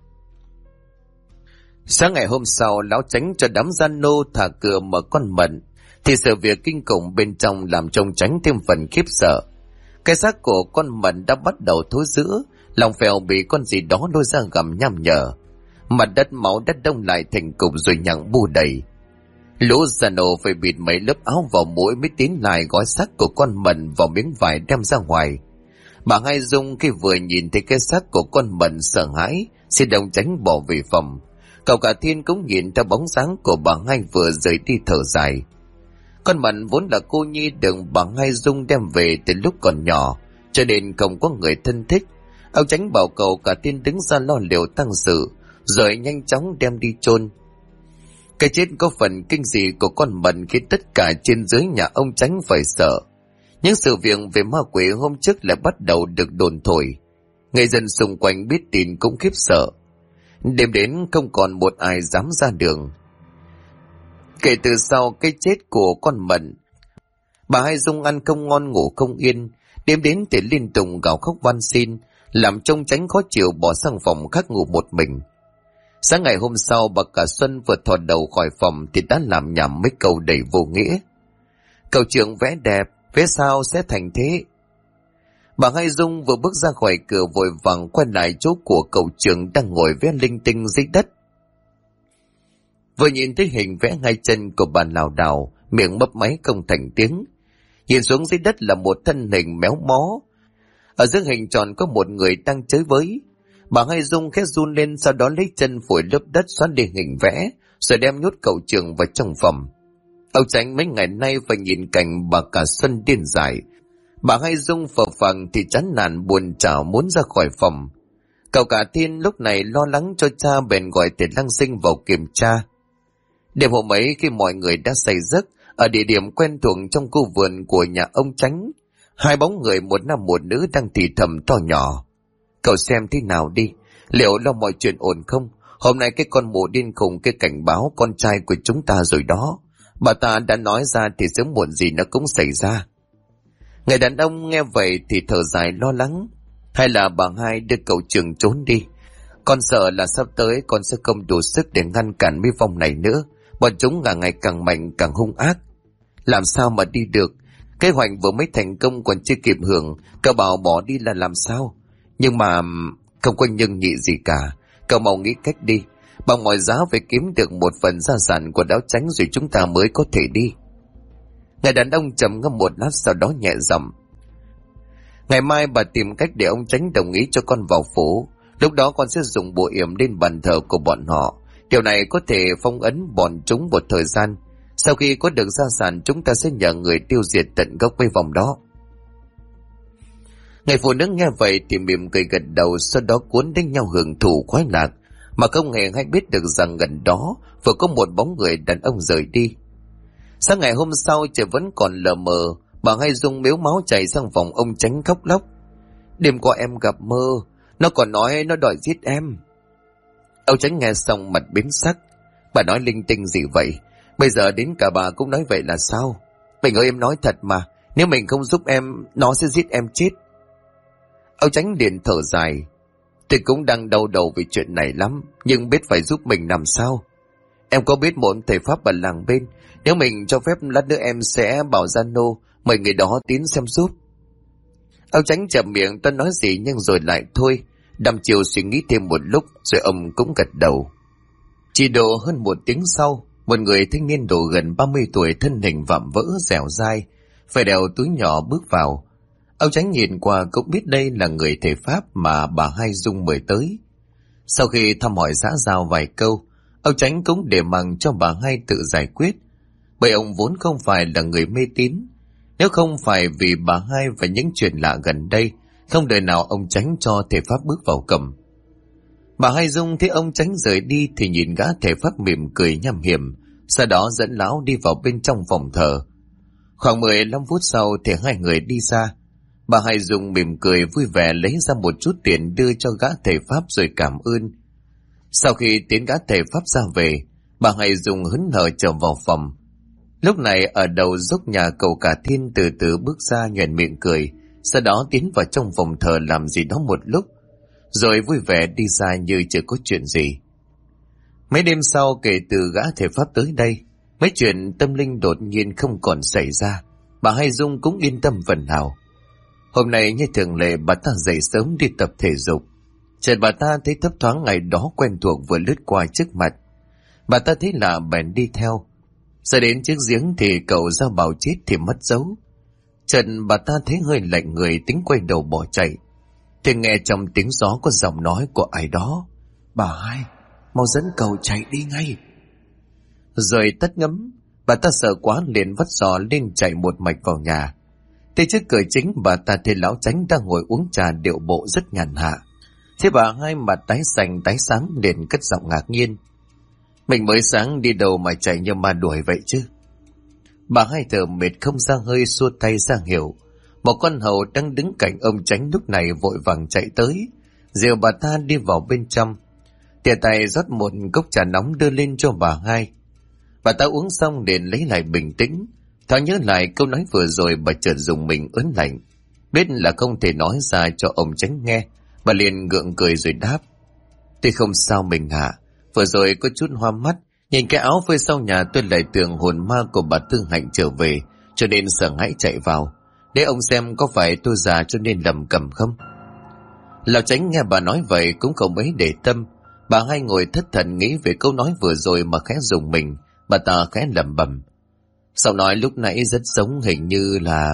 Sáng ngày hôm sau, lão Chánh cho đám gian nô thả cửa mở con mận, thì sự việc kinh khủng bên trong làm trông Chánh thêm phần khiếp sợ. Cái xác của con mận đã bắt đầu thối rữa, lòng phèo bị con gì đó lôi ra gặm nham nhở. Mặt đất máu đất đông lại thành cục rồi nhặng bu đầy. Lũ gian nô phải bịt mấy lớp áo vào mũi mới tiến lại gói xác của con mận vào miếng vải đem ra ngoài. Bà Hai Dung khi vừa nhìn thấy cái xác của con mận sợ hãi, xin đồng Chánh bỏ về phòng. Cậu cả Thiên cũng nhìn theo bóng dáng của bà Hai vừa rời đi thở dài. Con mận vốn là cô nhi được bà Hai Dung đem về từ lúc còn nhỏ, cho nên không có người thân thích. Ông Chánh bảo cậu cả Thiên đứng ra lo liệu tang sự, rồi nhanh chóng đem đi chôn. Cái chết có phần kinh dị của con mận khiến tất cả trên dưới nhà ông Chánh phải sợ. Những sự việc về ma quỷ hôm trước lại bắt đầu được đồn thổi. Người dân xung quanh biết tin cũng khiếp sợ. Đêm đến không còn một ai dám ra đường. Kể từ sau cái chết của con mận, bà Hai Dung ăn không ngon ngủ không yên, đêm đến thì liên tục gào khóc van xin, làm trông Chánh khó chịu bỏ sang phòng khác ngủ một mình. Sáng ngày hôm sau, bà cả Xuân vừa thò đầu khỏi phòng thì đã làm nhảm mấy câu đầy vô nghĩa. Cậu trưởng vẽ đẹp, vẽ sao sẽ thành thế? Bà Hai Dung vừa bước ra khỏi cửa vội vàng quay lại chỗ của cậu trưởng đang ngồi vẽ linh tinh dưới đất. Vừa nhìn thấy hình vẽ ngay chân của bà lảo đảo, miệng mấp máy không thành tiếng. Nhìn xuống dưới đất là một thân hình méo mó. Ở giữa hình tròn có một người đang chơi với. Bà Hai Dung khẽ run lên, sau đó lấy chân phủi lớp đất xóa đi hình vẽ, rồi đem nhốt cậu trưởng vào trong phòng. Ông Chánh mấy ngày nay phải nhìn cảnh bà cả Xuân điên dại. Bà Hai Dung phờ phẳng thì chán nản buồn chảo muốn ra khỏi phòng. Cậu cả Thiên lúc này lo lắng cho cha bèn gọi Tề Lăng Sinh vào kiểm tra. Đêm hôm ấy khi mọi người đã say giấc, ở địa điểm quen thuộc trong khu vườn của nhà ông Chánh, hai bóng người một nam một nữ đang thì thầm to nhỏ. Cậu xem thế nào đi, liệu lo mọi chuyện ổn không? Hôm nay cái con mụ điên khùng cái cảnh báo con trai của chúng ta rồi đó. Bà ta đã nói ra thì sớm muộn gì nó cũng xảy ra. Người đàn ông nghe vậy thì thở dài lo lắng. Hay là bà Hai đưa cậu trưởng trốn đi. Con sợ là sắp tới con sẽ không đủ sức để ngăn cản mấy vong này nữa. Bọn chúng càng ngày càng mạnh càng hung ác. Làm sao mà đi được? Kế hoạch vừa mới thành công còn chưa kịp hưởng, cậu bảo bỏ đi là làm sao? Nhưng mà không có nhưng nhị gì cả. Cậu mau nghĩ cách đi. Bằng mọi giá phải kiếm được một phần gia sản của Lão Chánh rồi chúng ta mới có thể đi. Người đàn ông trầm ngâm một lát sau đó nhẹ giọng. Ngày mai bà tìm cách để ông Chánh đồng ý cho con vào phố. Lúc đó con sẽ dùng bùa yểm lên bàn thờ của bọn họ. Điều này có thể phong ấn bọn chúng một thời gian. Sau khi có được gia sản chúng ta sẽ nhờ người tiêu diệt tận gốc với vòng đó. Người phụ nữ nghe vậy thì mỉm cười gật đầu, sau đó cuốn đến nhau hưởng thụ khoái lạc, mà không hề hay biết được rằng gần đó vừa có một bóng người đàn ông rời đi. Sáng ngày hôm sau trời vẫn còn lờ mờ, bà Hai Dung mếu máu chạy sang phòng ông Chánh khóc lóc. Đêm qua em gặp mơ, nó còn nói nó đòi giết em. Ông Chánh nghe xong mặt biến sắc. Bà nói linh tinh gì vậy? Bây giờ đến cả bà cũng nói vậy là sao? Mình ơi em nói thật mà, nếu mình không giúp em, nó sẽ giết em chết. Ông Chánh liền thở dài. Tôi cũng đang đau đầu vì chuyện này lắm, nhưng biết phải giúp mình làm sao. Em có biết một thầy Pháp ở làng bên, nếu mình cho phép lát nữa em sẽ bảo Gia Nô mời người đó tín xem giúp. Ông Chánh chậm miệng toan nói gì nhưng rồi lại thôi. Đăm chiều suy nghĩ thêm một lúc rồi ông cũng gật đầu. Chỉ độ hơn một tiếng sau, một người thanh niên độ gần 30 tuổi, thân hình vạm vỡ dẻo dai, phải đeo túi nhỏ bước vào. Ông Chánh nhìn qua cũng biết đây là người thầy Pháp mà bà Hai Dung mời tới. Sau khi thăm hỏi xã giao vài câu, ông Chánh cũng để mặc cho bà Hai tự giải quyết, bởi ông vốn không phải là người mê tín. Nếu không phải vì bà Hai và những chuyện lạ gần đây, không đời nào ông Chánh cho thầy Pháp bước vào cầm. Bà Hai Dung thấy ông Chánh rời đi thì nhìn gã thầy Pháp mỉm cười nham hiểm, sau đó dẫn lão đi vào bên trong phòng thờ. Khoảng 15 phút sau thì hai người đi ra. Bà Hai Dung mỉm cười vui vẻ lấy ra một chút tiền đưa cho gã thầy Pháp rồi cảm ơn. Sau khi tiến gã thầy Pháp ra về, bà Hai Dung hớn hở trở vào phòng. Lúc này ở đầu dốc nhà cậu Cả Thiên từ từ bước ra nhoẻn miệng cười, sau đó tiến vào trong phòng thờ làm gì đó một lúc, rồi vui vẻ đi ra như chưa có chuyện gì. Mấy đêm sau kể từ gã thầy Pháp tới đây, mấy chuyện tâm linh đột nhiên không còn xảy ra. Bà Hai Dung cũng yên tâm phần nào. Hôm nay như thường lệ bà ta dậy sớm đi tập thể dục. Chợt bà ta thấy thấp thoáng ngày đó quen thuộc vừa lướt qua trước mặt. Bà ta thấy lạ bèn đi theo. Ra đến chiếc giếng thì cậu Gia Bảo chết thì mất dấu. Chợt bà ta thấy hơi lạnh người tính quay đầu bỏ chạy. Thì nghe trong tiếng gió có giọng nói của ai đó: "Bà Hai, mau dẫn cậu chạy đi ngay." Rồi tắt ngấm, bà ta sợ quá liền vắt giò lên chạy một mạch vào nhà. Tới trước cửa chính bà ta thấy lão Chánh đang ngồi uống trà điệu bộ rất nhàn hạ. Thế bà Hai mặt tái xanh tái xám liền cất giọng ngạc nhiên: "Mình mới sáng đi đâu mà chạy như ma đuổi vậy chứ?" Bà Hai thở mệt không ra hơi xua tay ra hiệu. Một con hầu đang đứng cạnh ông Chánh lúc này vội vàng chạy tới, dìu bà ta đi vào bên trong. Tìa tay rót một cốc trà nóng đưa lên cho bà Hai. Bà ta uống xong liền lấy lại bình tĩnh, thoáng nhớ lại câu nói vừa rồi bà chợt dùng mình ớn lạnh. Biết là không thể nói ra cho ông Chánh nghe, bà liền gượng cười rồi đáp: "Tôi không sao mình ạ. Vừa rồi có chút hoa mắt, nhìn cái áo phơi sau nhà tôi lại tưởng hồn ma của bà Tư Hạnh trở về, cho nên sợ hãi chạy vào. Để ông xem có phải tôi già cho nên lầm cầm không?" Lão Chánh nghe bà nói vậy cũng không mấy để tâm. Bà Hai ngồi thất thần nghĩ về câu nói vừa rồi mà khẽ dùng mình. Bà ta khẽ lẩm bẩm: "Sao nói lúc nãy rất giống, hình như là..."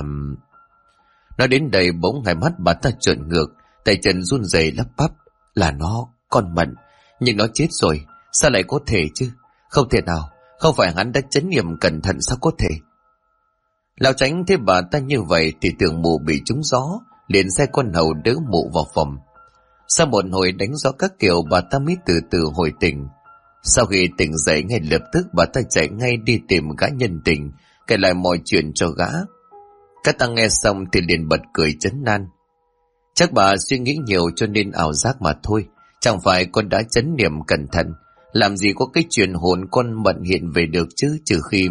Nói đến đây bỗng hai mắt bà ta trợn ngược, tay chân run rẩy lắp bắp: "Là nó, con Mận, nhưng nó chết rồi, sao lại có thể chứ? Không thể nào, không phải hắn đã chánh niệm cẩn thận sao có thể?" Lão Chánh thấy bà ta như vậy thì tưởng mụ bị trúng gió, liền sai con hầu đỡ mụ vào phòng. Sau một hồi đánh gió các kiểu bà ta mới từ từ hồi tỉnh. Sau khi tỉnh dậy ngay lập tức bà ta chạy ngay đi tìm gã nhân tình, kể lại mọi chuyện cho gã. Các ta nghe xong thì liền bật cười trấn an: "Chắc bà suy nghĩ nhiều cho nên ảo giác mà thôi, chẳng phải con đã chánh niệm cẩn thận, làm gì có cái chuyện hồn con Mận hiện về được chứ, trừ khi..."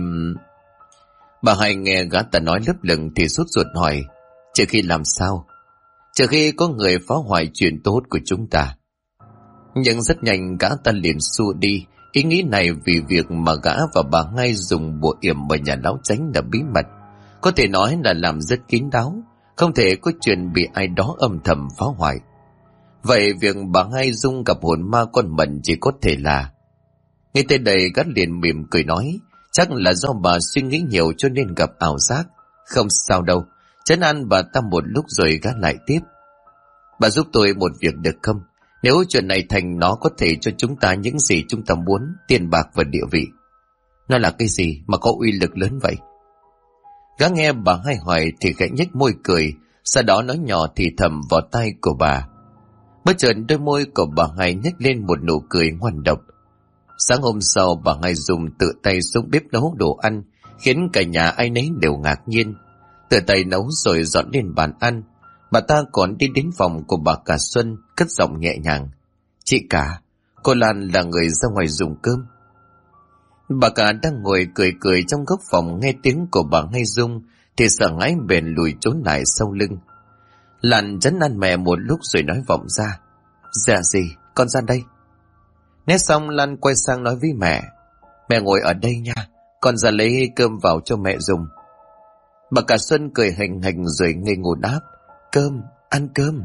Bà Hai nghe gã ta nói lấp lửng thì sốt ruột hỏi: "Trừ khi làm sao?" "Trừ khi có người phá hoại chuyện tốt của chúng ta." Nhưng rất nhanh gã ta liền xua đi ý nghĩ này, vì việc mà gã và bà Hai dùng bùa yểm ở nhà lão Chánh là bí mật, có thể nói là làm rất kín đáo, không thể có chuyện bị ai đó âm thầm phá hoại. Vậy việc bà Hai Dung gặp hồn ma con Mận chỉ có thể là... Ngay tới đây gã liền mỉm cười nói: "Chắc là do bà suy nghĩ nhiều cho nên gặp ảo giác. Không sao đâu, trấn an bà ta một lúc rồi gã lại tiếp: Bà giúp tôi một việc được không? Nếu chuyện này thành, nó có thể cho chúng ta những gì chúng ta muốn, tiền bạc và địa vị." "Nó là cái gì mà có uy lực lớn vậy?" Gã nghe bà Hai hỏi thì khẽ nhếch môi cười, sau đó nói nhỏ thì thầm vào tai của bà. Bất chợt đôi môi của bà Hai nhếch lên một nụ cười ngoan độc. Sáng hôm sau bà Hai dùng tự tay xuống bếp nấu đồ ăn, khiến cả nhà ai nấy đều ngạc nhiên. Tự tay nấu rồi dọn lên bàn ăn. Bà ta còn đi đến phòng của bà cả Xuân, cất giọng nhẹ nhàng: "Chị cả, cô Lan là người ra ngoài dùng cơm." Bà cả đang ngồi cười cười trong góc phòng, nghe tiếng của bà Hai Dung thì sợ hãi bèn lùi trốn lại sau lưng. Lan trấn an mẹ một lúc rồi nói vọng ra: "Dạ gì, con ra đây." Nói xong Lan quay sang nói với mẹ: "Mẹ ngồi ở đây nha, con ra lấy cơm vào cho mẹ dùng." Bà cả Xuân cười hành hành rồi ngây ngô đáp: "Cơm, ăn cơm."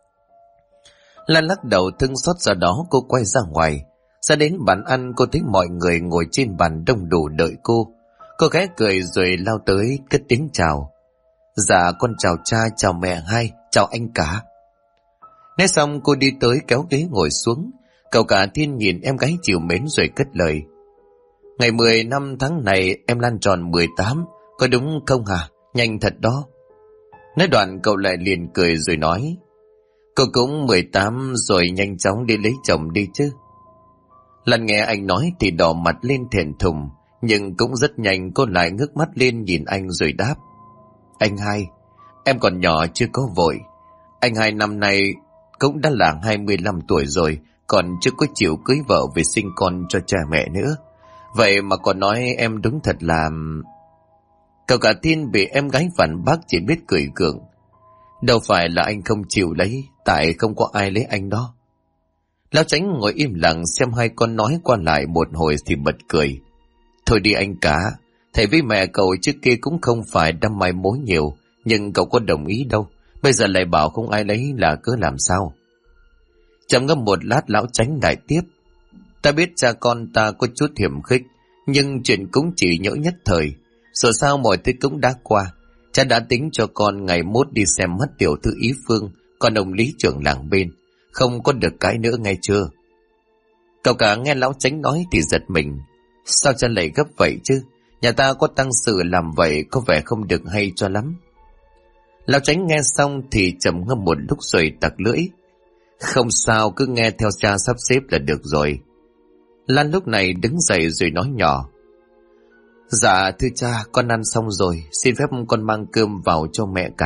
Lan lắc đầu thương xót, sau đó cô quay ra ngoài. Ra đến bàn ăn cô thấy mọi người ngồi trên bàn đông đủ đợi cô. Cô khẽ cười rồi lao tới cất tiếng chào: "Dạ con chào cha, chào mẹ Hai, chào anh cả." Nói xong cô đi tới kéo ghế ngồi xuống. Cậu Cả Thiên nhìn em gái chiều mến rồi cất lời: "Ngày 10 năm tháng này em Lan tròn 18, có đúng không hả? Nhanh thật đó." Nói đoạn cậu lại liền cười rồi nói: "Cô cũng 18 rồi, nhanh chóng đi lấy chồng đi chứ." Lan nghe anh nói thì đỏ mặt lên thẹn thùng, Nhưng cũng rất nhanh cô lại ngước mắt lên nhìn anh rồi đáp: Anh Hai, em còn nhỏ chưa có vội. Anh Hai năm nay cũng đã là 25 tuổi rồi, còn chưa có chịu cưới vợ về sinh con cho cha mẹ nữa. Vậy mà còn nói em đúng thật là... Cậu cả Thiên bị em gái phản bác chỉ biết cười gượng. Đâu phải là anh không chịu lấy, tại không có ai lấy anh đó. Lão Chánh ngồi im lặng xem hai con nói qua lại một hồi thì bật cười. Thôi đi anh cả, thầy với mẹ cậu trước kia cũng không phải đâm mai mối nhiều, nhưng cậu có đồng ý đâu. Bây giờ lại bảo không ai lấy là cớ làm sao? Trầm ngâm một lát, lão Chánh đại tiếp: Ta biết cha con ta có chút hiểm khích, nhưng chuyện cũng chỉ nhỡ nhất thời. Dù sao mọi thứ cũng đã qua. Cha đã tính cho con ngày mốt đi xem mắt tiểu thư Ý Phương, còn ông lý trưởng làng bên. Không có được cái nữa nghe chưa? Cậu cả nghe lão Chánh nói thì giật mình. Sao cha lại gấp vậy chứ? Nhà ta có tăng sự làm vậy có vẻ không được hay cho lắm. Lão Chánh nghe xong thì trầm ngâm một lúc rồi tặc lưỡi: Không sao, cứ nghe theo cha sắp xếp là được rồi. Lan lúc này đứng dậy rồi nói nhỏ: Dạ thưa cha, con ăn xong rồi, xin phép con mang cơm vào cho mẹ cả.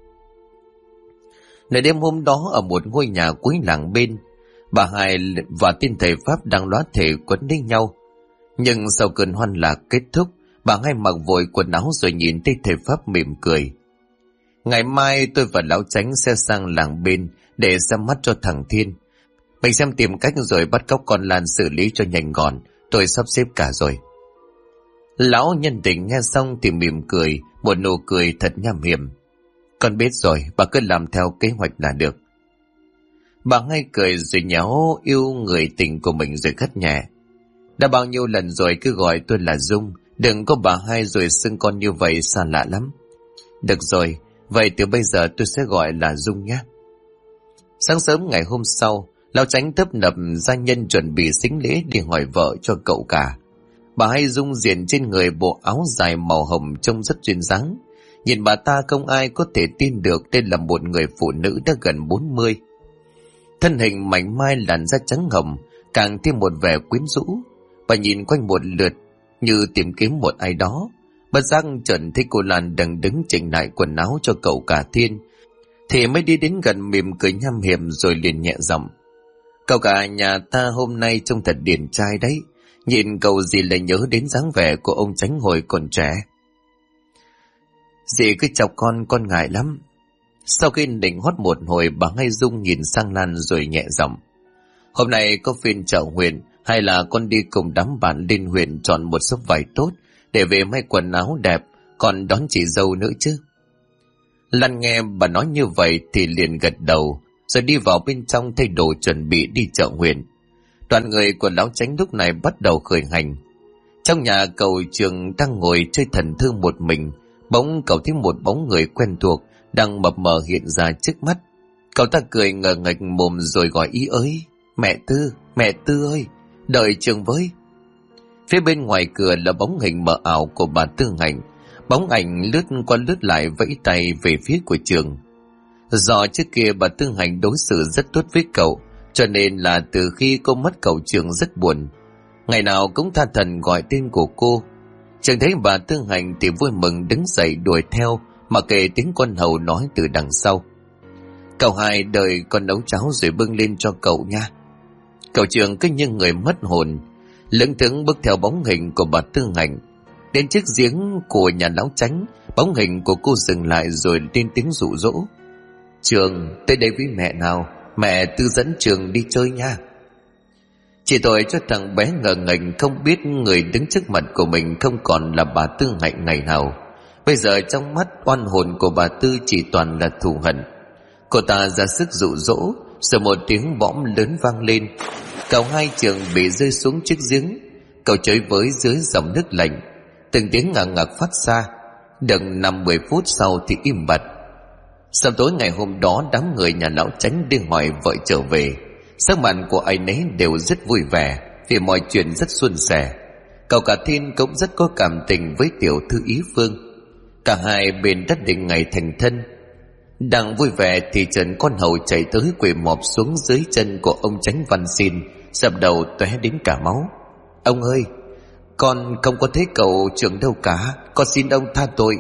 Nửa đêm hôm đó ở một ngôi nhà cuối làng bên, bà Hai và tên thầy Pháp đang lóa thể quấn lấy nhau. Nhưng sau cơn hoan lạc kết thúc, bà Hai mặc vội quần áo rồi nhìn thấy thầy Pháp mỉm cười. Ngày mai tôi và lão Chánh sẽ sang làng bên để xem mắt cho thằng Thiên. Mình xem tìm cách rồi bắt cóc con Lan xử lý cho nhanh gọn, tôi sắp xếp cả rồi. Lão nhân tình nghe xong thì mỉm cười, một nụ cười thật nham hiểm. Con biết rồi, bà cứ làm theo kế hoạch là được. Bà Hai cười rồi nhéo yêu người tình của mình rồi gắt nhẹ: Đã bao nhiêu lần rồi cứ gọi tôi là Dung, đừng có bà Hai rồi xưng con như vậy xa lạ lắm. Được rồi, vậy từ bây giờ tôi sẽ gọi là Dung nhé. Sáng sớm ngày hôm sau, lão Chánh tấp nập gia nhân chuẩn bị sính lễ đi hỏi vợ cho cậu cả. Bà Hai Dung diện trên người bộ áo dài màu hồng trông rất duyên dáng. Nhìn bà ta không ai có thể tin được đây là một người phụ nữ đã gần 40. Thân hình mảnh mai, làn da trắng hồng, càng thêm một vẻ quyến rũ. Bà nhìn quanh một lượt như tìm kiếm một ai đó. Bất giác chợt thấy cô Lan đang đứng chỉnh lại quần áo cho cậu cả Thiên, thì mới đi đến gần mỉm cười nham hiểm rồi liền nhẹ giọng: Cậu cả nhà ta hôm nay trông thật điển trai đấy. Nhìn cậu gì lại nhớ đến dáng vẻ của ông Chánh hồi còn trẻ. Dì cứ chọc con ngại lắm. Sau khi định hót một hồi, bà Hai Dung nhìn sang Lan rồi nhẹ giọng: Hôm nay có phiên chợ huyện, hay là con đi cùng đám bạn lên huyện chọn một số vải tốt để về may quần áo đẹp, còn đón chị dâu nữa chứ? Lan nghe bà nói như vậy thì liền gật đầu, rồi đi vào bên trong thay đồ chuẩn bị đi chợ huyện. Đoàn người của lão Chánh lúc này bắt đầu khởi hành. Trong nhà cậu Trường đang ngồi chơi thần thư một mình, bỗng cậu thấy một bóng người quen thuộc đang mập mờ hiện ra trước mắt. Cậu ta cười ngờ nghệch mồm rồi gọi ý ới: Mẹ Tư ơi, đợi Trường với. Phía bên ngoài cửa là bóng hình mờ ảo của bà Tư Hạnh. Bóng ảnh lướt qua lướt lại vẫy tay về phía của Trường. Do trước kia bà Tư Hạnh đối xử rất tốt với cậu, cho nên là từ khi cô mất cậu Trường rất buồn. Ngày nào cũng tha thần gọi tên của cô. Trường thấy bà Tư Hạnh thì vui mừng đứng dậy đuổi theo, mà kể tiếng con hầu nói từ đằng sau: Cậu Hai, đợi con nấu cháo rồi bưng lên cho cậu nha. Cậu Trường cứ như người mất hồn, lững thững bước theo bóng hình của bà Tư Hạnh. Đến chiếc giếng của nhà lão Chánh, bóng hình của cô dừng lại rồi lên tiếng dụ dỗ: Trường, tới đây với mẹ nào, mẹ Tư dẫn Trường đi chơi nha. Chỉ tội cho thằng bé ngờ nghệch không biết người đứng trước mặt của mình không còn là bà Tư Hạnh ngày nào. Bây giờ trong mắt oan hồn của bà Tư chỉ toàn là thù hận. Cô ta ra sức dụ dỗ, rồi một tiếng bõm lớn vang lên. Cậu Hai Trường bị rơi xuống chiếc giếng. Cậu chới với dưới dòng nước lạnh, từng tiếng ngà ngạc phát ra. Được 5-10 phút sau thì im bặt. Sau tối ngày hôm đó, đám người nhà lão Chánh đi hỏi vợ trở về. Sắc mặt của ai nấy đều rất vui vẻ, vì mọi chuyện rất suôn sẻ. Cậu cả Thiên cũng rất có cảm tình với tiểu thư Ý Phương. Cả hai bên đã định ngày thành thân. Đang vui vẻ thì Trần con hầu chạy tới quỳ mọp xuống dưới chân của ông Chánh van xin, dập đầu tóe đến cả máu: Ông ơi, Con không có thấy cậu trưởng đâu cả, con xin ông tha tội.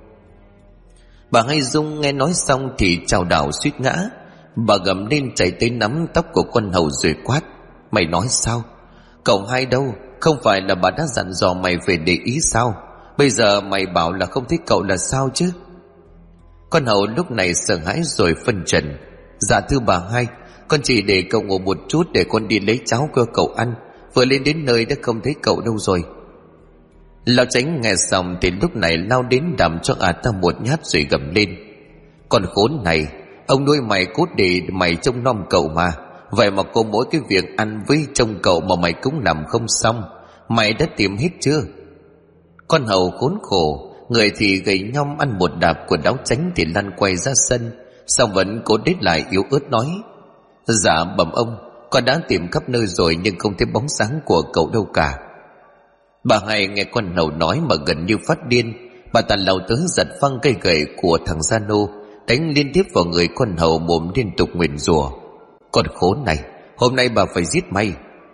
Bà Hai Dung nghe nói xong thì chao đảo suýt ngã. Bà gầm lên chạy tới nắm tóc của con hầu rồi quát: Mày nói sao? Cậu Hai đâu? Không phải là bà đã dặn dò mày về để ý sao? Bây giờ mày bảo là không thấy cậu là sao chứ? Con hầu lúc này sợ hãi rồi phân trần: Dạ thưa bà Hai, con chỉ để cậu ngủ một chút để con đi lấy cháo cho cậu ăn. Vừa lên đến nơi đã không thấy cậu đâu rồi. Lão Chánh nghe xong thì lúc này lao đến đầm cho ta một nhát rồi gầm lên: Con khốn này, ông nuôi mày cốt để mày trông nom cậu mà. Vậy mà có mỗi cái việc ăn với trông cậu mà mày cũng làm không xong. Mày đã tìm hết chưa? Con hầu khốn khổ, người thì gầy nhom ăn một đạp của Lão Chánh thì lăn quay ra sân, xong vẫn cố đết lại yếu ớt nói: Dạ bẩm ông, con đã tìm khắp nơi rồi nhưng không thấy bóng sáng của cậu đâu cả. Bà Hai nghe con hầu nói mà gần như phát điên. Bà ta lao tới giật phăng cây gậy của thằng Gia Nô, đánh liên tiếp vào người con hầu, mồm liên tục nguyền rủa: Con khốn này, hôm nay bà phải giết mày.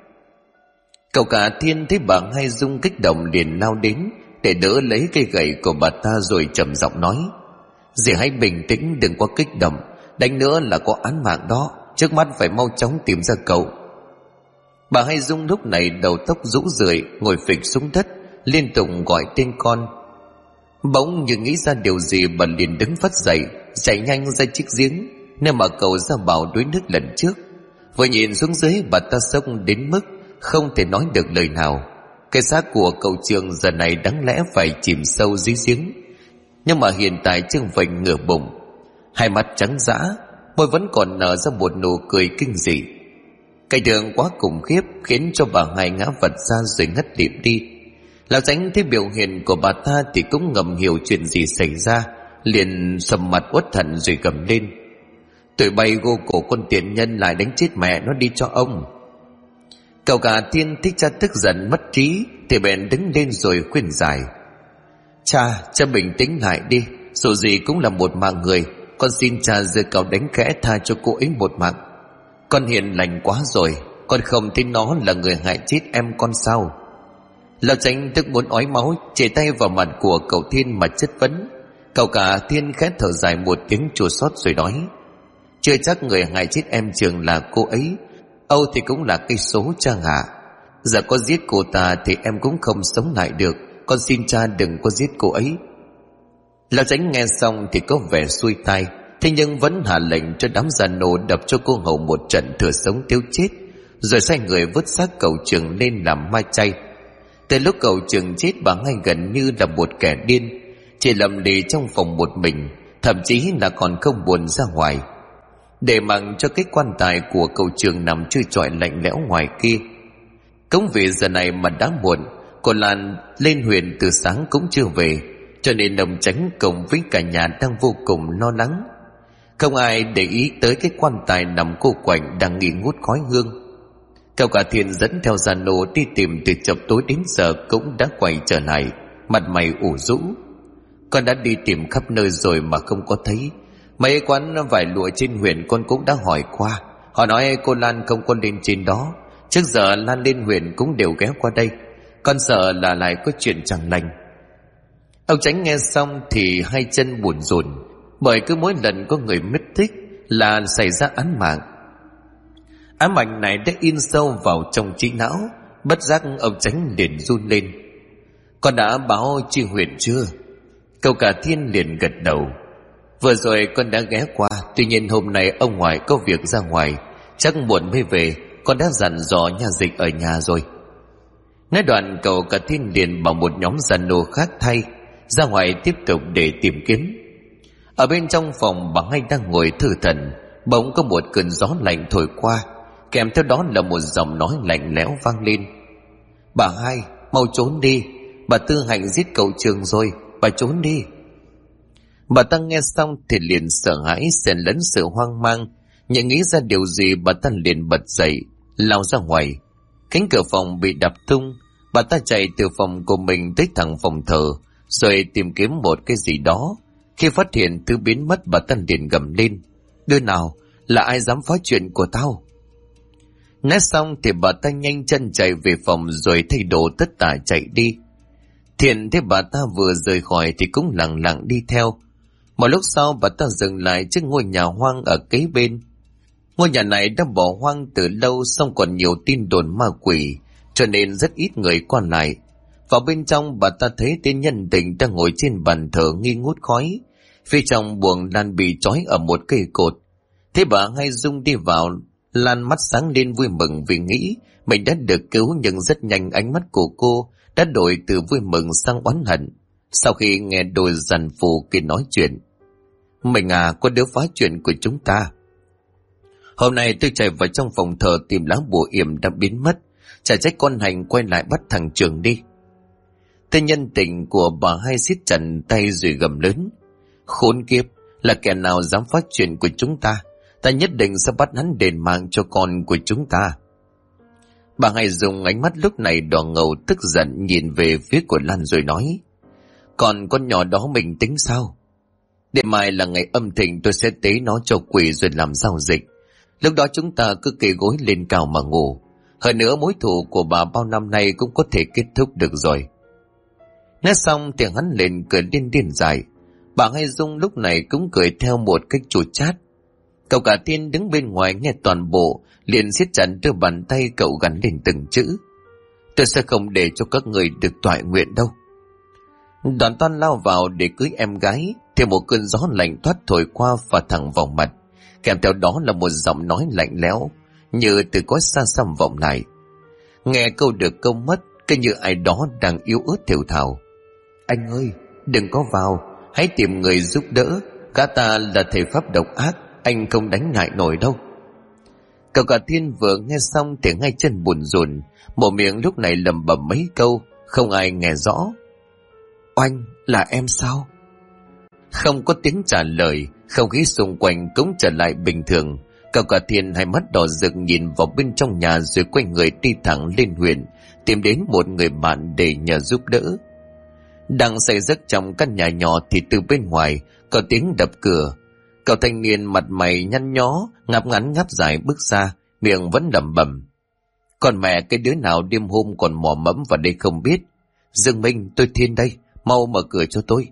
Cậu Cả Thiên thấy bà Hai Dung kích động liền lao đến để đỡ lấy cây gậy của bà ta rồi trầm giọng nói: Dì hãy bình tĩnh, đừng quá kích động, đánh nữa là có án mạng đó. Trước mắt phải mau chóng tìm ra cậu. Bà Hai Dung lúc này đầu tóc rũ rượi, ngồi phịch xuống đất, liên tục gọi tên con. Bỗng như nghĩ ra điều gì, bà liền đứng phắt dậy, chạy nhanh ra chiếc giếng nơi mà cậu Gia Bảo đuối nước lần trước. Vừa nhìn xuống dưới, bà ta sốc đến mức không thể nói được lời nào. Cái xác của cậu Trường giờ này đáng lẽ phải chìm sâu dưới giếng, nhưng mà hiện tại Trương vịnh ngửa bụng, hai mắt trắng dã, môi vẫn còn nở ra một nụ cười kinh dị. Cái đường quá khủng khiếp khiến cho bà Hai ngã vật ra rồi ngất lịm đi. Lão Chánh thấy biểu hiện của bà ta thì cũng ngầm hiểu chuyện gì xảy ra, liền sầm mặt uất hận rồi gầm lên: Tụi bay gô cổ con tiện nhân lại đánh chết mẹ nó đi cho ông. Cậu Cả Thiên thích cha tức giận mất trí thì bèn đứng lên rồi khuyên giải: Cha bình tĩnh lại đi, dù gì cũng là một mạng người. Con xin cha giơ cậu đánh khẽ tha cho cô ấy một mạng. Con hiền lành quá rồi, con không tin nó là người hại chết em con sao? Lão Chánh tức muốn ói máu, chảy tay vào mặt của cậu Thiên mà chất vấn. Cậu Cả Thiên khẽ thở dài một tiếng chua xót rồi nói: Chưa chắc người hại chết em Trường là cô ấy, Âu thì cũng là cây số cha hả? Giờ có giết cô ta thì em cũng không sống lại được. Con xin cha đừng có giết cô ấy. Lão Chánh nghe xong thì có vẻ xuôi tai, thế nhưng vẫn hạ lệnh cho đám Gia Nô đập cho cô hầu một trận thừa sống thiếu chết, rồi sai người vứt xác cậu Trường lên làm ma chay. Từ lúc cậu Trường chết, bà Hai gần như là một kẻ điên, chỉ lầm lì trong phòng một mình, thậm chí là còn không buồn ra ngoài, để mặc cho cái quan tài của cậu Trường nằm trôi trọi lạnh lẽo ngoài kia. Cũng vì giờ này mà đã muộn, cô Lan lên huyện từ sáng cũng chưa về, cho nên ông Chánh cùng với cả nhà đang vô cùng lo lắng. Không ai để ý tới cái quan tài nằm cô quạnh đang nghi ngút khói hương. Cậu Cả Thiên dẫn theo Gia Nô đi tìm từ chập tối đến giờ cũng đã quay trở lại, mặt mày ủ rũ. Con đã đi tìm khắp nơi rồi mà không có thấy. Mấy quán vải lụa trên huyện con cũng đã hỏi qua, họ nói cô Lan không có lên trên đó. Trước giờ Lan lên huyện cũng đều ghé qua đây, con sợ là lại có chuyện chẳng lành. Ông Chánh nghe xong thì hai chân buồn rùn, bởi cứ mỗi lần có người mất tích là xảy ra án mạng. Ám ảnh này đã in sâu vào trong trí não, bất giác ông Chánh liền run lên. Con đã báo chi huyện chưa? Cậu Cả Thiên liền gật đầu. Vừa rồi con đã ghé qua, tuy nhiên hôm nay ông ngoại có việc ra ngoài, chắc muộn mới về. Con đã dặn dò nhà dịch ở nhà rồi. Nói đoạn cậu Cả Thiên liền bảo một nhóm Gia Nô khác thay ra ngoài tiếp tục để tìm kiếm. Ở bên trong phòng, bà Hai đang ngồi thư thần, bỗng có một cơn gió lạnh thổi qua, kèm theo đó là một giọng nói lạnh lẽo vang lên: Bà Hai, mau trốn đi, bà Tư Hạnh giết cậu Trường rồi, bà trốn đi. Bà ta nghe xong thì liền sợ hãi xen lẫn sự hoang mang, nhận nghĩ ra điều gì, bà ta liền bật dậy lao ra ngoài. Cánh cửa phòng bị đập tung, bà ta chạy từ phòng của mình tới thẳng phòng thờ rồi tìm kiếm một cái gì đó. Khi phát hiện thứ biến mất, bà ta liền gầm lên: Đứa nào, là ai dám phá chuyện của tao? Nói xong thì bà ta nhanh chân chạy về phòng rồi thay đồ tất tả chạy đi. Thiện thấy bà ta vừa rời khỏi thì cũng lặng lặng đi theo. Một lúc sau bà ta dừng lại trước ngôi nhà hoang ở kế bên. Ngôi nhà này đã bỏ hoang từ lâu, song còn nhiều tin đồn ma quỷ, cho nên rất ít người qua lại. Vào bên trong bà ta thấy tên nhân tình đang ngồi trên bàn thờ nghi ngút khói. Phía trong buồng Lan bị trói ở một cây cột. Thế bà Hai Dung đi vào, Lan mắt sáng lên vui mừng vì nghĩ mình đã được cứu, nhưng rất nhanh ánh mắt của cô đã đổi từ vui mừng sang oán hận sau khi nghe đôi dằn phù kia nói chuyện. Mình à, có đứa phá chuyện của chúng ta. Hôm nay tôi chạy vào trong phòng thờ tìm lá bùa yểm đã biến mất. Chả trách con Hành quay lại bắt thằng Trường đi. Tên nhân tình của bà Hai siết chặt tay rồi gầm lớn. Khốn kiếp, là kẻ nào dám phá chuyện của chúng ta? Ta nhất định sẽ bắt hắn đền mạng cho con của chúng ta. Bà Hai dùng ánh mắt lúc này đỏ ngầu tức giận nhìn về phía của Lan rồi nói. Còn con nhỏ đó mình tính sao? Để mai là ngày âm thịnh, tôi sẽ tế nó cho quỷ rồi làm giao dịch. Lúc đó chúng ta cứ kê gối lên cao mà ngủ. Hơn nữa mối thù của bà bao năm nay cũng có thể kết thúc được rồi. Nói xong thì hắn lên cười điên điên dài. Bà Hai Dung lúc này cũng cười theo một cách chua chát. Cậu Cả Thiên đứng bên ngoài nghe toàn bộ, liền siết chặt đưa bàn tay cậu gắn lên từng chữ. Tôi sẽ không để cho các người được toại nguyện đâu. Đoàn Toan lao vào để cưới em gái, thì một cơn gió lạnh thoát thổi qua và thẳng vào mặt, kèm theo đó là một giọng nói lạnh lẽo như từ cõi xa xăm vọng lại. Nghe câu được câu mất, cứ như ai đó đang yếu ớt thều thào. Anh ơi, đừng có vào, hãy tìm người giúp đỡ. Cả ta là thầy pháp độc ác, anh không đánh ngại nổi đâu. Cậu Cả Thiên vừa nghe xong thì ngay chân buồn rùn, một miệng lúc này lẩm bẩm mấy câu, không ai nghe rõ. Oanh, là em sao? Không có tiếng trả lời, không khí xung quanh cũng trở lại bình thường. Cậu Cả Thiên hai mắt đỏ rực nhìn vào bên trong nhà rồi quay người đi thẳng lên huyện, tìm đến một người bạn để nhờ giúp đỡ. Đang say giấc trong căn nhà nhỏ thì từ bên ngoài có tiếng đập cửa. Cậu thanh niên mặt mày nhăn nhó, ngáp ngắn ngáp dài bước ra, miệng vẫn lẩm bẩm. Còn mẹ cái đứa nào đêm hôm còn mò mẫm vào đây không biết. Dương Minh, tôi Thiên đây, mau mở cửa cho tôi.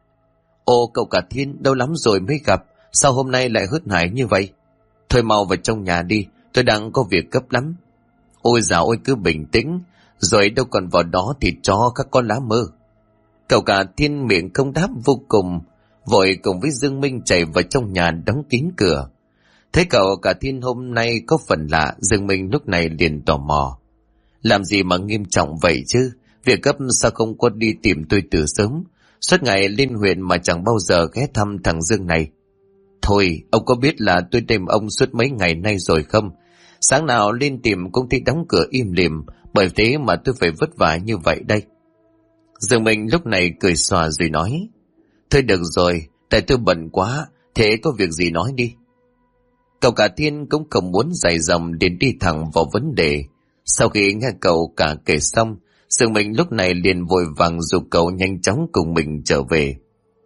Ồ, cậu Cả Thiên, lâu lắm rồi mới gặp, sao hôm nay lại hớt hải như vậy? Thôi mau vào trong nhà đi, tôi đang có việc gấp lắm. Ôi dạo ôi, cứ bình tĩnh, rồi đâu còn vào đó thì cho các con lá mơ. Cậu Cả Thiên miệng không đáp vô cùng, vội cùng với Dương Minh chạy vào trong nhà đóng kín cửa. Thấy cậu Cả Thiên hôm nay có phần lạ, Dương Minh lúc này liền tò mò. Làm gì mà nghiêm trọng vậy chứ? Việc gấp sao không có đi tìm tôi từ sớm? Suốt ngày lên huyện mà chẳng bao giờ ghé thăm thằng Dương này. Thôi, ông có biết là tôi tìm ông suốt mấy ngày nay rồi không? Sáng nào lên tìm cũng thấy đóng cửa im lìm, bởi thế mà tôi phải vất vả như vậy đây. Dương Minh lúc này cười xòa rồi nói. Thôi được rồi, tại tôi bận quá, thế có việc gì nói đi. Cậu Cả Thiên cũng không muốn dài dòng đến đi thẳng vào vấn đề. Sau khi nghe cậu cả kể xong, Dương Minh lúc này liền vội vàng giục cậu nhanh chóng cùng mình trở về.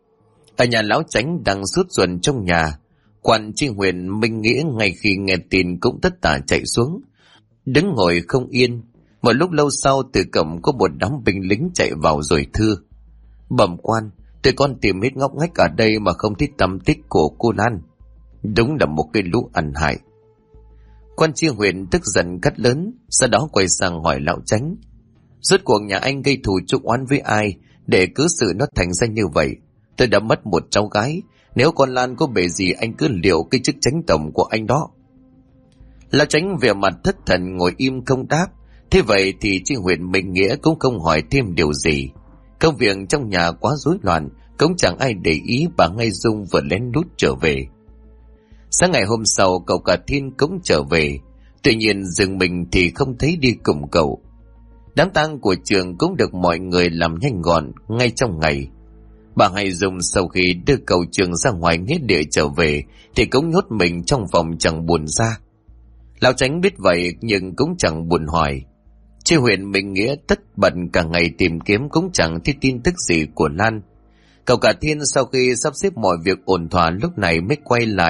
Ở nhà lão Chánh đang sốt ruột trong nhà, quan tri huyện Minh Nghĩa ngay khi nghe tin cũng tất tả chạy xuống, đứng ngồi không yên. Một lúc lâu sau từ cổng có một đám binh lính chạy vào rồi thưa. Bẩm quan, tụi con tìm hết ngóc ngách ở đây mà không thấy tăm tích của cô Lan. Đúng là một cái lũ ăn hại. Quan tri huyện tức giận cắt lớn, sau đó quay sang hỏi lão Chánh. Rốt cuộc nhà anh gây thù chuốc oán với ai để cứ sự nó thành ra như vậy? Tôi đã mất một cháu gái, nếu con Lan có bề gì anh cứ liệu cái chức chánh tổng của anh đó. Lão Chánh vẻ mặt thất thần ngồi im không đáp. Thế vậy thì tri huyện Minh Nghĩa cũng không hỏi thêm điều gì. Công việc trong nhà quá rối loạn, cũng chẳng ai để ý bà Ngay Dung vừa lén lút trở về. Sáng ngày hôm sau cậu Cả Thiên cũng trở về, tuy nhiên Dương Minh thì không thấy đi cùng cậu. Đám tang của Trường cũng được mọi người làm nhanh gọn ngay trong ngày. Bà Ngay Dung sau khi đưa cậu Trường ra ngoài nghĩa địa trở về thì cũng nhốt mình trong phòng chẳng buồn ra. Lão Chánh biết vậy nhưng cũng chẳng buồn hỏi. Tri huyện Minh Nghĩa tất bận cả ngày tìm kiếm cũng chẳng thấy tin tức gì của Lan. Cậu Cả Thiên sau khi sắp xếp mọi việc ổn thỏa lúc này mới quay lại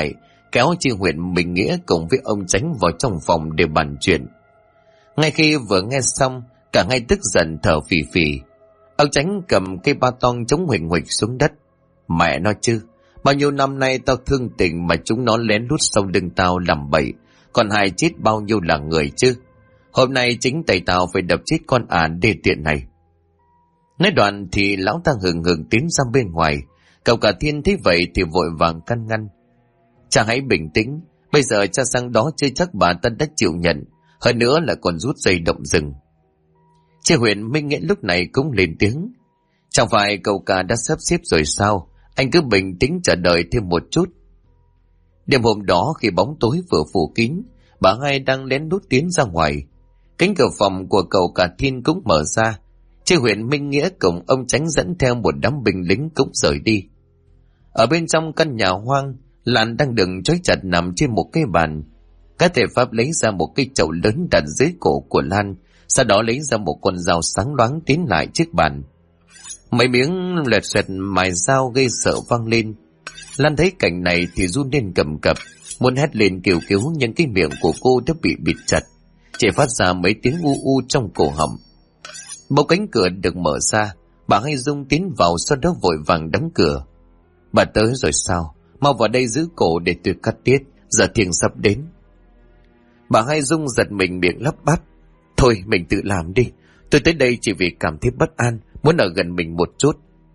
kéo chị Huyền Minh Nghĩa cùng với ông Chánh vào trong phòng để bàn chuyện. Ngay khi vừa nghe xong, cả hai tức giận thở phì phì. Ông Chánh cầm cây ba tong chống huỳnh huỳnh xuống đất. Mẹ nó chứ, bao nhiêu năm nay tao thương tình mà chúng nó lén lút sau lưng tao làm bậy, còn hại chết bao nhiêu là người chứ. Hôm nay chính tay tao phải đập chết con đê tiện này. Nói đoạn thì lão ta hừng hừng tiến ra bên ngoài. Cậu Cả Thiên thấy vậy thì vội vàng can ngăn. Cha hãy bình tĩnh, bây giờ cha sang đó chưa chắc bà ta đã chịu nhận, hơn nữa là còn rút dây động rừng. Chị Huyền Minh Nghĩa lúc này cũng lên tiếng. Chẳng phải cậu Cả đã sắp xếp rồi sao, anh cứ bình tĩnh chờ đợi thêm một chút. Đêm hôm đó khi bóng tối vừa phủ kín, bà hai đang lén lút tiến ra ngoài. Cánh cửa phòng của cậu Cả Thiên cũng mở ra. Chị Huyền Minh Nghĩa cùng ông Chánh dẫn theo một đám binh lính cũng rời đi. Ở bên trong căn nhà hoang, Lan đang đựng trói chặt nằm trên một cái bàn. Các thể pháp lấy ra một cái chậu lớn đặt dưới cổ của Lan, sau đó lấy ra một con dao sáng loáng tiến lại chiếc bàn. Mấy miếng lẹt xoẹt mài dao gây sợ vang lên. Lan thấy cảnh này thì run lên cầm cập, muốn hét lên kêu cứu nhưng cái miệng của cô đã bị bịt chặt, chỉ phát ra mấy tiếng u u trong cổ họng. Bỗng cánh cửa được mở ra, bà Hai Dung tiến vào, sau đó vội vàng đóng cửa. Bà tới rồi sao? Mau vào đây giữ cổ để tôi cắt tiết, giờ thiêng sắp đến. Bà Hai Dung giật mình miệng lắp bắp. Thôi mình tự làm đi, tôi tới đây chỉ vì cảm thấy bất an, muốn ở gần mình một chút.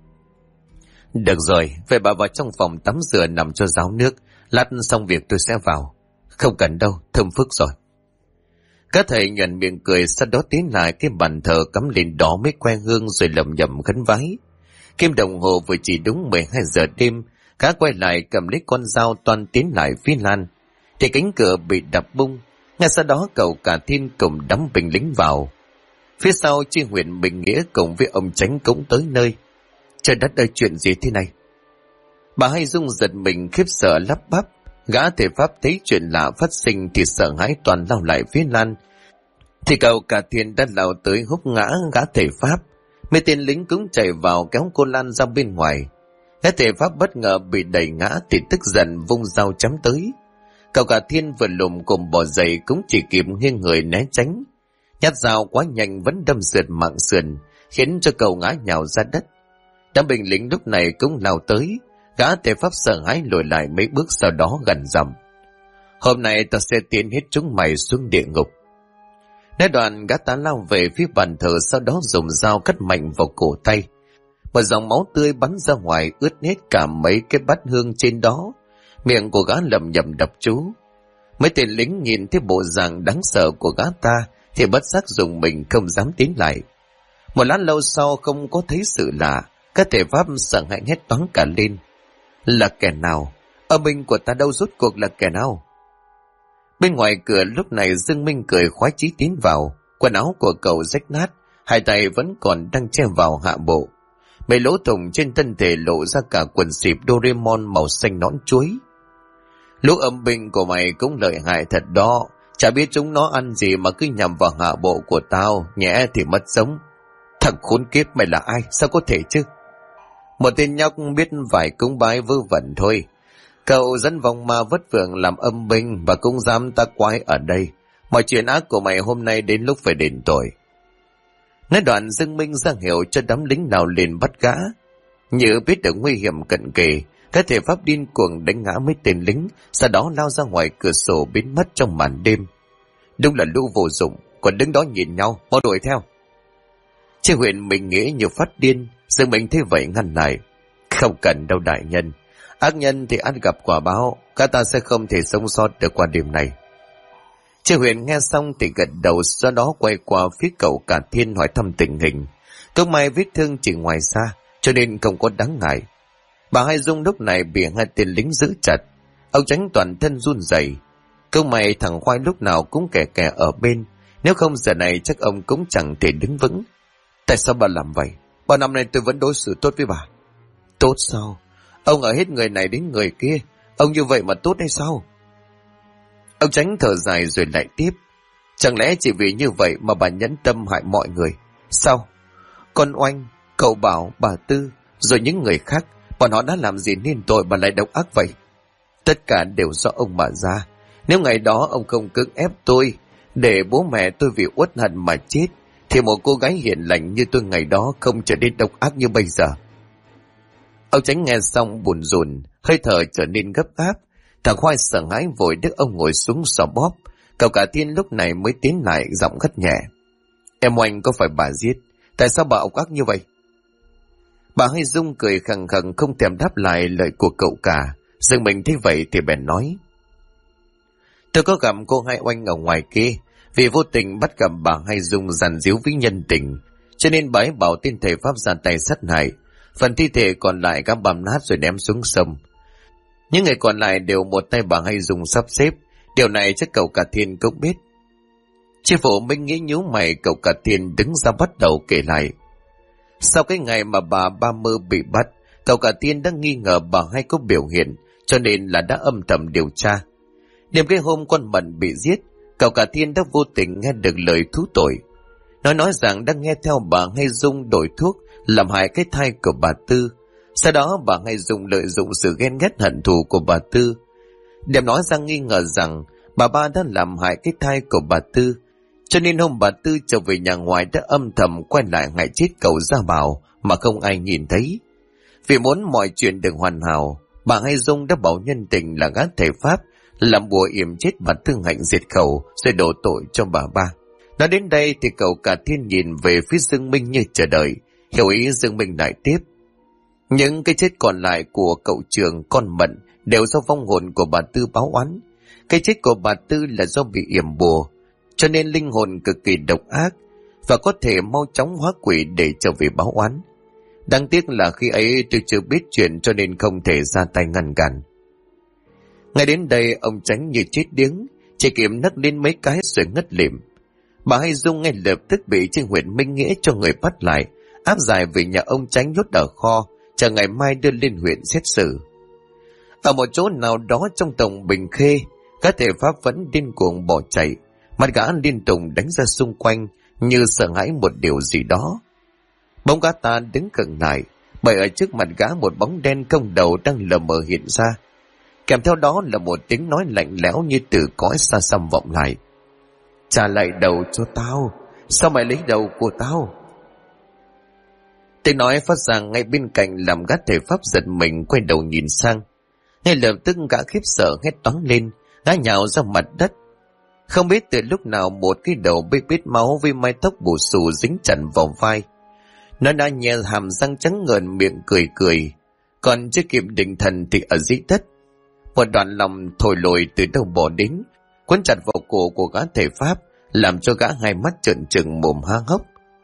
Được rồi, vậy bà vào trong phòng tắm rửa nằm cho ráo nước, lát xong việc tôi sẽ vào. Không cần đâu, thơm phức rồi. Các thầy nhuận miệng cười, sau đó tiến lại cái bàn thờ cắm lên đó mấy que hương rồi lầm nhầm khấn vái. Kim đồng hồ vừa chỉ đúng 12 giờ đêm, cá quay lại cầm lấy con dao toan tiến lại phía Lan, thì cánh cửa bị đập bung. Ngay sau đó cậu Cả Thiên cùng đám binh lính vào. Phía sau chi Huyền Minh Nghĩa cùng với ông Chánh cũng tới nơi. Trời đất ơi, chuyện gì thế này? Bà Hai Dung giật mình khiếp sợ lắp bắp. Gã thể pháp thấy chuyện lạ phát sinh thì sợ hãi toàn lao lại phía Lan. Thì cậu Cả Thiên đã lao tới húc ngã gã thể pháp. Mấy tên lính cũng chạy vào kéo cô Lan ra bên ngoài. Gã thể pháp bất ngờ bị đẩy ngã thì tức giận vung dao chém tới. Cậu Cả Thiên vừa lùm cùng bò dậy cũng chỉ kịp nghiêng người né tránh. Nhát dao quá nhanh vẫn đâm sượt mạng sườn, khiến cho cậu ngã nhào ra đất. Đám binh lính lúc này cũng lao tới. Gã thể pháp sợ hãi lùi lại mấy bước, sau đó gần dầm. Hôm nay ta sẽ tiến hết chúng mày xuống địa ngục. Nói đoạn gã ta lao về phía bàn thờ, sau đó dùng dao cắt mạnh vào cổ tay. Một dòng máu tươi bắn ra ngoài ướt hết cả mấy cái bát hương trên đó. Miệng của gã lẩm nhẩm đọc chú. Mấy tên lính nhìn thấy bộ dạng đáng sợ của gã ta thì bất giác dùng mình không dám tiến lại. Một lát lâu sau không có thấy sự lạ, các thể pháp sợ hãi hét toáng cả lên. Là kẻ nào? Âm binh của ta đâu rốt cuộc là kẻ nào? Bên ngoài cửa lúc này Dương Minh cười khoái chí tiến vào. Quần áo của cậu rách nát, hai tay vẫn còn đang che vào hạ bộ. Mấy lỗ thủng trên thân thể lộ ra cả quần xịp Doraemon màu xanh nõn chuối. Lũ âm binh của mày cũng lợi hại thật đó. Chả biết chúng nó ăn gì mà cứ nhằm vào hạ bộ của tao, nhẽ thì mất sống. Thằng khốn kiếp, mày là ai? Sao có thể chứ? Một tên nhóc biết vài cúng bái vớ vẩn thôi. Cậu dẫn vòng ma vất vưởng làm âm binh và cũng dám ta quái ở đây. Mọi chuyện ác của mày hôm nay đến lúc phải đền tội. Nói đoạn Dương Minh ra hiệu cho đám lính nào liền bắt gã. Như biết được nguy hiểm cận kề, các thể pháp điên cuồng đánh ngã mấy tên lính, sau đó lao ra ngoài cửa sổ biến mất trong màn đêm. Đúng là lũ vô dụng, còn đứng đó nhìn nhau, mau đuổi theo. Chị Huyền Minh Nghĩa như phát điên, Dương Minh thấy vậy ngăn lại. Không cần đâu đại nhân, ác nhân thì ăn gặp quả báo, các ta sẽ không thể sống sót được qua đêm này. Chị Huyền nghe xong thì gật đầu, sau đó quay qua phía cậu Cả Thiên hỏi thăm tình hình. Cũng may vết thương chỉ ngoài da, cho nên không có đáng ngại. Bà Hai Dung lúc này bị hai tên lính giữ chặt, ông Chánh toàn thân run rẩy. Cũng may thằng Khoai lúc nào cũng kè kè ở bên, nếu không giờ này chắc ông cũng chẳng thể đứng vững. Tại sao bà làm vậy? Bao năm nay tôi vẫn đối xử tốt với bà. Tốt sao? Ông ở hết người này đến người kia, ông như vậy mà tốt hay sao? Ông Chánh thở dài rồi lại tiếp. Chẳng lẽ chỉ vì như vậy mà bà nhẫn tâm hại mọi người? Sao? Con Oanh, cậu Bảo, bà Tư, rồi những người khác, bọn họ đã làm gì nên tội bà lại độc ác vậy? Tất cả đều do ông mà ra. Nếu ngày đó ông không cưỡng ép tôi, để bố mẹ tôi vì uất hận mà chết, thì một cô gái hiền lành như tôi ngày đó không trở nên độc ác như bây giờ. Ông Chánh nghe xong buồn rùn, hơi thở trở nên gấp gáp. Thằng Khoai sợ hãi vội đứt ông ngồi xuống xỏ bóp. Cậu Cả Thiên lúc này mới tiến lại giọng gắt nhẹ: Em Oanh có phải bà giết? Tại sao bà ộc ác như vậy? Bà Hai Dung cười khằng khằng không thèm đáp lại lời của cậu cả. Dương Minh thấy vậy thì bèn nói: Tôi có gặp cô Hai Oanh ở ngoài kia, vì vô tình bắt gặp bà Hai Dung giàn díu với nhân tình, cho nên bà ấy bảo tên thầy pháp ra tay sát hại. Phần thi thể còn lại các băm nát rồi ném xuống sông. Những người còn lại đều một tay bà Hai Dung sắp xếp. Điều này chắc cậu Cả Thiên cũng biết. Chi phủ Minh nghĩ nhíu mày. Cậu Cả Thiên đứng ra bắt đầu kể lại. Sau cái ngày mà bà Ba Mơ bị bắt, cậu Cả Thiên đã nghi ngờ bà Hai có biểu hiện, cho nên là đã âm thầm điều tra. Đêm cái hôm con Mận bị giết, cậu Cả Thiên đã vô tình nghe được lời thú tội. Nó nói rằng đang nghe theo bà Hai Dung đổi thuốc làm hại cái thai của bà Tư. Sau đó bà Hai Dung lợi dụng sự ghen ghét hận thù của bà Tư, đem nói ra nghi ngờ rằng bà Ba đã làm hại cái thai của bà Tư. Cho nên hôm bà Tư trở về nhà ngoài đã âm thầm quay lại hại chết cậu Gia Bảo mà không ai nhìn thấy. Vì muốn mọi chuyện được hoàn hảo, bà Hai Dung đã bảo nhân tình là gã thầy pháp làm bùa yểm chết bà Tư Hạnh diệt khẩu rồi đổ tội cho bà Ba. Nói đến đây thì cậu Cả Thiên nhìn về phía Dương Minh như chờ đợi. Hiểu ý Dương Minh lại tiếp: Những cái chết còn lại của cậu Trường, con Mận đều do vong hồn của bà Tư báo oán. Cái chết của bà Tư là do bị yểm bùa, cho nên linh hồn cực kỳ độc ác và có thể mau chóng hóa quỷ để trở về báo oán. Đáng tiếc là khi ấy tôi chưa biết chuyện cho nên không thể ra tay ngăn cản. Ngay đến đây ông Chánh như chết điếng, chỉ kịp nấc lên mấy cái rồi ngất lịm. Bà Hai Dung ngay lập tức bị Trương huyện Minh Nghĩa cho người bắt lại, áp giải về nhà ông Chánh nhốt ở kho, chờ ngày mai đưa lên huyện xét xử. Ở một chỗ nào đó trong tổng Bình Khê, các thể pháp vẫn điên cuồng bỏ chạy, mặt gã liên tục đánh ra xung quanh như sợ hãi một điều gì đó. Bóng gã ta đứng gần lại, bởi ở trước mặt gã một bóng đen không đầu đang lờ mờ hiện ra. Kèm theo đó là một tiếng nói lạnh lẽo như từ cõi xa xăm vọng lại: Trả lại đầu cho tao, sao mày lấy đầu của tao? Tiếng nói phát ra ngay bên cạnh làm gã thể pháp giật mình quay đầu nhìn sang. Ngay lập tức gã khiếp sợ hét toáng lên, gã nhào ra mặt đất. Không biết từ lúc nào một cái đầu bê bết máu với mái tóc bù xù dính chặt vào vai. Nó đã nhe hàm răng trắng ngợn miệng cười cười, còn chưa kịp định thần thì ở dưới đất một đoạn lòng thổi lồi từ đâu bỏ đến, quấn chặt vào cổ của gã thể pháp, làm cho gã hai mắt trợn trừng mồm há hốc.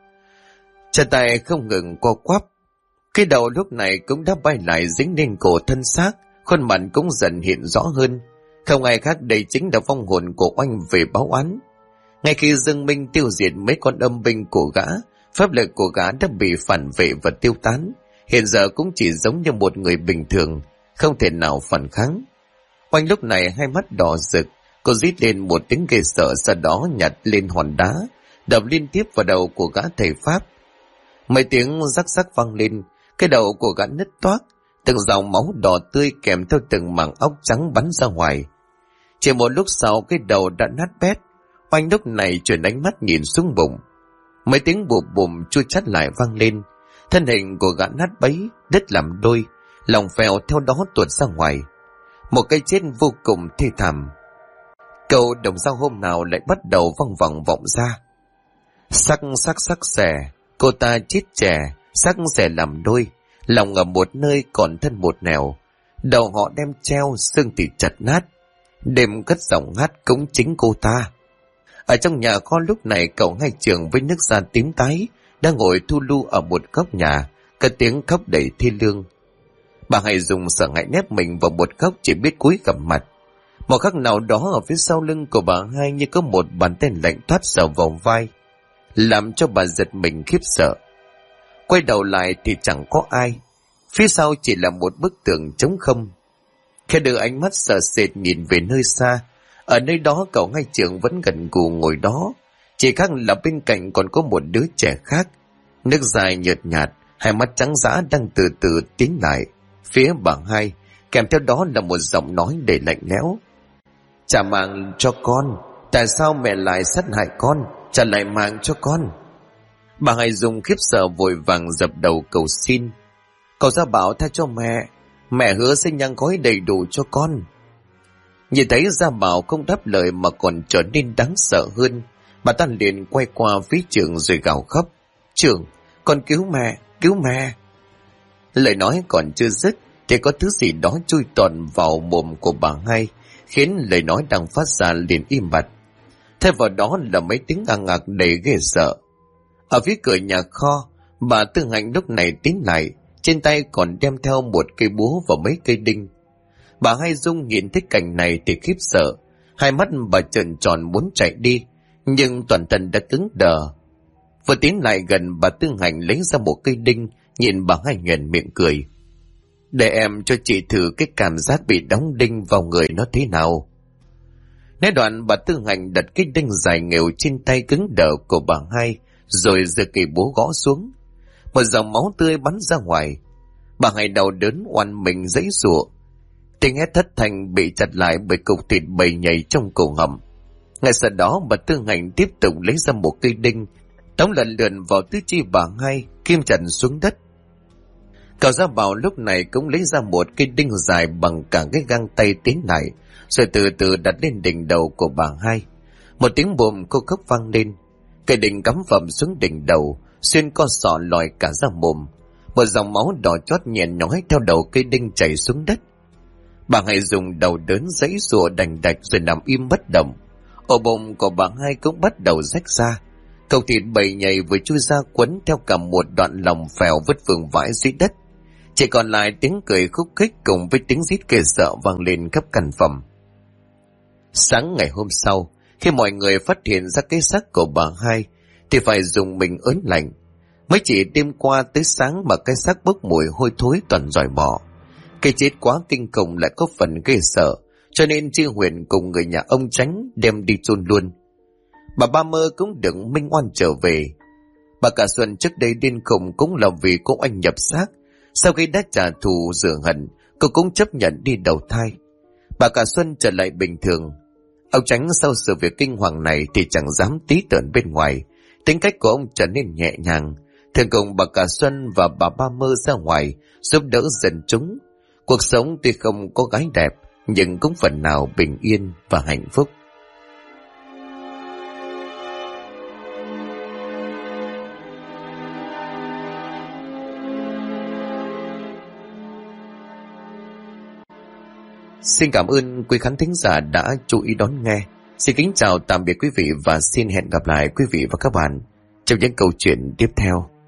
Chân tay không ngừng co quắp. Cái đầu lúc này cũng đã bay lại dính lên cổ thân xác, khuôn mặt cũng dần hiện rõ hơn. Không ai khác đây chính là vong hồn của Oanh về báo oán. Ngay khi Dương Minh tiêu diệt mấy con âm binh của gã, pháp lực của gã đã bị phản vệ và tiêu tán, hiện giờ cũng chỉ giống như một người bình thường, không thể nào phản kháng. Oanh lúc này hai mắt đỏ rực, cô rít lên một tiếng ghê sợ, sau đó nhặt lên hòn đá, đập liên tiếp vào đầu của gã thầy pháp. Mấy tiếng rắc rắc vang lên, cái đầu của gã nứt toác, từng dòng máu đỏ tươi kèm theo từng mảng óc trắng bắn ra ngoài. Chỉ một lúc sau cái đầu đã nát bét. Oanh lúc này chuyển ánh mắt nhìn xuống bụng. Mấy tiếng bụp bùm chua chát lại vang lên, thân hình của gã nát bấy, đứt làm đôi, lòng phèo theo đó tuột ra ngoài. Một cái chết vô cùng thê thảm. Câu đồng dao hôm nào lại bắt đầu văng vẳng vọng ra: Sắc xẻ, cô ta chết trẻ, sắc xẻ làm đôi, lòng ở một nơi còn thân một nẻo, đầu họ đem treo, xương thì chặt nát, đêm cất giọng hát cũng chính cô ta. Ở trong nhà kho lúc này cậu Hai Trường với nước da tím tái đang ngồi thu lu ở một góc nhà, cất tiếng khóc đầy thê lương. Bà Hai Dung sợ hãi nép mình vào một góc, chỉ biết cúi gằm mặt. Một khắc nào đó ở phía sau lưng của bà Hai như có một bàn tay lạnh thoát sờ vào vai, làm cho bà giật mình khiếp sợ. Quay đầu lại thì chẳng có ai, phía sau chỉ là một bức tường trống không. Khi đưa ánh mắt sợ sệt nhìn về nơi xa, ở nơi đó cậu Hai Trường vẫn gần gù ngồi đó, chỉ khác là bên cạnh còn có một đứa trẻ khác, nước dài nhợt nhạt, hai mắt trắng dã đang từ từ tiến lại phía bà Hai, Kèm theo đó là một giọng nói đầy lạnh lẽo. Trả mạng cho con. Tại sao mẹ lại sát hại con? Trả lại mạng cho con. Bà Hai Dung khiếp sợ vội vàng dập đầu cầu xin. Cậu Gia Bảo tha cho mẹ. Mẹ hứa sẽ nhang khói đầy đủ cho con. Nhìn thấy Gia Bảo không đáp lời mà còn trở nên đáng sợ hơn, bà ta liền quay qua phía Trường rồi gào khóc. Trường, con cứu mẹ, cứu mẹ. Lời nói còn chưa dứt thì có thứ gì đó chui toàn vào mồm của bà Hai, khiến lời nói đang phát ra liền im bặt. Thay vào đó là mấy tiếng ăng ạc đầy ghê sợ. Ở phía cửa nhà kho, bà Tư Hạnh lúc này tiến lại, trên tay còn đem theo một cây búa và mấy cây đinh. Bà Hai Dung nhìn thấy cảnh này thì khiếp sợ, hai mắt bà trợn tròn muốn chạy đi, nhưng toàn thân đã cứng đờ. Vừa tiến lại gần, bà Tư Hạnh lấy ra một cây đinh, nhìn bà Hai nhoẻn miệng cười. Để em cho chị thử cái cảm giác bị đóng đinh vào người nó thế nào. Nói đoạn, bà Tư Hạnh đặt cái đinh dài nghều trên tay cứng đờ của bà Hai, rồi giơ cây búa gõ xuống. Một dòng máu tươi bắn ra ngoài. Bà Hai đau đớn oằn mình giãy giụa, tiếng hét thất thanh bị chặt lại bởi cục thịt bầy nhảy trong cổ họng. Ngay sau đó, bà Tư Hạnh tiếp tục lấy ra một cây đinh, đóng lần lượt vào tứ chi bà Hai, kim chặt xuống đất. Cậu Gia Bảo lúc này cũng lấy ra một cây đinh dài bằng cả cái găng tay tiến lại, rồi từ từ đặt lên đỉnh đầu của bà Hai. Một tiếng bùm cô khóc vang lên, cây đinh cắm phập xuống đỉnh đầu, xuyên co sọ lòi cả ra mồm. Một dòng máu đỏ chót nhẹ nhói theo đầu cây đinh chảy xuống đất. Bà Hai dùng đầu đớn giãy giụa đành đạch rồi nằm im bất động. Ổ bụng của bà Hai cũng bắt đầu rách ra. Cậu thịt bầy nhầy vừa chui ra quấn theo cả một đoạn lòng phèo vứt vương vãi dưới đất. Chỉ còn lại tiếng cười khúc khích cùng với tiếng rít ghê sợ vang lên khắp căn phòng. Sáng ngày hôm sau, khi mọi người phát hiện ra cái xác của bà Hai thì phải dùng mình ớn lạnh. Mới chỉ đêm qua tới sáng mà cái xác bốc mùi hôi thối toàn dòi bọ. Cái chết quá kinh khủng lại có phần ghê sợ, cho nên Chi Huyền cùng người nhà ông Chánh đem đi chôn luôn. Bà Ba Mơ cũng được minh oan trở về. Bà Cả Xuân trước đây điên khùng cũng là vì cô Anh nhập xác. Sau khi đã trả thù rửa hận, cô cũng chấp nhận đi đầu thai. Bà Cả Xuân trở lại bình thường. Ông Chánh sau sự việc kinh hoàng này thì chẳng dám tí tởn bên ngoài. Tính cách của ông trở nên nhẹ nhàng, thường cùng bà Cả Xuân và bà Ba Mơ ra ngoài giúp đỡ dân chúng. Cuộc sống tuy không có gái đẹp, nhưng cũng phần nào bình yên và hạnh phúc. Xin cảm ơn quý khán thính giả đã chú ý đón nghe. Xin kính chào tạm biệt quý vị và xin hẹn gặp lại quý vị và các bạn trong những câu chuyện tiếp theo.